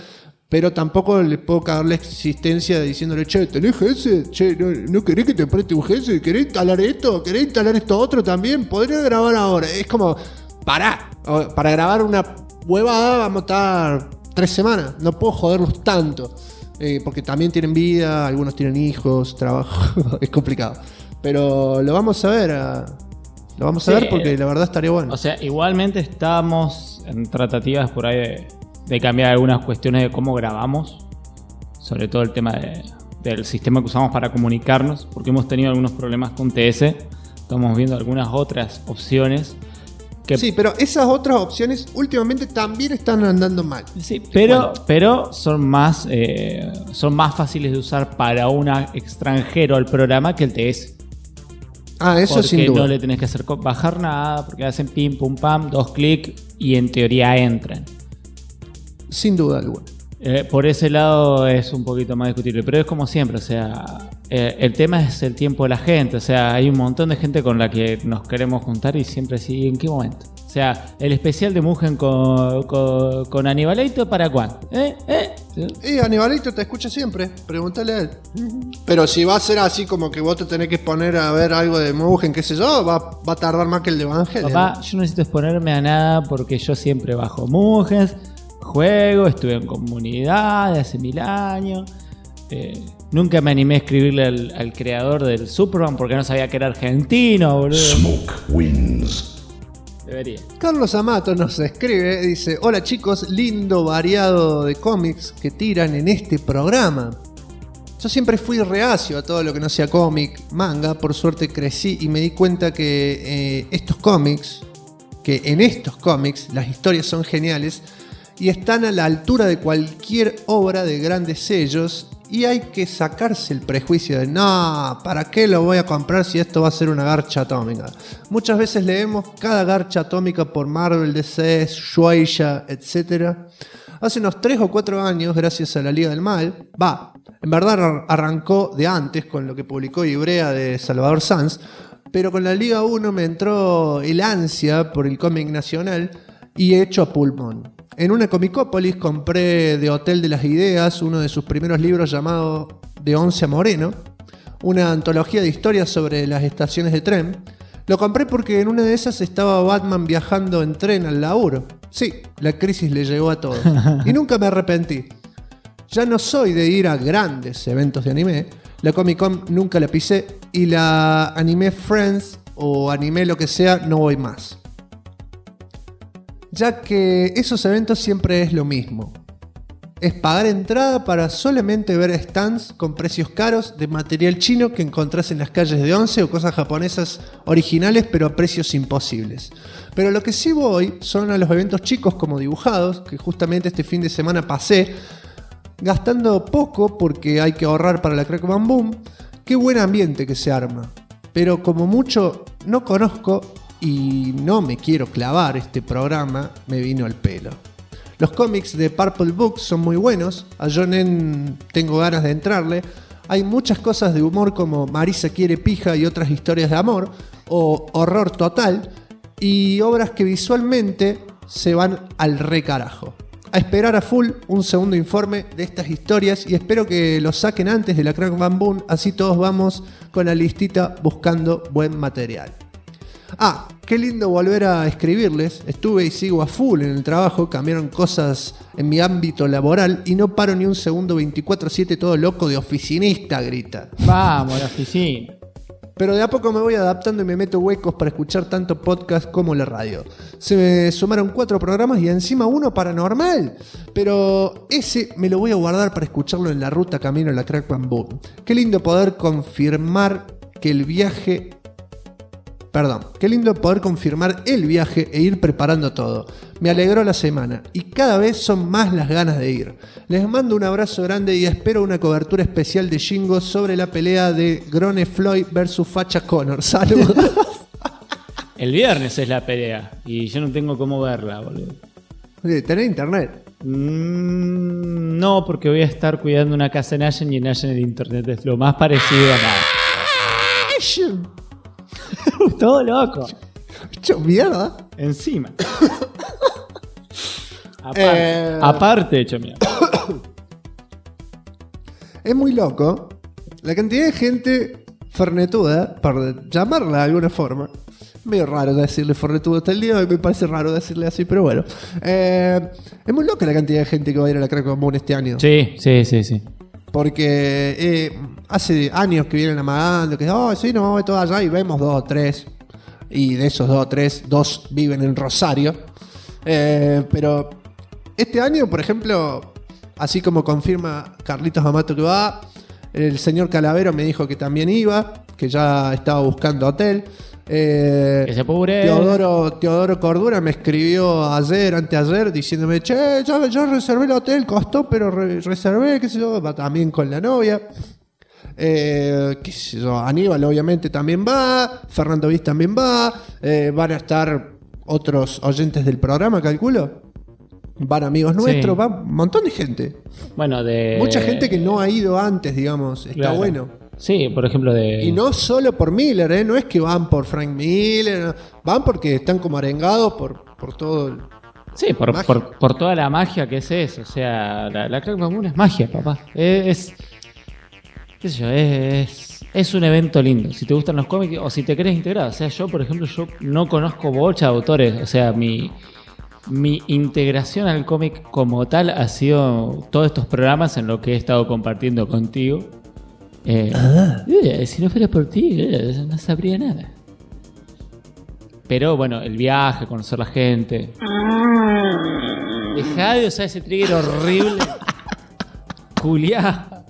Pero tampoco les puedo cagar la existencia diciéndole, che, ¿tenés GS? Che, ¿no querés que te preste un GS? ¿Querés instalar esto? ¿Querés instalar esto otro también? Podría grabar ahora. Es como, pará. Para grabar una huevada vamos a estar 3 semanas. No puedo joderlos tanto. Porque también tienen vida, algunos tienen hijos, trabajo. Es complicado. Pero lo vamos a ver. Lo vamos a ver porque la verdad estaría bueno. O sea, igualmente estamos en tratativas por ahí de cambiar algunas cuestiones de cómo grabamos, sobre todo el tema del sistema que usamos para comunicarnos, porque hemos tenido algunos problemas con TS. Estamos viendo algunas otras opciones. Sí, pero esas otras opciones últimamente también están andando mal. Sí, pero son más fáciles de usar para un extranjero al programa que el TS. Eso porque sin duda. No le tenés que hacer bajar nada, porque hacen pim, pum, pam, 2 clics y en teoría entran. Sin duda alguna. Por ese lado es un poquito más discutible, pero es como siempre, o sea, el tema es el tiempo de la gente, o sea, hay un montón de gente con la que nos queremos juntar y siempre sí, ¿en qué momento? O sea, el especial de Mugen con Anibalito, ¿para cuándo? Anibalito te escucha siempre, pregúntale a él. Pero si va a ser así como que vos te tenés que poner a ver algo de Mugen, qué sé yo, va a tardar más que el de Evangelion. Papá, yo no necesito exponerme a nada porque yo siempre bajo Mugen, juego, estuve en comunidad de hace 1000 años. Nunca me animé a escribirle al creador del Superman porque no sabía que era argentino, boludo. Smoke wins. Debería. Carlos Amato nos escribe, dice: hola chicos, lindo variado de cómics que tiran en este programa. Yo siempre fui reacio a todo lo que no sea cómic, manga. Por suerte crecí y me di cuenta que en estos cómics las historias son geniales y están a la altura de cualquier obra de grandes sellos. Y hay que sacarse el prejuicio de no, ¿para qué lo voy a comprar si esto va a ser una garcha atómica? Muchas veces leemos cada garcha atómica por Marvel, DC, Shueisha, etc. Hace unos 3 o 4 años, gracias a la Liga del Mal, en verdad arrancó de antes con lo que publicó Ibrea de Salvador Sanz, pero con la Liga 1 me entró el ansia por el cómic nacional y he hecho a pulmón. En una Comicópolis compré de Hotel de las Ideas uno de sus primeros libros llamado De Once a Moreno, una antología de historias sobre las estaciones de tren. Lo compré porque en una de esas estaba Batman viajando en tren al laburo. Sí, la crisis le llegó a todos. Y nunca me arrepentí. Ya no soy de ir a grandes eventos de anime. La Comic Con nunca la pisé y la Anime Friends o anime lo que sea no voy más. Ya que esos eventos siempre es lo mismo. Es pagar entrada para solamente ver stands con precios caros de material chino que encontrás en las calles de Once o cosas japonesas originales pero a precios imposibles. Pero lo que sí voy son a los eventos chicos como Dibujados, que justamente este fin de semana pasé, gastando poco porque hay que ahorrar para la Crack Bam Boom. Qué buen ambiente que se arma. Pero como mucho no conozco y no me quiero clavar este programa, me vino al pelo. Los cómics de Purple Books son muy buenos, a Shonen tengo ganas de entrarle. Hay muchas cosas de humor como Marisa quiere pija y otras historias de amor, o Horror Total, y obras que visualmente se van al recarajo. A esperar a full un segundo informe de estas historias y espero que lo saquen antes de la Crack Bam Boom, así todos vamos con la listita buscando buen material. Qué lindo volver a escribirles. Estuve y sigo a full en el trabajo, cambiaron cosas en mi ámbito laboral y no paro ni un segundo 24/7 todo loco de oficinista, grita. Vamos, la oficina. Pero de a poco me voy adaptando y me meto huecos para escuchar tanto podcast como la radio. Se me sumaron 4 programas y encima uno paranormal. Pero ese me lo voy a guardar para escucharlo en la ruta camino a la Crack Bam Boom. Qué lindo poder confirmar el viaje e ir preparando todo. Me alegró la semana y cada vez son más las ganas de ir. Les mando un abrazo grande y espero una cobertura especial de Shingo sobre la pelea de Grone Floyd versus Facha Connor. Saludos. El viernes es la pelea y yo no tengo cómo verla, boludo. ¿Tenés internet? No, porque voy a estar cuidando una casa en Ashen y en Ashen el internet es lo más parecido a nada. Todo loco. Hecho mierda. Encima. Aparte hecho mierda. Es muy loco la cantidad de gente fernetuda, por llamarla de alguna forma. Medio raro decirle fernetudo hasta el día de hoy, me parece raro decirle así, pero bueno. Es muy loca la cantidad de gente que va a ir a la Crack Común este año. Sí. Porque hace años que vienen amagando, que sí, nos vamos todos allá y vemos 2 o 3. Y de esos 2 o 3, 2 viven en Rosario. Pero este año, por ejemplo, así como confirma Carlitos Amato que va, el señor Calavero me dijo que también iba, que ya estaba buscando hotel. Que se apure. Teodoro Cordura me escribió anteayer, diciéndome, che, ya reservé el hotel, costó, pero reservé, qué sé yo, va también con la novia. Qué sé yo, Aníbal obviamente también va, Fernando Viz también va, van a estar otros oyentes del programa, calculo. Van amigos nuestros, va un montón de gente. Bueno, mucha gente que no ha ido antes, digamos, está claro. Bueno. Sí, por ejemplo Y no solo por Miller, no es que van por Frank Miller, no. Van porque están como arengados por todo el... Sí, por toda la magia que es eso. O sea, la Crack Común es magia, papá. Qué sé yo, es un evento lindo. Si te gustan los cómics o si te querés integrar. O sea, yo, por ejemplo, yo no conozco bocha de autores. O sea, mi integración al cómic como tal ha sido todos estos programas en los que he estado compartiendo contigo. Si no fuera por ti, no sabría nada. Pero bueno, el viaje, conocer la gente. Dejá de usar ese trigger horrible. Juliá.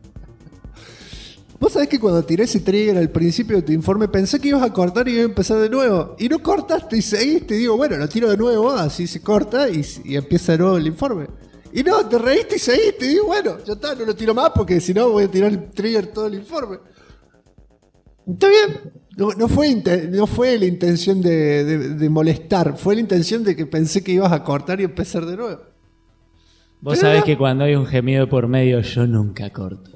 Vos sabés que cuando tiré ese trigger al principio de tu informe pensé que ibas a cortar y iba a empezar de nuevo. Y no cortaste y seguiste. Digo, bueno, lo tiro de nuevo, así se corta y empieza de nuevo el informe. Y no, te reíste y seguiste. Y digo, bueno, ya está, no lo tiro más porque si no voy a tirar el trigger todo el informe. Está bien. No fue la intención de molestar. Fue la intención de que pensé que ibas a cortar y empezar de nuevo. Vos sabés que cuando hay un gemido por medio, yo nunca corto.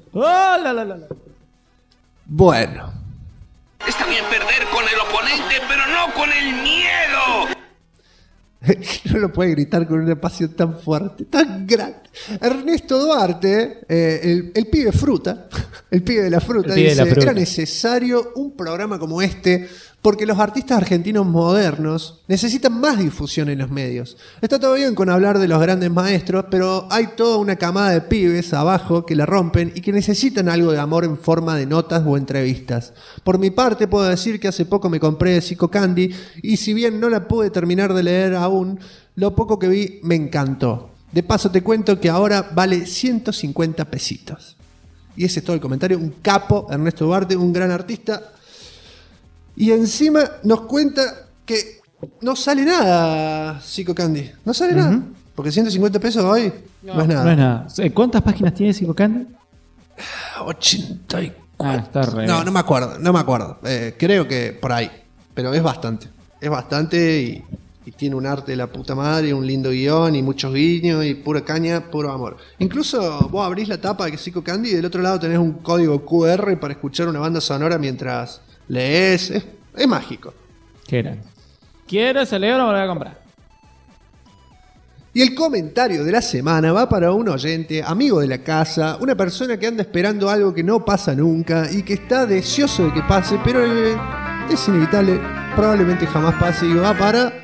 Bueno. Está bien perder con el oponente, pero no con el miedo. No lo puede gritar con una pasión tan fuerte, tan grande. Ernesto Duarte, el pibe fruta, el pibe de la fruta, dice: era necesario un programa como este porque los artistas argentinos modernos necesitan más difusión en los medios. Está todo bien con hablar de los grandes maestros, pero hay toda una camada de pibes abajo que la rompen y que necesitan algo de amor en forma de notas o entrevistas. Por mi parte puedo decir que hace poco me compré Psycho Candy y si bien no la pude terminar de leer aún, lo poco que vi me encantó. De paso te cuento que ahora vale 150 pesitos. Y ese es todo el comentario. Un capo, Ernesto Duarte, un gran artista. Y encima nos cuenta que no sale nada, Psycho Candy. No sale nada. Porque 150 pesos hoy no es nada. No es nada. ¿Cuántas páginas tiene Psycho Candy? 84. Está re. No me acuerdo. Creo que por ahí. Pero es bastante. Es bastante y tiene un arte de la puta madre, un lindo guión y muchos guiños y pura caña, puro amor. Incluso vos abrís la tapa de Psycho Candy y del otro lado tenés un código QR para escuchar una banda sonora mientras lees. Es mágico. ¿Qué era? ¿Quieres el euro? Me lo voy a comprar. Y el comentario de la semana va para un oyente, amigo de la casa, una persona que anda esperando algo que no pasa nunca y que está deseoso de que pase, pero es inevitable, probablemente jamás pase, y va para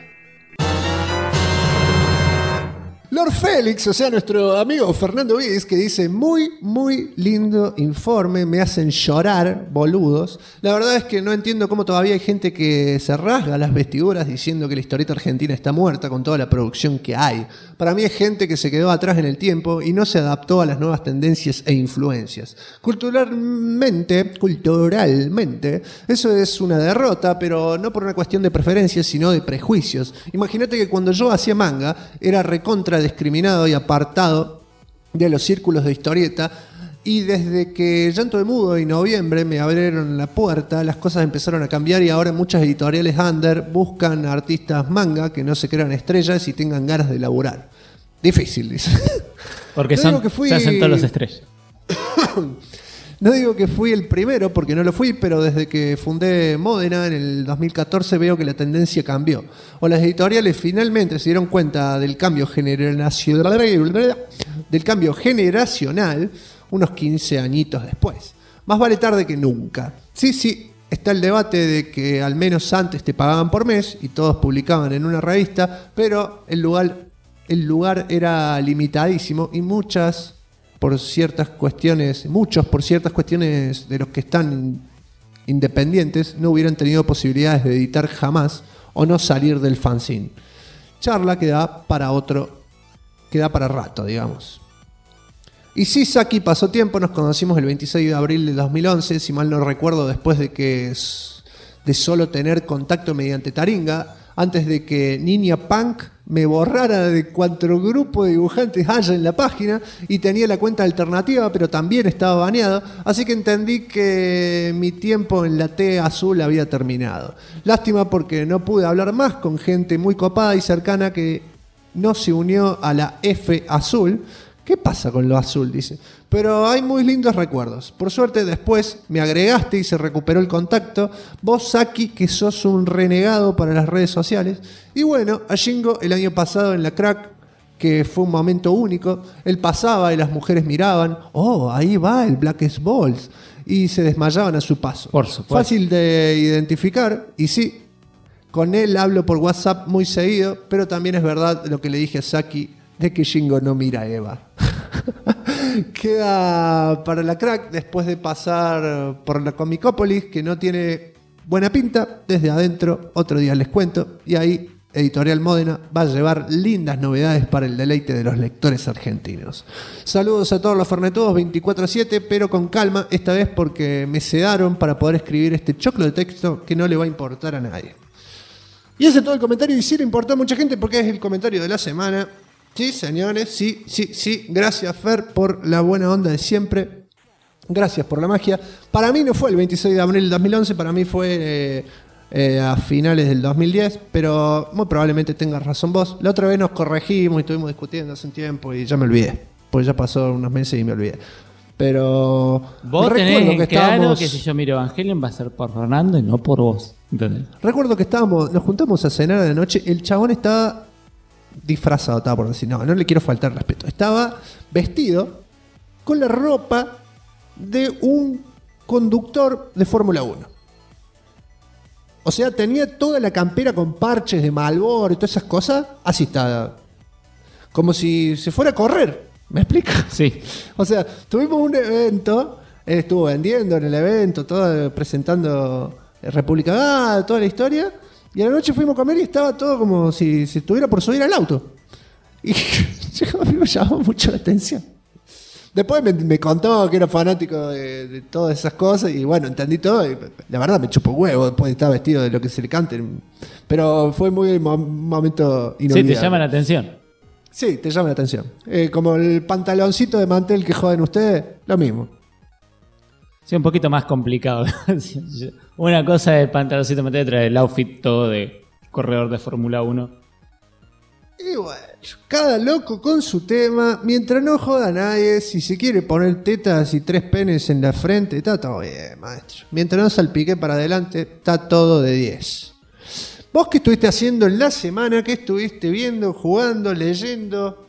Lord Félix, o sea, nuestro amigo Fernando Viz, que dice: muy, muy lindo informe, me hacen llorar, boludos. La verdad es que no entiendo cómo todavía hay gente que se rasga las vestiduras diciendo que la historieta argentina está muerta con toda la producción que hay. Para mí es gente que se quedó atrás en el tiempo y no se adaptó a las nuevas tendencias e influencias. Culturalmente, eso es una derrota, pero no por una cuestión de preferencias, sino de prejuicios. Imagínate que cuando yo hacía manga, era recontra discriminado y apartado de los círculos de historieta, y desde que Llanto de Mudo y Noviembre me abrieron la puerta, las cosas empezaron a cambiar y ahora muchas editoriales under buscan artistas manga que no se crean estrellas y tengan ganas de laburar. Difícil, dice. Porque se hacen todos los estrellas. No digo que fui el primero, porque no lo fui, pero desde que fundé Módena en el 2014 veo que la tendencia cambió. O las editoriales finalmente se dieron cuenta del cambio generacional, unos 15 añitos después. Más vale tarde que nunca. Sí, está el debate de que al menos antes te pagaban por mes y todos publicaban en una revista, pero el lugar era limitadísimo y muchos por ciertas cuestiones de los que están independientes no hubieran tenido posibilidades de editar jamás o no salir del fanzine. Charla que da para rato, digamos. Y sí, Saki, pasó tiempo, nos conocimos el 26 de abril de 2011, si mal no recuerdo, después de solo tener contacto mediante Taringa, antes de que Niña Punk me borrara de cuánto grupo de dibujantes haya en la página, y tenía la cuenta alternativa, pero también estaba baneado, así que entendí que mi tiempo en la T azul había terminado. Lástima porque no pude hablar más con gente muy copada y cercana que no se unió a la F azul. ¿Qué pasa con lo azul? Dice. Pero hay muy lindos recuerdos. Por suerte después me agregaste y se recuperó el contacto. Vos, Saki, que sos un renegado para las redes sociales. Y bueno, a Shingo el año pasado en la Crack, que fue un momento único. Él pasaba y las mujeres miraban. Oh, ahí va el Blackest Balls. Y se desmayaban a su paso. Por supuesto. Fácil de identificar. Y sí, con él hablo por WhatsApp muy seguido. Pero también es verdad lo que le dije a Saki, de que Shingo no mira a Eva. Queda para la Crack, después de pasar por la Comicópolis, que no tiene buena pinta, desde adentro, otro día les cuento, y ahí Editorial Módena va a llevar lindas novedades para el deleite de los lectores argentinos. Saludos a todos los fernetudos 24/7, pero con calma, esta vez porque me sedaron para poder escribir este choclo de texto que no le va a importar a nadie. Y ese es todo el comentario, y sí le importó a mucha gente porque es el comentario de la semana. Sí, señores, sí. Gracias, Fer, por la buena onda de siempre. Gracias por la magia. Para mí no fue el 26 de abril del 2011, para mí fue a finales del 2010, pero muy probablemente tengas razón vos. La otra vez nos corregimos y estuvimos discutiendo hace un tiempo y ya me olvidé, pues ya pasó unos meses y me olvidé. Pero vos tenés claro que si yo miro Evangelion va a ser por Fernando y no por vos. ¿Entendés? Recuerdo que nos juntamos a cenar de noche, el chabón estaba disfrazado, estaba por decir, no le quiero faltar respeto. Estaba vestido con la ropa de un conductor de Fórmula 1. O sea, tenía toda la campera con parches de Marlboro y todas esas cosas. Así está. Como si se fuera a correr. ¿Me explica? Sí. O sea, tuvimos un evento, él estuvo vendiendo en el evento, todo presentando República Gada, toda la historia. Y a la noche fuimos a comer y estaba todo como si estuviera por subir al auto. Y a mí me llamó mucho la atención. Después me contó que era fanático de todas esas cosas y bueno, entendí todo. Y la verdad me chupó huevo después de estar vestido de lo que se le cante. Pero fue un momento inolvidable. Sí, te llama la atención. Sí, te llama la atención. Como el pantaloncito de mantel que joden ustedes, lo mismo. Sí, un poquito más complicado. Una cosa es el pantaloncito de mantel, otra el outfit todo de corredor de Fórmula 1. Y bueno, cada loco con su tema, mientras no joda a nadie, si se quiere poner tetas y 3 penes en la frente, está todo bien, maestro. Mientras no salpique para adelante, está todo de 10. ¿Vos qué estuviste haciendo en la semana? ¿Qué estuviste viendo, jugando, leyendo?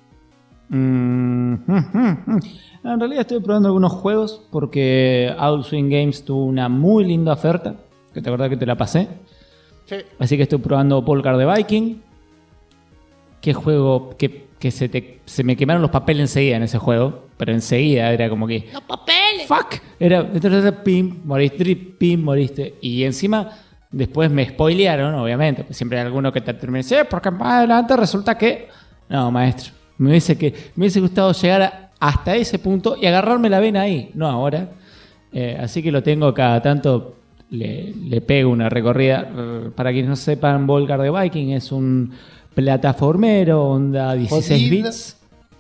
En realidad estoy probando algunos juegos porque Adult Swim Games tuvo una muy linda oferta, que te acordás que te la pasé. Sí. Así que estoy probando Polgar the Viking. Qué juego que se me quemaron los papeles enseguida en ese juego, pero enseguida era como que ¡los papeles! ¡Fuck! Era pim, moriste. Y encima después me spoilearon, obviamente, porque siempre hay alguno que te termina diciendo, porque más adelante resulta que... No, maestro, me hubiese gustado llegar hasta ese punto y agarrarme la vena ahí, no ahora. Así que lo tengo cada tanto, le pego una recorrida. Para quienes no sepan, Polgar the Viking es un plataformero, onda 16 bits.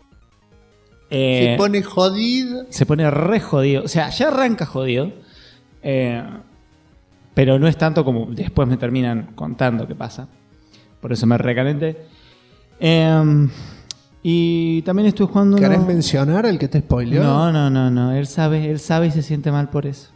Se pone jodido. Se pone re jodido. O sea, ya arranca jodido. Pero no es tanto como después me terminan contando qué pasa. Por eso me recalenté. Y también estuve jugando... ¿Querés mencionar al que te spoileó? No. Él sabe y se siente mal por eso.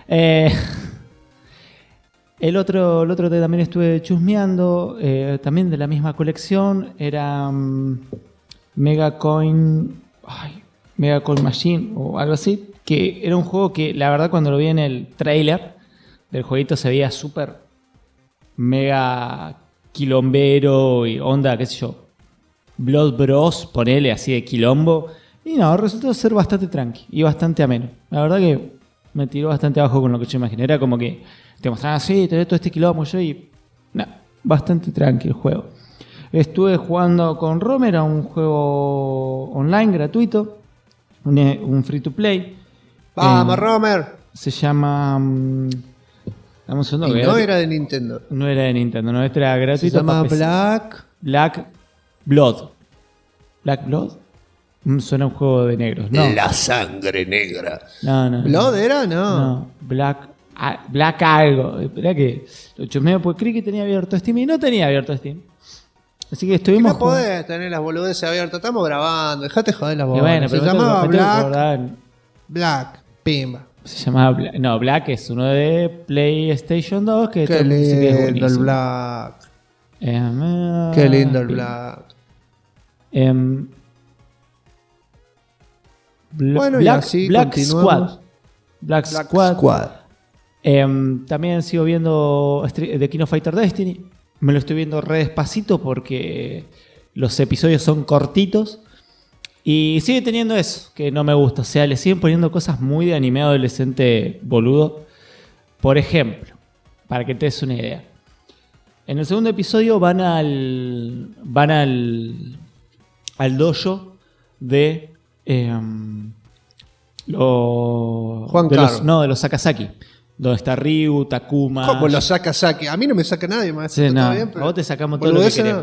El otro que también estuve chusmeando, también de la misma colección, era Mega Coin... Ay, Mega Call Machine o algo así, que era un juego que la verdad cuando lo vi en el trailer del jueguito se veía súper mega quilombero y onda, qué sé yo, Blood Bros, ponele así de quilombo. Y no, resultó ser bastante tranqui y bastante ameno. La verdad que me tiró bastante abajo con lo que yo imaginé. Era como que te mostraban así, tenés todo este quilombo yo y... No, bastante tranqui el juego. Estuve jugando con Romer a un juego online gratuito, un free to play. ¡Vamos, Romer! Se llama... dame un segundo, y no era de Nintendo. No era de Nintendo, no, este era gratuito. Se llama Black Blood. ¿Black Blood? Suena un juego de negros. No. La sangre negra. No. ¿Blood era? No. Black algo. Esperá que lo chusmeo porque creí que tenía abierto Steam y no tenía abierto Steam. Así que estuvimos. No podés tener las boludeces abiertas. Estamos grabando. Dejate joder la voz. Bueno, se llamaba Black. Pimba. Se llamaba Black. No, Black es uno de PlayStation 2. Que qué lindo el Black. Qué lindo el Black. Bueno, y así Black Squad. Black Squad. También sigo viendo The King of Fighter Destiny. Me lo estoy viendo re despacito porque los episodios son cortitos. Y sigue teniendo eso, que no me gusta. O sea, le siguen poniendo cosas muy de anime adolescente boludo. Por ejemplo, para que te des una idea. En el segundo episodio van al dojo de de los Sakazaki, donde está Ryu, Takuma. ¿Cómo los Sakazaki? A mí no me saca nadie más. Sí, no, bien, pero a vos te sacamos todo lo que queremos.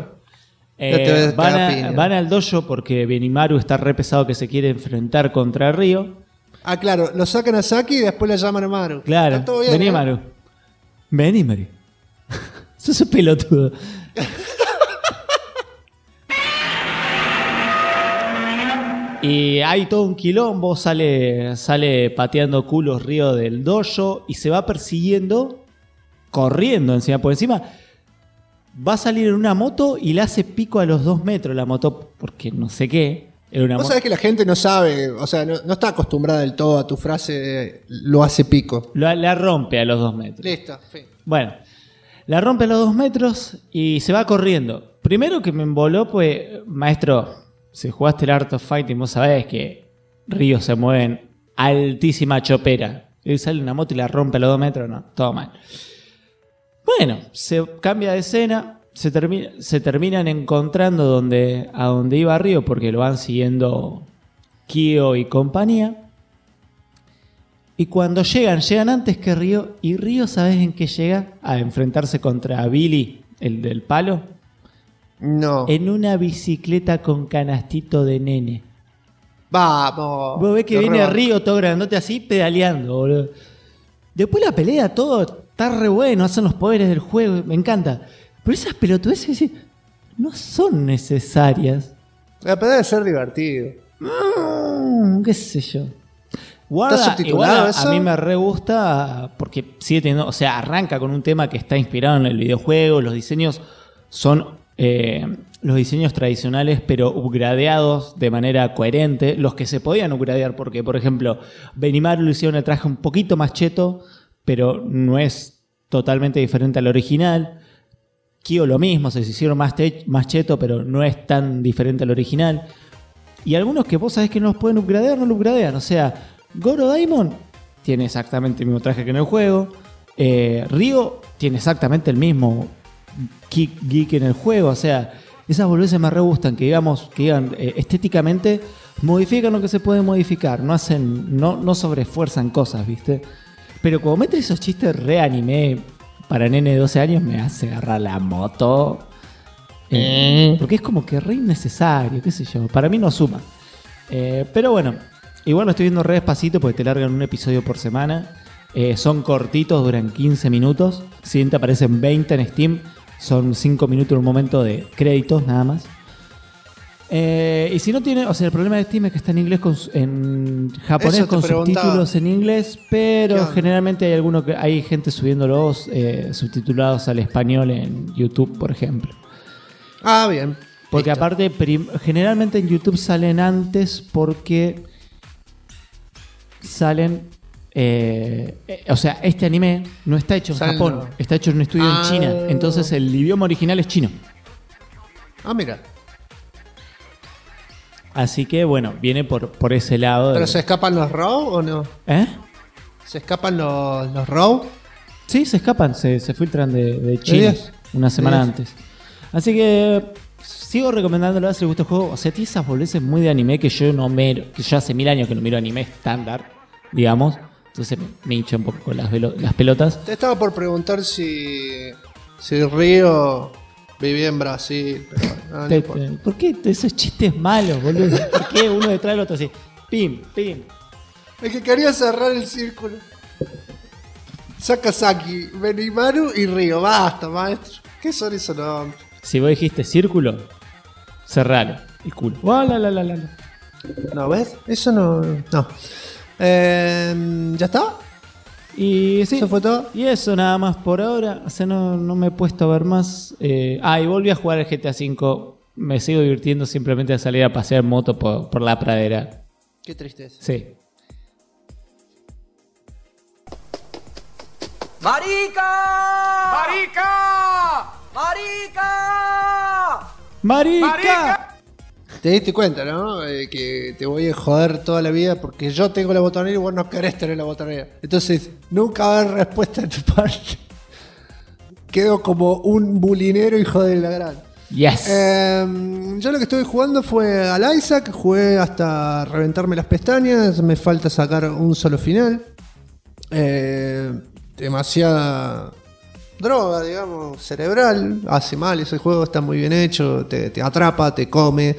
Van al dojo porque Benimaru está re pesado que se quiere enfrentar contra Ryu. Ah, claro, lo sacan a Saki y después le llaman a Maru. Claro, Benimaru. Benimaru. Sos un pelotudo. Y hay todo un quilombo, sale pateando culos Ryu del dojo y se va persiguiendo, corriendo encima. Por encima va a salir en una moto y le hace pico a los 2 metros la moto, porque no sé qué. Vos sabés que la gente no sabe, o sea, no está acostumbrada del todo a tu frase de lo hace pico. La rompe a los 2 metros. Listo, fin. Bueno, la rompe a los 2 metros y se va corriendo. Primero que me emboló, pues, maestro... Si jugaste el Art of Fighting, vos sabés que Ryu se mueve en altísima chopera. Él sale una moto y la rompe a los 2 metros, no, todo mal. Bueno, se cambia de escena, se terminan encontrando a donde iba Ryu porque lo van siguiendo Kyo y compañía. Y cuando llegan antes que Ryu. Y Ryu, ¿sabés en qué llega? A enfrentarse contra Billy, el del palo. No. En una bicicleta con canastito de nene. Vamos. Vos ves que viene Ryu todo grandote así pedaleando, boludo. Después la pelea, todo está re bueno, hacen los poderes del juego, me encanta. Pero esas pelotudeces no son necesarias. La pelea debe ser divertido. Qué sé yo. Guarda, igual a mí me re gusta porque sigue teniendo, o sea, arranca con un tema que está inspirado en el videojuego, los diseños son los diseños tradicionales pero upgradeados de manera coherente, los que se podían upgradear porque, por ejemplo, Benimaru lo hicieron el traje un poquito más cheto, pero no es totalmente diferente al original. Kyo lo mismo, se hicieron más cheto, pero no es tan diferente al original. Y algunos que vos sabés que no los pueden upgradear, no lo upgradean. O sea, Goro Daimon tiene exactamente el mismo traje que en el juego. Ryu tiene exactamente el mismo geek en el juego. O sea, esas boludeces me re gustan, que digan estéticamente modifican lo que se puede modificar, no sobreesfuerzan cosas, ¿viste? Pero como meten esos chistes re anime para nene de 12 años, me hace agarrar la moto. Porque es como que re innecesario, qué sé yo. Para mí no suma. Pero bueno, igual lo estoy viendo re despacito porque te largan un episodio por semana. Son cortitos, duran 15 minutos. Si te aparecen 20 en Steam, son 5 minutos en un momento de créditos nada más. Y si no tiene, o sea, el problema de Steam es que está en inglés en japonés con subtítulos en inglés, pero generalmente hay gente subiéndolos subtitulados al español en YouTube, por ejemplo. Ah, bien. Porque aparte, generalmente en YouTube salen antes porque salen... o sea, este anime no está hecho en Japón, está hecho en un estudio en China. Entonces el idioma original es chino. Ah, mira. Así que bueno, viene por ese lado. ¿Pero se escapan los RAW o no? ¿Se escapan los RAW? Sí, se escapan, se filtran de China una semana antes. Así que sigo recomendándolo si les gusta el juego. O sea, tiene esas boludeces muy de anime que yo no miro, que yo hace 1000 años que no miro anime estándar, digamos. Entonces me hincha un poco con las pelotas. Te estaba por preguntar si Río vivía en Brasil. Pero ¿Por qué esos chistes malos, boludo? ¿Por qué uno detrás del otro así? Pim, pim. Es que quería cerrar el círculo. Sakazaki, Benimaru y Río. Basta, maestro. ¿Qué son esos nombres? Si vos dijiste círculo, cerralo. El culo. No, ¿ves? Eso no. ¿Ya está? Y sí, ¿eso fue todo? Y eso nada más por ahora. O sea, no me he puesto a ver más. Y volví a jugar el GTA V. Me sigo divirtiendo simplemente a salir a pasear moto por la pradera. Qué tristeza. Sí. ¡Marica! ¡Marica! Te diste cuenta, ¿no? Que te voy a joder toda la vida porque yo tengo la botonera y vos no querés tener la botonera. Entonces, nunca va a haber respuesta de tu parte. Quedo como un bulinero hijo de la gran. Yes. Yo lo que estuve jugando fue al Isaac. Jugué hasta reventarme las pestañas. Me falta sacar un solo final. Demasiada droga, digamos, cerebral. Hace mal ese juego, está muy bien hecho. Te atrapa, te come.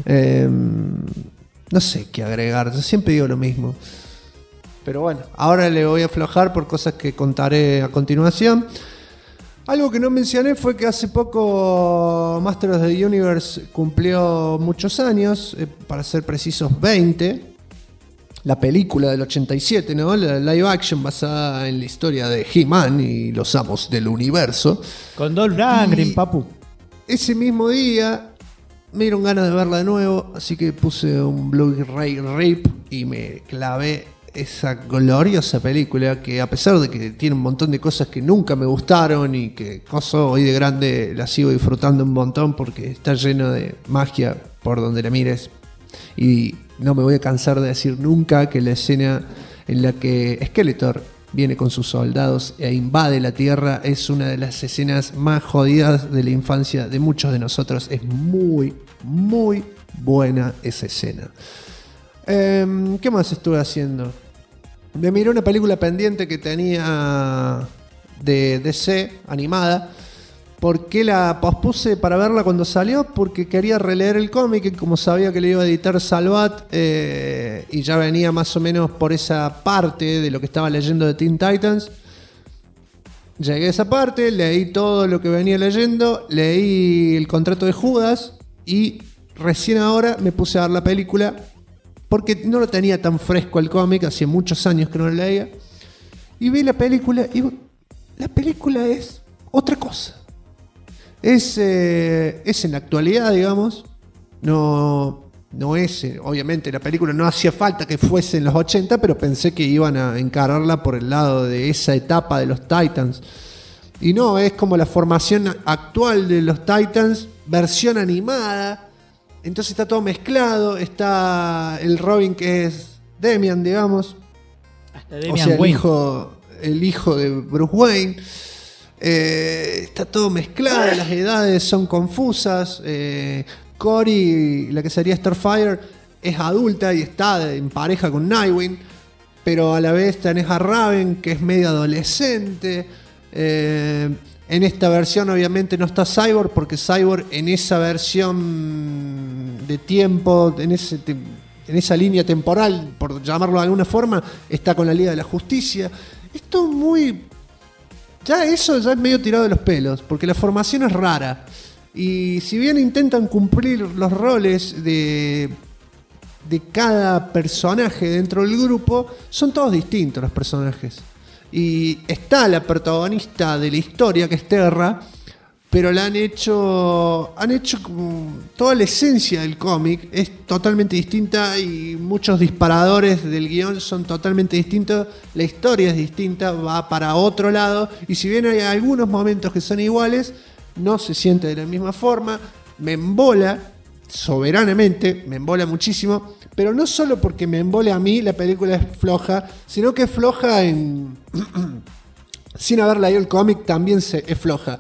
No sé qué agregar. Yo siempre digo lo mismo. Pero bueno, ahora le voy a aflojar por cosas que contaré a continuación. Algo que no mencioné fue que hace poco Master of the Universe cumplió muchos años, para ser precisos 20. La película del 87, ¿no? La live action basada en la historia de He-Man y los amos del universo. Con Dolph Lundgren, papu. Ese mismo día me dieron ganas de verla de nuevo, así que puse un Blu-ray RIP y me clavé esa gloriosa película que, a pesar de que tiene un montón de cosas que nunca me gustaron y que hoy de grande la sigo disfrutando un montón porque está lleno de magia por donde la mires. Y no me voy a cansar de decir nunca que la escena en la que Skeletor viene con sus soldados e invade la Tierra es una de las escenas más jodidas de la infancia de muchos de nosotros. Es muy, muy buena esa escena. ¿Qué más estuve haciendo? Me miré una película pendiente que tenía de DC animada. ¿Por qué la pospuse para verla cuando salió? Porque quería releer el cómic, y como sabía que le iba a editar Salvat, y ya venía más o menos por esa parte de lo que estaba leyendo de Teen Titans. Llegué a esa parte, leí todo lo que venía leyendo, leí el contrato de Judas y recién ahora me puse a ver la película porque no lo tenía tan fresco el cómic, hacía muchos años que no lo leía. Y vi la película y la película es otra cosa. Es en la actualidad, digamos. No es, obviamente la película no hacía falta que fuese en los 80, pero pensé que iban a encararla por el lado de esa etapa de los Titans. Y no, es como la formación actual de los Titans, versión animada. Entonces está todo mezclado. Está el Robin que es Damian, digamos. Hasta Damian, o sea, Wayne. el hijo de Bruce Wayne. Está todo mezclado, las edades son confusas. Cory, la que sería Starfire, es adulta y está en pareja con Nightwing, pero a la vez tenés a Raven, que es medio adolescente. En esta versión obviamente no está Cyborg, porque Cyborg en esa versión de tiempo, en esa línea temporal, por llamarlo de alguna forma, está con la Liga de la Justicia. Esto es muy... Eso ya es medio tirado de los pelos, porque la formación es rara. Y si bien intentan cumplir los roles de cada personaje dentro del grupo, son todos distintos los personajes. Y está la protagonista de la historia, que es Terra, pero la han hecho como toda la esencia del cómic es totalmente distinta y muchos disparadores del guión son totalmente distintos, la historia es distinta, va para otro lado, y si bien hay algunos momentos que son iguales, no se siente de la misma forma. Me embola soberanamente, me embola muchísimo, pero no solo porque me embole a mí, la película es floja, sino que es floja en... sin haber leído el cómic también es floja.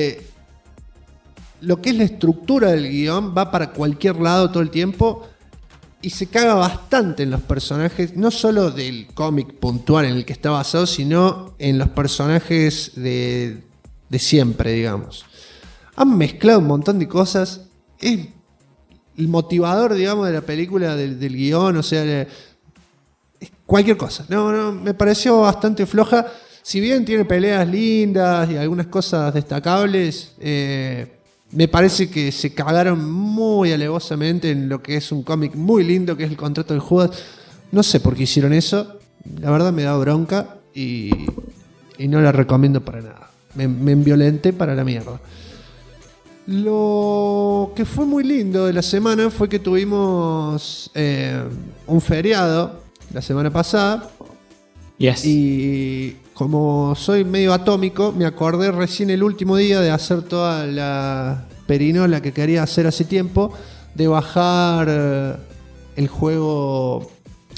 Lo que es la estructura del guión va para cualquier lado todo el tiempo y se caga bastante en los personajes, no solo del cómic puntual en el que está basado, sino en los personajes de siempre, digamos. Han mezclado un montón de cosas. Es el motivador, digamos, de la película, del guión, o sea, cualquier cosa. No, me pareció bastante floja. Si bien tiene peleas lindas y algunas cosas destacables, me parece que se cagaron muy alevosamente en lo que es un cómic muy lindo, que es El Contrato de Judas. No sé por qué hicieron eso. La verdad me da bronca y no la recomiendo para nada. Me enviolenté para la mierda. Lo que fue muy lindo de la semana fue que tuvimos un feriado la semana pasada. Yes. Y como soy medio atómico, me acordé recién el último día de hacer toda la perinola que quería hacer hace tiempo, de bajar el juego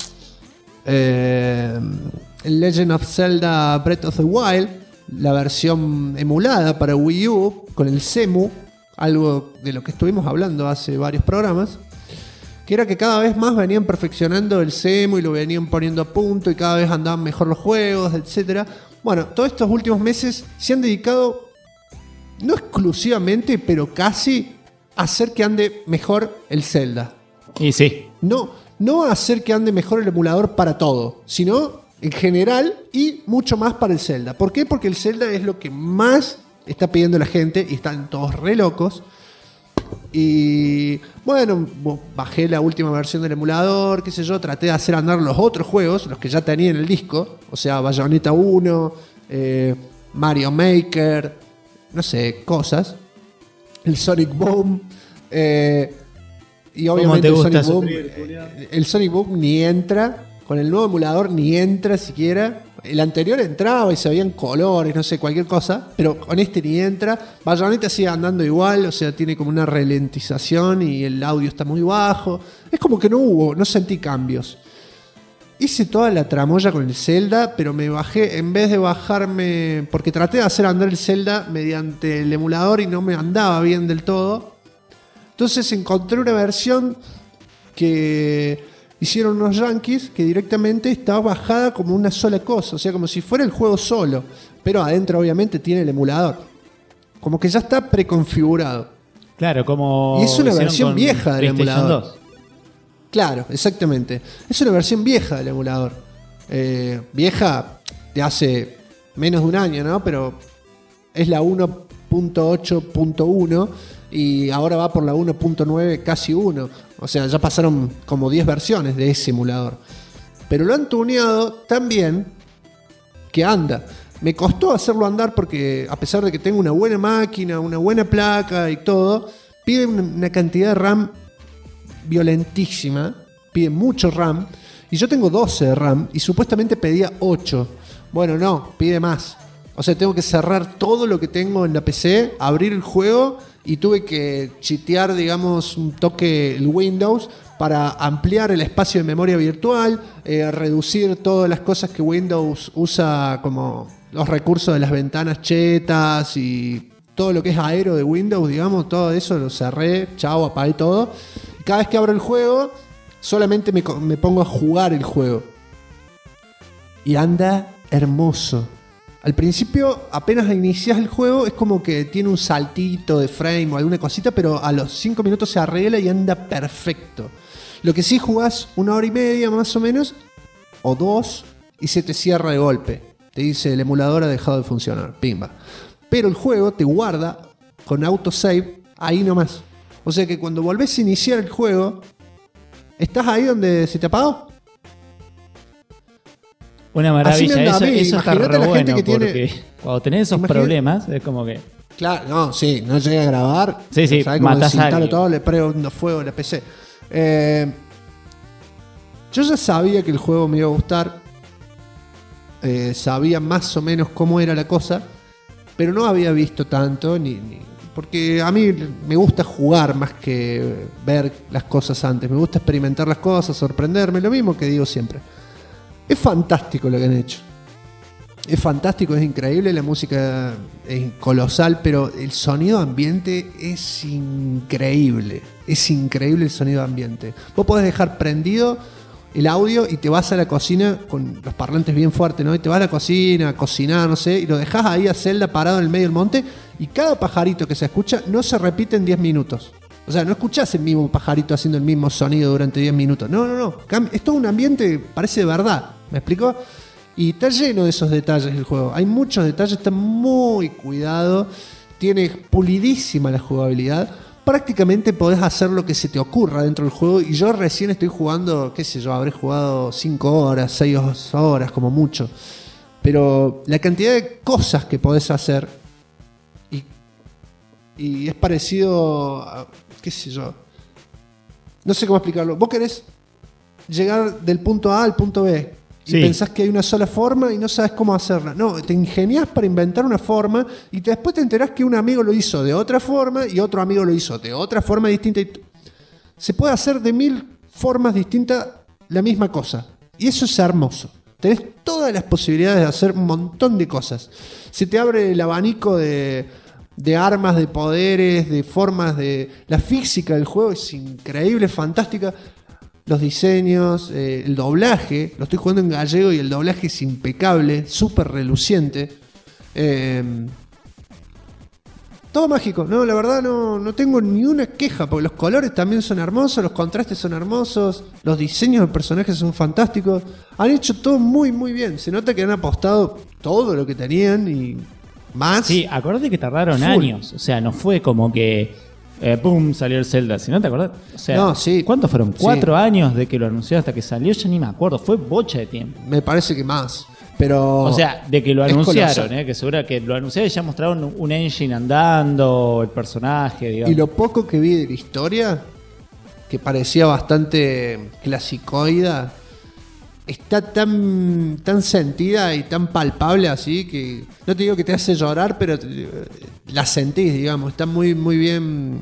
Legend of Zelda Breath of the Wild, la versión emulada para Wii U con el CEMU, algo de lo que estuvimos hablando hace varios programas, que era que cada vez más venían perfeccionando el CEMU y lo venían poniendo a punto y cada vez andaban mejor los juegos, etc. Bueno, todos estos últimos meses se han dedicado, no exclusivamente, pero casi, a hacer que ande mejor el Zelda. Y sí. No a hacer que ande mejor el emulador para todo, sino en general y mucho más para el Zelda. ¿Por qué? Porque el Zelda es lo que más está pidiendo la gente y están todos re locos. Y bueno, bajé la última versión del emulador, qué sé yo, traté de hacer andar los otros juegos, los que ya tenía en el disco, o sea, Bayonetta 1, Mario Maker, no sé, cosas, el Sonic Boom, y obviamente el Sonic Boom ni entra, con el nuevo emulador ni entra siquiera. El anterior entraba y se veían colores, no sé, cualquier cosa, pero con este ni entra. Bayonetta sigue andando igual, o sea, tiene como una ralentización y el audio está muy bajo. Es como que no sentí cambios. Hice toda la tramoya con el Zelda, pero me bajé, en vez de bajarme, porque traté de hacer andar el Zelda mediante el emulador y no me andaba bien del todo. Entonces encontré una versión que hicieron unos yankees que directamente está bajada como una sola cosa, o sea, como si fuera el juego solo, pero adentro obviamente tiene el emulador. Como que ya está preconfigurado. Claro, como... Y es una versión vieja del emulador. 2. Claro, exactamente. Es una versión vieja del emulador. Vieja de hace menos de un año, ¿no? Pero es la 1.8.1 y ahora va por la 1.9, casi 1. O sea, ya pasaron como 10 versiones de ese emulador. Pero lo han tuneado tan bien que anda. Me costó hacerlo andar porque, a pesar de que tengo una buena máquina, una buena placa y todo, pide una cantidad de RAM violentísima. Pide mucho RAM. Y yo tengo 12 de RAM y supuestamente pedía 8. Bueno, no, pide más. O sea, tengo que cerrar todo lo que tengo en la PC, abrir el juego y tuve que chitear, digamos, un toque el Windows para ampliar el espacio de memoria virtual, reducir todas las cosas que Windows usa, como los recursos de las ventanas chetas y todo lo que es aero de Windows, digamos, todo eso lo cerré, chao, apagué todo. Cada vez que abro el juego, solamente me pongo a jugar el juego. Y anda hermoso. Al principio, apenas inicias el juego, es como que tiene un saltito de frame o alguna cosita, pero a los 5 minutos se arregla y anda perfecto. Lo que sí, jugás 1 hora y media más o menos, o 2, y se te cierra de golpe. Te dice, el emulador ha dejado de funcionar, pimba. Pero el juego te guarda con autosave ahí nomás. O sea que cuando volvés a iniciar el juego, ¿estás ahí donde se te apagó? Una maravilla, eso está re bueno, porque cuando tenés esos problemas, es como que Claro, no, sí, no llegué a grabar. Sí, ¿sabes cómo matás a desinstalo alguien. todo? Le prendo fuego a la PC. Yo ya sabía que el juego me iba a gustar. Sabía más o menos cómo era la cosa, pero no había visto tanto, porque a mí me gusta jugar más que ver las cosas antes. Me gusta experimentar las cosas, sorprenderme, lo mismo que digo siempre. Es fantástico lo que han hecho. Es fantástico, es increíble, la música es colosal, pero el sonido ambiente es increíble. Es increíble el sonido ambiente. Vos podés dejar prendido el audio y te vas a la cocina con los parlantes bien fuertes, ¿no? Y te vas a la cocina a cocinar, no sé, y lo dejás ahí a Zelda parado en el medio del monte, y cada pajarito que se escucha no se repite en 10 minutos. O sea, no escuchás el mismo pajarito haciendo el mismo sonido durante 10 minutos. No. Es todo un ambiente, parece de verdad. ¿Me explico? Y está lleno de esos detalles el juego. Hay muchos detalles, está muy cuidado. Tiene pulidísima la jugabilidad. Prácticamente podés hacer lo que se te ocurra dentro del juego. Y yo recién estoy jugando, qué sé yo, habré jugado 5 horas, 6 horas como mucho. Pero la cantidad de cosas que podés hacer, y es parecido a, qué sé yo, no sé cómo explicarlo. Vos querés llegar del punto A al punto B y pensás que hay una sola forma y no sabes cómo hacerla. No, te ingeniás para inventar una forma y después te enterás que un amigo lo hizo de otra forma y otro amigo lo hizo de otra forma distinta. Se puede hacer de 1000 formas distintas la misma cosa. Y eso es hermoso. Tenés todas las posibilidades de hacer un montón de cosas. Se te abre el abanico de armas, de poderes, de formas, de la física del juego es increíble, fantástica. Los diseños, el doblaje, lo estoy jugando en gallego y el doblaje es impecable, súper reluciente. Todo mágico, no, la verdad no tengo ni una queja, porque los colores también son hermosos, los contrastes son hermosos, los diseños de personajes son fantásticos. Han hecho todo muy muy bien, se nota que han apostado todo lo que tenían y más. Sí, acordate que tardaron full años, o sea, no fue como que ¡pum! Salió el Zelda, si no te acordás. O sea, no, sí. ¿Cuántos fueron? 4 años de que lo anunció hasta que salió, ya ni me acuerdo, fue bocha de tiempo. Me parece que más. Pero o sea, de que lo anunciaron, que seguro que lo anunciaron y ya mostraron un engine andando, el personaje, digamos. Y lo poco que vi de la historia, que parecía bastante clasicoida, está tan sentida y tan palpable así que no te digo que te hace llorar, pero la sentís, digamos, está muy, muy bien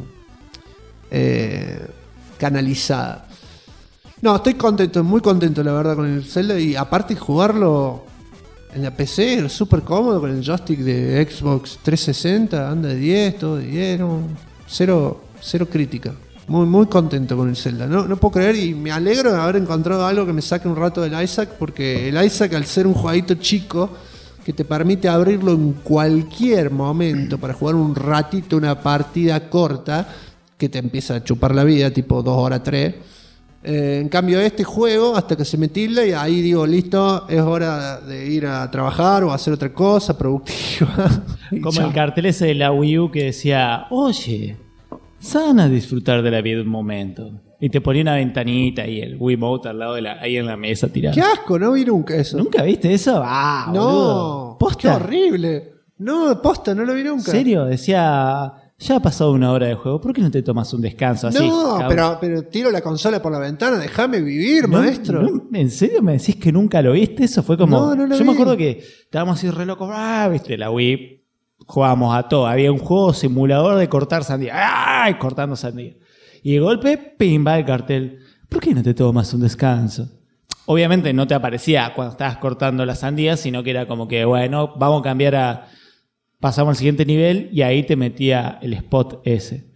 canalizada. No, estoy contento, muy contento la verdad con el Zelda, y aparte jugarlo en la PC es súper cómodo con el joystick de Xbox 360, anda de 10, todo de 10, no, cero crítica. Muy, muy contento con el Zelda. No puedo creer, y me alegro de haber encontrado algo que me saque un rato del Isaac, porque el Isaac, al ser un jueguito chico que te permite abrirlo en cualquier momento para jugar un ratito, una partida corta que te empieza a chupar la vida, tipo 2 horas 3. En cambio este juego, hasta que se me tilda y ahí digo, listo, es hora de ir a trabajar o a hacer otra cosa productiva. Como chao. El cartel ese de la Wii U que decía, oye, sana disfrutar de la vida un momento. Y te ponía una ventanita y el Wiimote al lado de ahí en la mesa tirado. ¡Qué asco! No vi nunca eso. ¿Nunca viste eso? Ah, no, boludo. ¿Posta? ¡Qué horrible! No, posta, no lo vi nunca. ¿En serio? Decía, ya ha pasado 1 hora de juego, ¿por qué no te tomas un descanso así? No, pero tiro la consola por la ventana, déjame vivir, maestro. No, ¿en serio me decís que nunca lo viste? Eso fue como... No lo yo vi. Me acuerdo que estábamos así re locos, viste, la Wii, jugábamos a todo. Había un juego simulador de cortar sandía. ¡Ay! Cortando sandía. Y de golpe, pim, va el cartel. ¿Por qué no te tomas un descanso? Obviamente no te aparecía cuando estabas cortando la sandía, sino que era como que, bueno, vamos a cambiar a... Pasamos al siguiente nivel y ahí te metía el spot ese.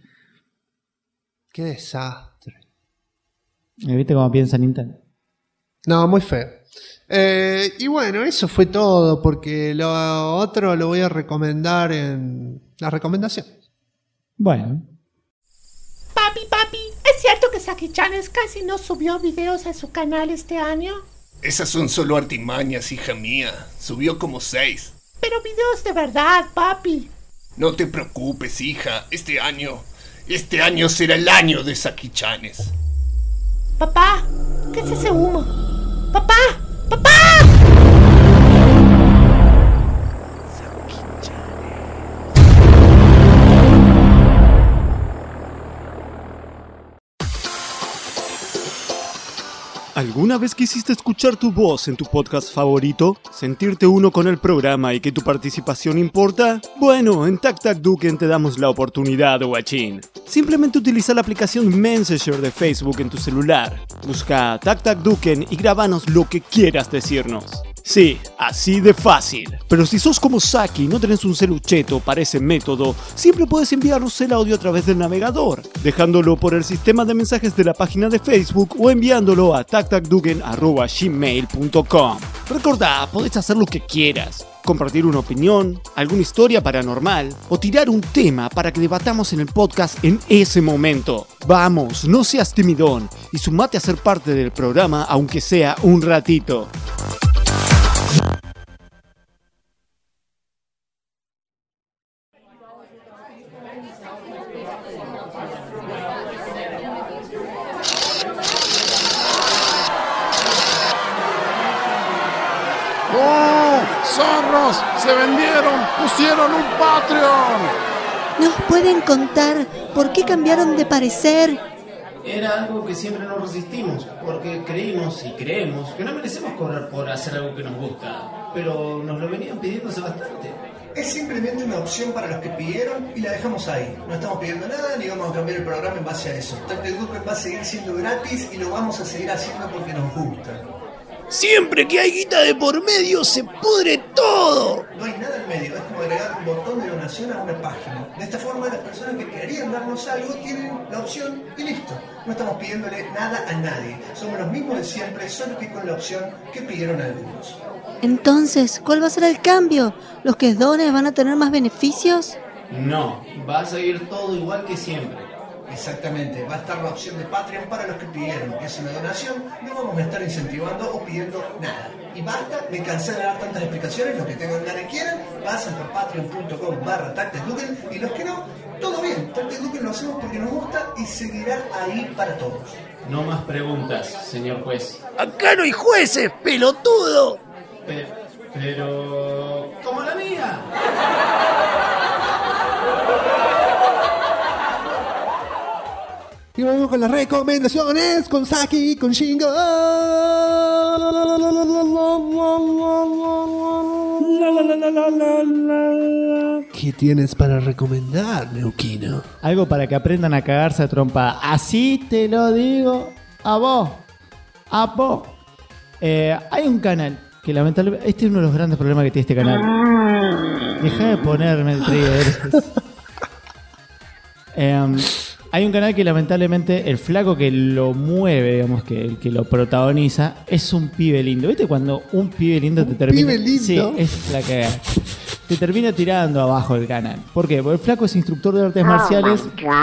Qué desastre. ¿Viste cómo piensa Nintendo? No, muy feo. Y bueno, eso fue todo, porque lo otro lo voy a recomendar en las recomendaciones. Bueno. Papi, ¿es cierto que Saki-Chanes casi no subió videos a su canal este año? Esas son solo artimañas, hija mía. Subió como 6. Pero videos de verdad, papi. No te preocupes, hija. Este año será el año de Saki-Chanes. Papá, ¿qué es ese humo? ¡Papá! ¡Papá! ¿Alguna vez quisiste escuchar tu voz en tu podcast favorito? ¿Sentirte uno con el programa y que tu participación importa? Bueno, en TacTacDuken te damos la oportunidad, guachín. Simplemente utiliza la aplicación Messenger de Facebook en tu celular. Busca TacTacDuken y grábanos lo que quieras decirnos. Sí, así de fácil. Pero si sos como Saki y no tenés un celucheto para ese método, siempre puedes enviarnos el audio a través del navegador, dejándolo por el sistema de mensajes de la página de Facebook o enviándolo a tactacduken@gmail.com. Recordá, podés hacer lo que quieras. Compartir una opinión, alguna historia paranormal o tirar un tema para que debatamos en el podcast en ese momento. Vamos, no seas timidón y sumate a ser parte del programa aunque sea un ratito. ¡Zorros! ¡Se vendieron! ¡Pusieron un Patreon! ¿Nos pueden contar por qué cambiaron de parecer? Era algo que siempre nos resistimos, porque creímos y creemos que no merecemos cobrar por hacer algo que nos gusta, pero nos lo venían pidiendo hace bastante. Es simplemente una opción para los que pidieron y la dejamos ahí. No estamos pidiendo nada ni vamos a cambiar el programa en base a eso. TacTacDuken va a seguir siendo gratis y lo vamos a seguir haciendo porque nos gusta. Siempre que hay guita de por medio se pudre todo. No hay nada en medio, es como agregar un botón de donación a una página. De esta forma las personas que querían darnos algo tienen la opción y listo. No estamos pidiéndole nada a nadie. Somos los mismos de siempre, solo que con la opción que pidieron algunos. Entonces, ¿cuál va a ser el cambio? ¿Los que donen van a tener más beneficios? No, va a seguir todo igual que siempre. Exactamente, va a estar la opción de Patreon para los que pidieron, que es una donación, no vamos a estar incentivando o pidiendo nada. Y basta, me cansé de dar tantas explicaciones, los que tengan ganas y quieran, pasan por patreon.com/TacTacDuken y los que no, todo bien, TacTacDuken lo hacemos porque nos gusta y seguirá ahí para todos. No más preguntas, señor juez. Acá no hay jueces, pelotudo. Pero... ¡como la mía! Y vamos con las recomendaciones con Saki y con Shingo. ¿Qué tienes para recomendar, Neuquino? Algo para que aprendan a cagarse a trompada. Así te lo digo a vos. A vos. Hay un canal que lamentablemente... Este es uno de los grandes problemas que tiene este canal. Deja de ponerme el trigger. Hay un canal que lamentablemente el flaco que lo mueve, digamos, que el que lo protagoniza, es un pibe lindo. ¿Viste cuando un pibe lindo te termina... ¿Pibe lindo? Sí, es la cagada. Te termina tirando abajo del canal. ¿Por qué? Porque el flaco es instructor de artes marciales.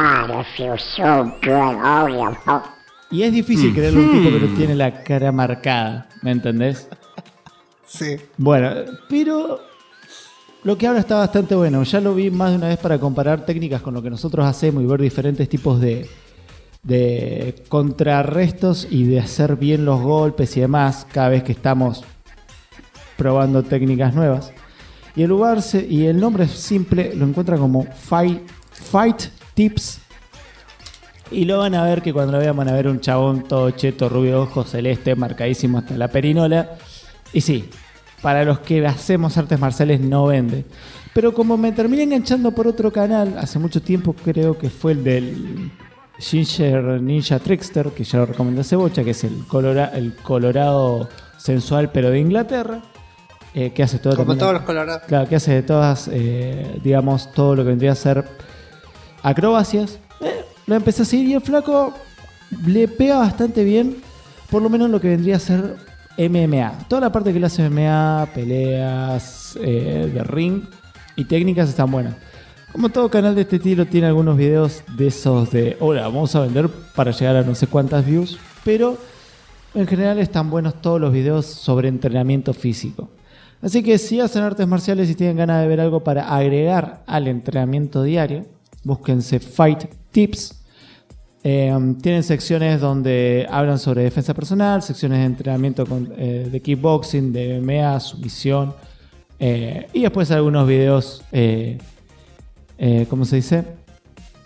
Y es difícil creerle a un tipo que no tiene la cara marcada. ¿Me entendés? Sí. Bueno, pero... Lo que habla está bastante bueno. Ya lo vi más de una vez para comparar técnicas con lo que nosotros hacemos y ver diferentes tipos de contrarrestos y de hacer bien los golpes y demás cada vez que estamos probando técnicas nuevas. Y el nombre es simple, lo encuentran como Fight Tips. Y lo van a ver que cuando lo vean van a ver un chabón todo cheto, rubio, ojos celeste, marcadísimo hasta la perinola. Y sí, para los que hacemos artes marciales no vende. Pero como me terminé enganchando por otro canal, hace mucho tiempo creo que fue el del Ginger Ninja Trickster, que ya lo recomendé hace bocha, que es el colorado sensual pero de Inglaterra, que hace todo como todos los colorados. Claro, que hace de todas, digamos, todo lo que vendría a ser acrobacias. Lo empecé a seguir y el flaco le pega bastante bien, por lo menos lo que vendría a ser MMA. Toda la parte que le hace MMA, peleas de ring y técnicas están buenas. Como todo canal de este estilo tiene algunos videos de esos de hola, vamos a vender para llegar a no sé cuántas views, pero en general están buenos todos los videos sobre entrenamiento físico. Así que si hacen artes marciales y tienen ganas de ver algo para agregar al entrenamiento diario, búsquense Fight Tips. Tienen secciones donde hablan sobre defensa personal, secciones de entrenamiento de kickboxing, de MMA, sumisión, y después algunos videos, ¿cómo se dice?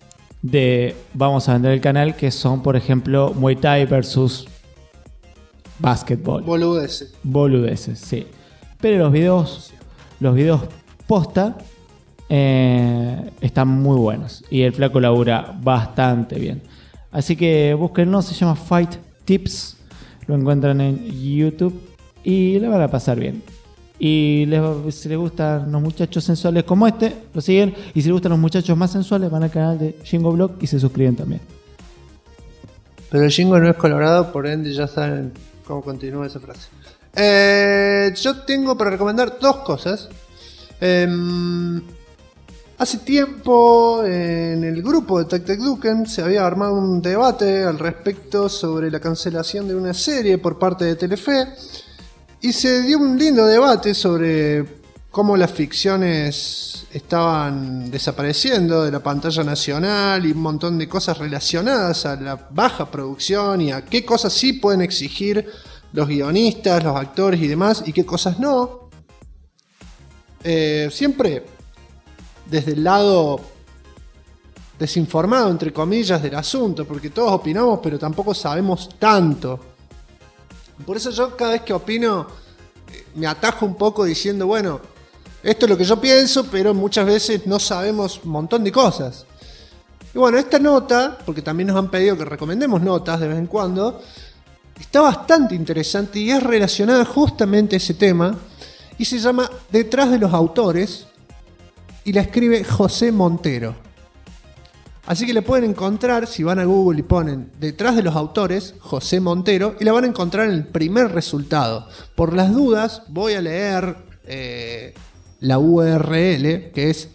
De vamos a vender el canal, que son por ejemplo Muay Thai versus básquetbol. Boludeces, sí. Pero los videos posta están muy buenos. Y el flaco labura bastante bien. Así que búsquenlo, se llama Fight Tips. Lo encuentran en YouTube y le van a pasar bien. Y si les gustan los muchachos sensuales como este, lo siguen. Y si les gustan los muchachos más sensuales, van al canal de Jingo Blog y se suscriben también. Pero Jingo no es colorado, por ende ya saben cómo continúa esa frase. Yo tengo para recomendar dos cosas. Hace tiempo en el grupo de TacTacDuken se había armado un debate al respecto sobre la cancelación de una serie por parte de Telefe. Y se dio un lindo debate sobre cómo las ficciones estaban desapareciendo de la pantalla nacional y un montón de cosas relacionadas a la baja producción y a qué cosas sí pueden exigir los guionistas, los actores y demás, y qué cosas no. Siempre desde el lado desinformado, entre comillas, del asunto, porque todos opinamos, pero tampoco sabemos tanto. Por eso yo cada vez que opino me atajo un poco diciendo, bueno, esto es lo que yo pienso, pero muchas veces no sabemos un montón de cosas. Y bueno, esta nota, porque también nos han pedido que recomendemos notas de vez en cuando, está bastante interesante y es relacionada justamente a ese tema, y se llama Detrás de los autores, y la escribe José Montero. Así que la pueden encontrar si van a Google y ponen Detrás de los autores, José Montero, y la van a encontrar en el primer resultado. Por las dudas voy a leer la URL, que es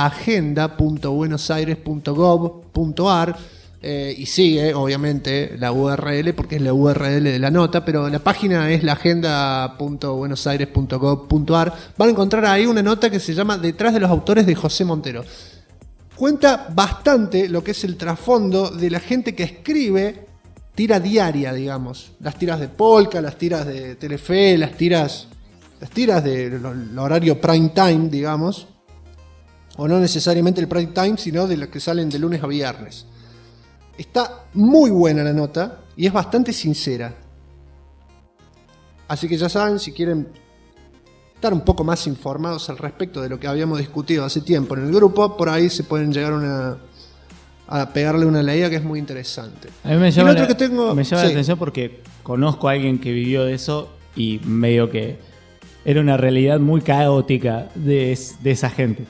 laagenda.buenosaires.gov.ar, y sigue obviamente la URL porque es la URL de la nota, pero la página es laagenda.buenosaires.gov.ar. Van a encontrar ahí una nota que se llama Detrás de los autores de José Montero. Cuenta bastante lo que es el trasfondo de la gente que escribe tira diaria, digamos. Las tiras de Polka, las tiras de Telefe, las tiras del horario prime time, digamos. O no necesariamente el prime time, sino de las que salen de lunes a viernes. Está muy buena la nota y es bastante sincera. Así que ya saben, si quieren estar un poco más informados al respecto de lo que habíamos discutido hace tiempo en el grupo, por ahí se pueden llegar a pegarle una leída que es muy interesante. A mí me llama la atención porque conozco a alguien que vivió de eso y medio que era una realidad muy caótica de esa gente.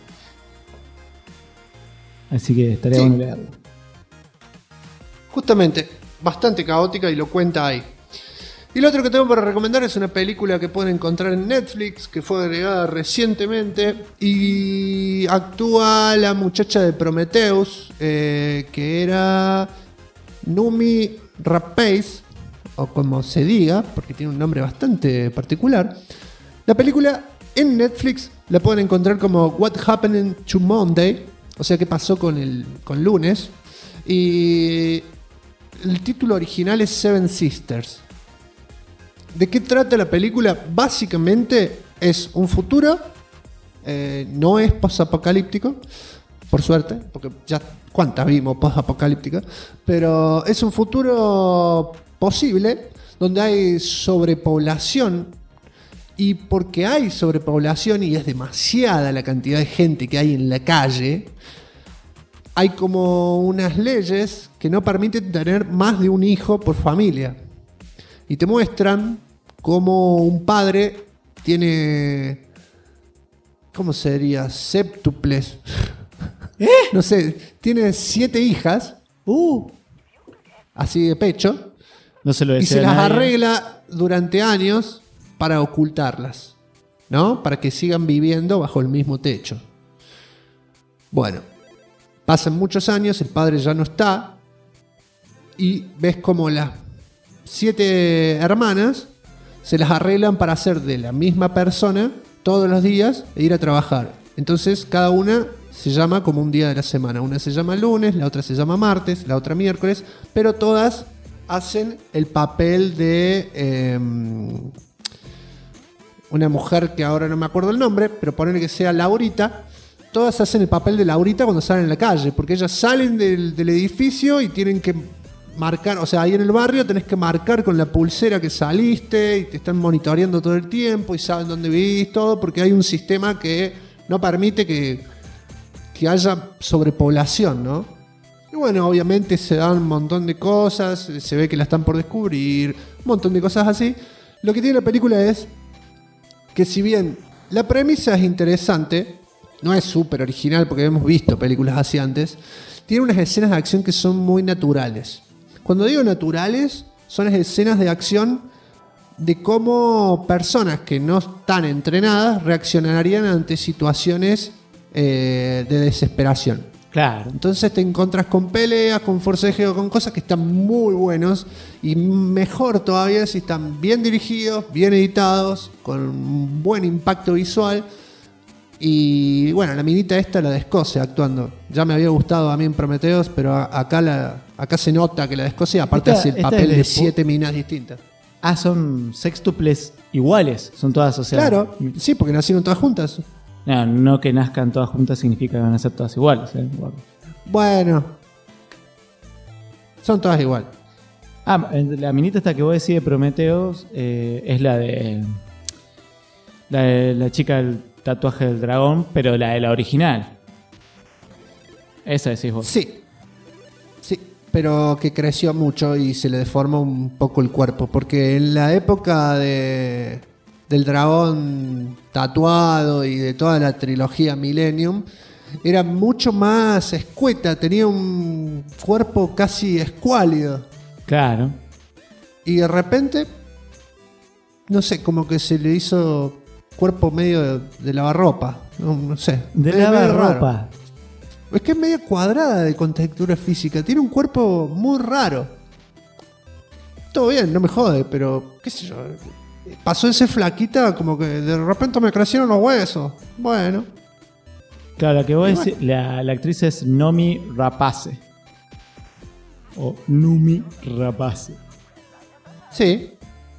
Así que estaría bueno leerlo. Justamente, bastante caótica y lo cuenta ahí. Y lo otro que tengo para recomendar es una película que pueden encontrar en Netflix, que fue agregada recientemente, y actúa la muchacha de Prometheus, que era Noomi Rapace, o como se diga, porque tiene un nombre bastante particular. La película en Netflix la pueden encontrar como What Happened to Monday, o sea, qué pasó con lunes, y el título original es Seven Sisters. ¿De qué trata la película? Básicamente es un futuro, no es post-apocalíptico, por suerte, porque ya cuántas vimos post-apocalíptica, pero es un futuro posible donde hay sobrepoblación, y porque hay sobrepoblación y es demasiada la cantidad de gente que hay en la calle, hay como unas leyes que no permiten tener más de un hijo por familia. Y te muestran cómo un padre tiene, ¿cómo sería? Séptuples. No sé, tiene 7 hijas. Así de pecho. No se lo desea y se las nadie. arregla durante años para ocultarlas, ¿no? Para que sigan viviendo bajo el mismo techo. Bueno, pasan muchos años, el padre ya no está. Y ves como las 7 hermanas se las arreglan para ser de la misma persona todos los días e ir a trabajar. Entonces cada una se llama como un día de la semana. Una se llama lunes, la otra se llama martes, la otra miércoles, pero todas hacen el papel de una mujer que ahora no me acuerdo el nombre, pero ponerle que sea Laurita. Todas hacen el papel de Laurita cuando salen a la calle, porque ellas salen del edificio y tienen que marcar, o sea, ahí en el barrio tenés que marcar con la pulsera que saliste y te están monitoreando todo el tiempo y saben dónde vivís, todo, porque hay un sistema que no permite que haya sobrepoblación, ¿no? Y bueno, obviamente se dan un montón de cosas, se ve que la están por descubrir, un montón de cosas así. Lo que tiene la película es que si bien la premisa es interesante, no es súper original porque hemos visto películas así antes, tiene unas escenas de acción que son muy naturales. Cuando digo naturales, son las escenas de acción de cómo personas que no están entrenadas reaccionarían ante situaciones de desesperación. Claro. Entonces te encontrás con peleas, con forcejeo, con cosas que están muy buenos y mejor todavía si están bien dirigidos, bien editados, con un buen impacto visual. Y bueno, la minita esta, la de Escocia actuando. Ya me había gustado a mí en Prometheus, pero acá se nota que la de Escocia aparte hace el papel de 7 minas distintas. Ah, son sextuples iguales, son todas, o sea... Claro, sí, porque nacieron todas juntas. No que nazcan todas juntas significa que van a ser todas iguales. Bueno, son todas igual. La minita esta que vos decís de Prometheus es la de la chica del tatuaje del dragón, pero la de la original. Esa decís vos. Sí, pero que creció mucho y se le deforma un poco el cuerpo, porque en la época del dragón tatuado y de toda la trilogía Millennium era mucho más escueta, tenía un cuerpo casi escuálido. Claro. Y de repente, no sé, como que se le hizo cuerpo medio de lavarropa, no sé. De lavarropa. Es que es media cuadrada de contextura física, tiene un cuerpo muy raro. Todo bien, no me jode, pero qué sé yo. Pasó de ser flaquita como que de repente me crecieron los huesos. Bueno. Claro, la que vos decís, la actriz es Noomi Rapace. O Noomi Rapace. Sí.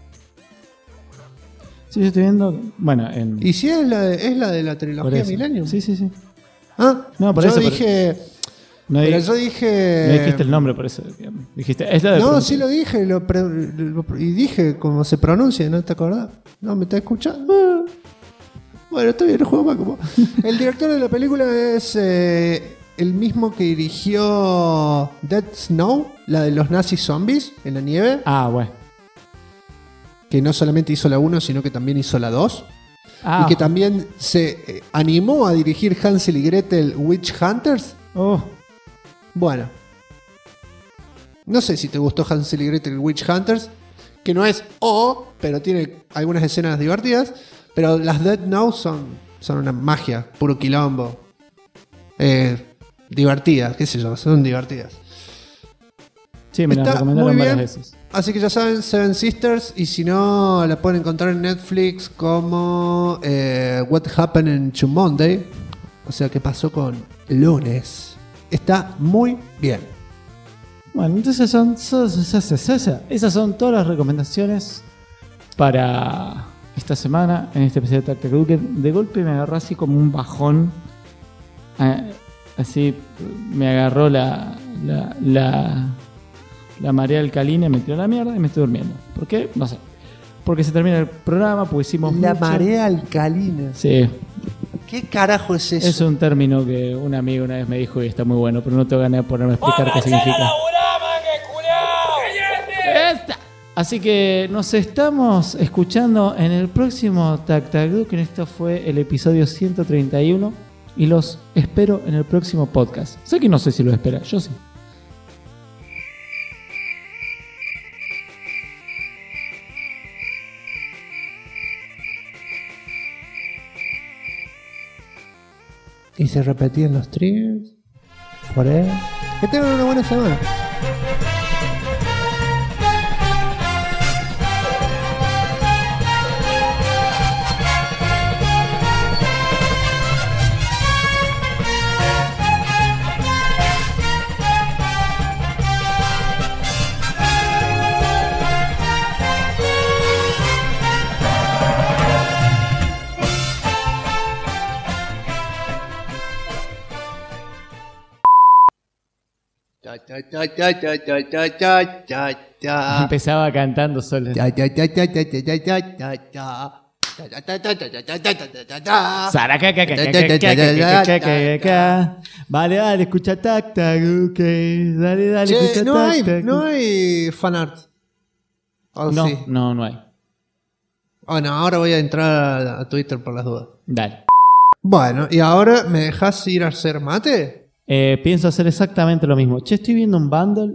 Sí, yo estoy viendo. Bueno, ¿Y si es la de la trilogía Millennium? Sí. Ah, no, por yo eso. Dije. Yo dije. No dijiste el nombre, por eso. Dijiste. Es la de no, sí lo dije. Y dije cómo se pronuncia, ¿no te acordás? No, ¿me estás escuchando? Bueno, está bien, el juego más como. El director de la película es el mismo que dirigió Dead Snow, la de los nazis zombies en la nieve. Ah, bueno. Que no solamente hizo la 1, sino que también hizo la 2. Y que también se animó a dirigir Hansel y Gretel Witch Hunters. Oh. Bueno. No sé si te gustó Hansel y Gretel Witch Hunters, que no es pero tiene algunas escenas divertidas. Pero las Dead Now son una magia, puro quilombo. Divertidas, qué sé yo, son divertidas. Sí, me las recomendaron varias veces. Así que ya saben, Seven Sisters, y si no, la pueden encontrar en Netflix como What Happened in Monday. O sea, ¿qué pasó con lunes? Está muy bien. Bueno, entonces esas son todas las recomendaciones para esta semana en este episodio de Tac Tac Duke. De golpe me agarró así como un bajón. Así me agarró la marea alcalina y me tiró la mierda y me estoy durmiendo. ¿Por qué? No sé. Porque se termina el programa, porque hicimos la marea alcalina. Sí. ¿Qué carajo es eso? Es un término que un amigo una vez me dijo y está muy bueno, pero no tengo ganas de ponerme a explicar qué significa. Así que nos estamos escuchando en el próximo Tac Tac Duke. Esto fue el episodio 131 y los espero en el próximo podcast. Sé que no sé si lo espera, yo sí. Y se repetían los triggers. Por ahí. Que tengan una buena semana. Empezaba cantando solo. Vale, dale, escucha tac tac, ok. Dale, Che, escucha tac tac. no hay fanart. No, Sí. no hay. Bueno, ahora voy a entrar a Twitter por las dudas. Dale. Bueno, ¿y ahora me dejas ir a hacer mate? Pienso hacer exactamente lo mismo. Che, estoy viendo un bundle.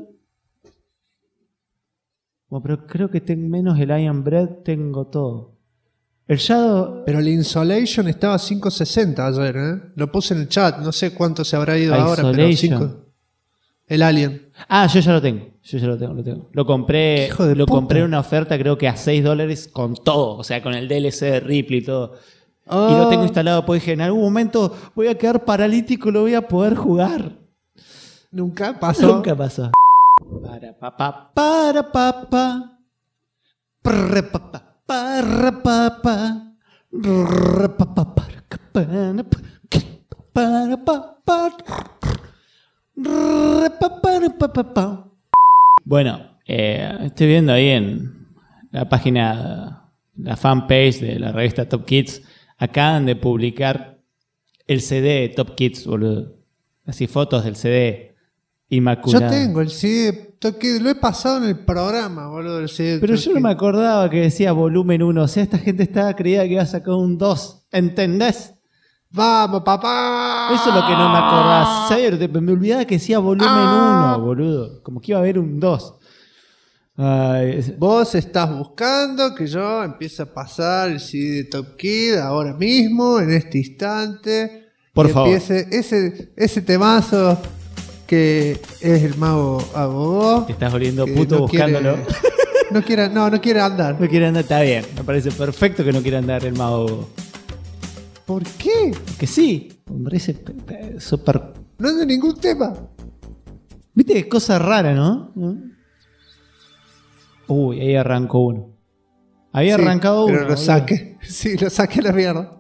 Bueno, pero creo que menos el Iron Bread tengo todo. El Shadow... Pero el Insolation estaba a 5.60 ayer, ¿eh? Lo puse en el chat, no sé cuánto se habrá ido ahora, pero 5. El Alien. Ah, yo ya lo tengo. Lo compré en una oferta, creo que a $6 con todo. O sea, con el DLC de Ripley y todo. Oh. Y lo tengo instalado, pues dije, en algún momento voy a quedar paralítico y lo voy a poder jugar. Nunca pasó. Para papá, para papá. Para papá, para papá. Para papá. Bueno, estoy viendo ahí en la página, la fanpage de la revista Top Kids, acaban de publicar el CD de Top Kids, boludo. Así fotos del CD inmaculado. Yo tengo el CD, lo he pasado en el programa, boludo. El CD pero yo no me acordaba que decía volumen 1, o sea, esta gente estaba creída que iba a sacar un 2, ¿entendés? ¡Vamos, papá! Eso es lo que no me acordaba. ¿Sabes? Me olvidaba que decía volumen 1, boludo. Como que iba a haber un 2. Vos estás buscando que yo empiece a pasar el CD de Top Kid ahora mismo, en este instante. Por favor. Empiece ese temazo que es el mago Agogó. Te estás volviendo puto buscándolo. No quiere andar. No quiere andar, está bien. Me parece perfecto que no quiera andar el mago Agogó. ¿Por qué? Que sí, me parece súper... No es de ningún tema. Viste que es cosa rara, ¿no? Uy, ahí arrancó uno. Había arrancado uno. Pero lo saqué. Sí, lo saqué a la mierda.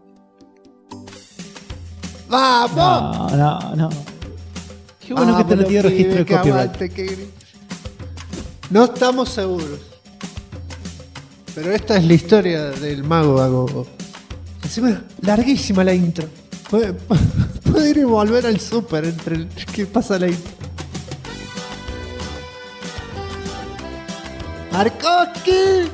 ¡Vamos! No. Qué bueno que te metió registro de copyright. No estamos seguros. Pero esta es la historia del mago Agogó. Encima, larguísima la intro. Puede ir y volver al súper entre el que pasa la intro. ¡Markoski!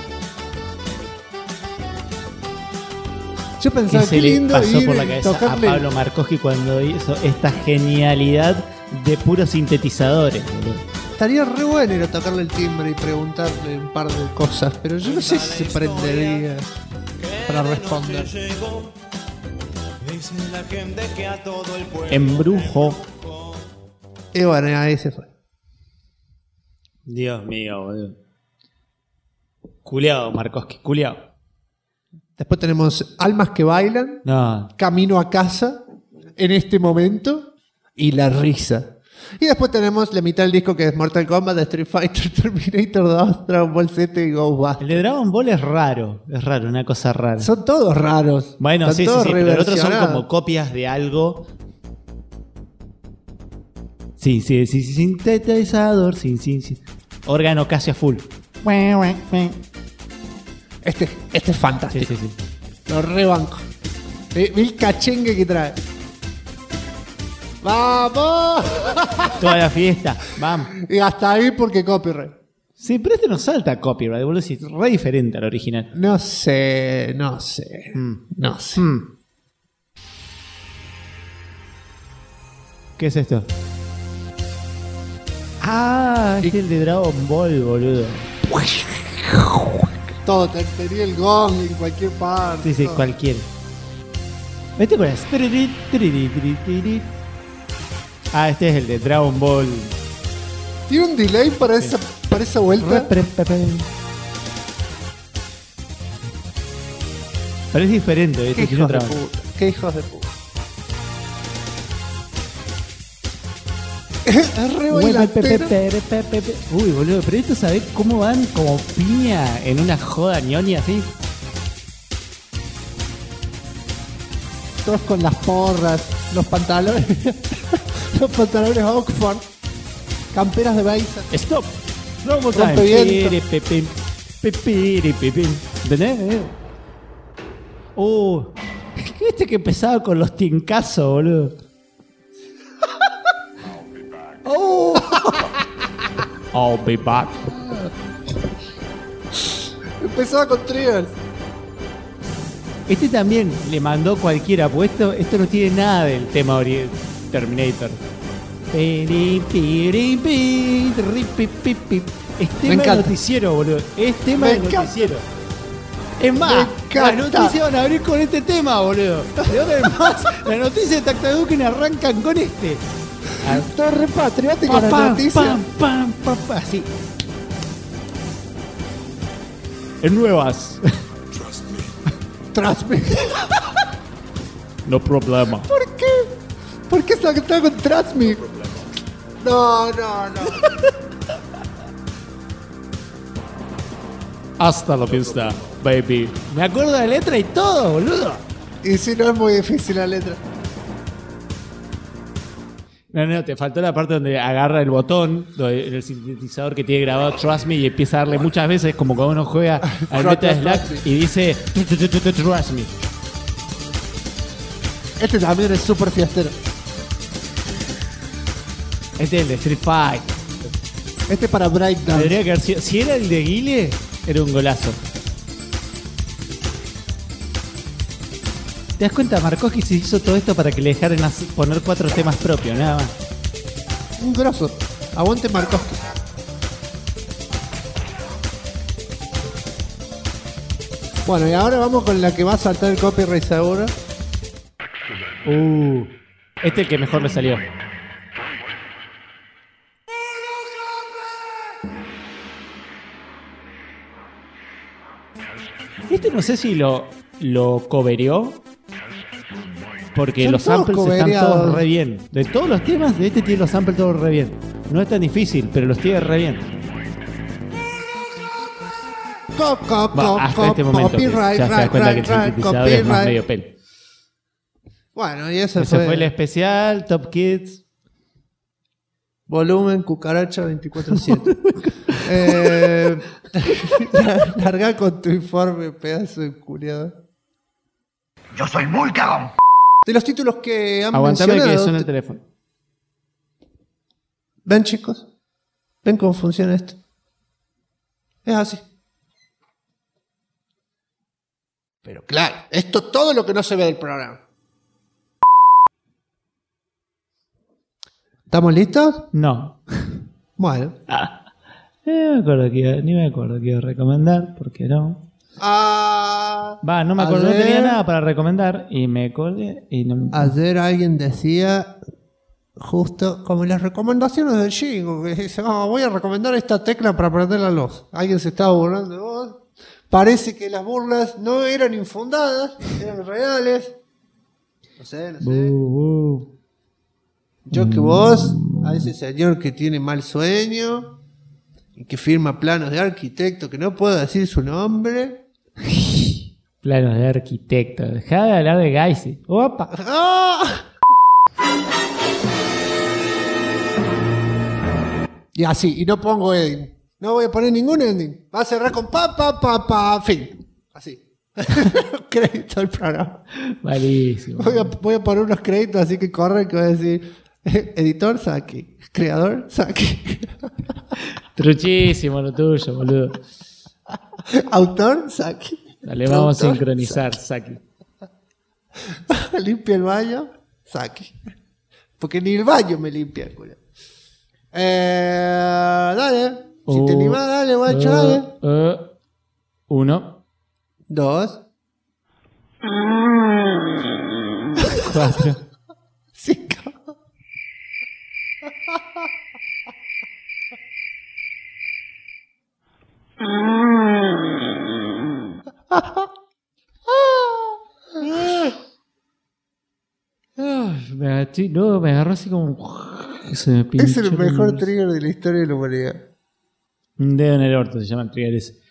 Yo pensaba que qué le lindo pasó ir por la cabeza tocarle... a Pablo Markoski cuando hizo esta genialidad de puros sintetizadores, boludo. Estaría re bueno ir a tocarle el timbre y preguntarle un par de cosas, pero yo no sé si se prendería para responder. Embrujo. Y bueno, ahí se fue. Dios mío, boludo. Culeado, Markoski, culeado. Después tenemos Almas que bailan, No. Camino a casa, en este momento, y La risa. Y después tenemos la mitad del disco que es Mortal Kombat, Street Fighter, Terminator 2, Dragon Ball Z y Ghostbusters. El de Dragon Ball es raro, una cosa rara. Son todos raros. Bueno, Están sí, todos pero los otros son reversionados. como copias de algo. Sí, sintetizador, sí. Órgano casi a full. Este es fantástico. Sí. Lo rebanco. Ve el cachengue que trae. ¡Vamos! Toda la fiesta, vamos. Y hasta ahí porque copyright. Sí, pero este no salta copyright, boludo. Es re diferente al original. No sé. ¿Qué es esto? Ah, es el de Dragon Ball, boludo. Todo, tenía el gong en cualquier parte. Sí, todo. cualquiera. Vete con las... Ah, este es el de Dragon Ball. ¿Tiene un delay para esa vuelta? Pero es diferente, ¿Qué tiene hijos otra de banda. puta? ¿Qué hijos de puta? Es re bailantero. Uy, boludo, pero esto, ¿sabés cómo van como piña en una joda ñoña así? Todos con las porras, los pantalones. Los pantalones Oxford. camperas de Baiza. Stop. Vamos a este que empezaba con los tincazos, boludo. I'll be back. Empezaba con triggers. Este también le mandó cualquiera puesto. Esto no tiene nada del tema Terminator. Es tema de noticiero, boludo. Es tema de noticiero. Es más, las noticias van a abrir con este tema, boludo. De ahora en más, las noticias de Tactaduken arrancan con este. Todo repatriótico la noticia. Así. En nuevas. Trust me. No problema. ¿Por qué? ¿Por qué está con Trust me? No. Hasta la vista, baby. Me acuerdo de la letra y todo, boludo. Y si no es muy difícil la letra. No, te faltó la parte donde agarra el botón, el sintetizador que tiene grabado Trust Me y empieza a darle muchas veces, como cuando uno juega al Metal Slack y dice Trust Me. Este también es súper fiestero. Este es el de Street Fight. Este para Breakdown. Tendría que haber sido, si era el de Guile, era un golazo. ¿Te das cuenta? Markovsky se hizo todo esto para que le dejaran poner 4 temas propios, nada más. Un grosso. Aguante Markovsky. Bueno, y ahora vamos con la que va a saltar el copyright seguro. Este es el que mejor le salió. Este no sé si lo covereó. Porque Son los todos samples están covereados. todos re bien. De todos los temas, de este tiene los samples todos re bien. No es tan difícil, pero los tiene re bien. Hasta este momento que ya se da cuenta que el sintetizador es más medio pelo. Bueno, y ese fue el especial, Top Kids. Volumen Cucaracha 24/7. Larga con tu informe, pedazo de culiado. Yo soy muy cagón. De los títulos que han Aguantame mencionado... que suena el teléfono. ¿Ven, chicos? ¿Ven cómo funciona esto? Es así. Pero claro, esto es todo lo que no se ve del programa. ¿Estamos listos? No. Bueno. Ni me acuerdo que iba a recomendar, porque no. No me acuerdo, no tenía nada para recomendar y me acordé y no. Ayer alguien decía, justo como en las recomendaciones del Jingo, que dice, voy a recomendar esta tecla para prender la luz. Alguien se estaba burlando de vos. Parece que las burlas no eran infundadas, eran reales. No sé. Yo que vos, a ese señor que tiene mal sueño y que firma planos de arquitecto, que no puedo decir su nombre. Planos de arquitecto. Dejá de hablar de Gaisi. ¡Opa! Y así, y no pongo ending. No voy a poner ningún ending. Va a cerrar con fin. Así. Crédito al programa. Malísimo. Voy a poner unos créditos así que corren, que voy a decir editor Saki, creador Saki. Truchísimo lo tuyo, boludo. Autor Saki. Dale, vamos a sincronizar, Saki. Limpia el baño, Saki. Porque ni el baño me limpia, culo. Dale. Si te animás, dale, guacho, dale. 1, 2, 4, 5. Me agarró así como. Se me pinchó. Es el mejor trigger de la historia de la humanidad. Un dedo en el orto se llama el trigger ese.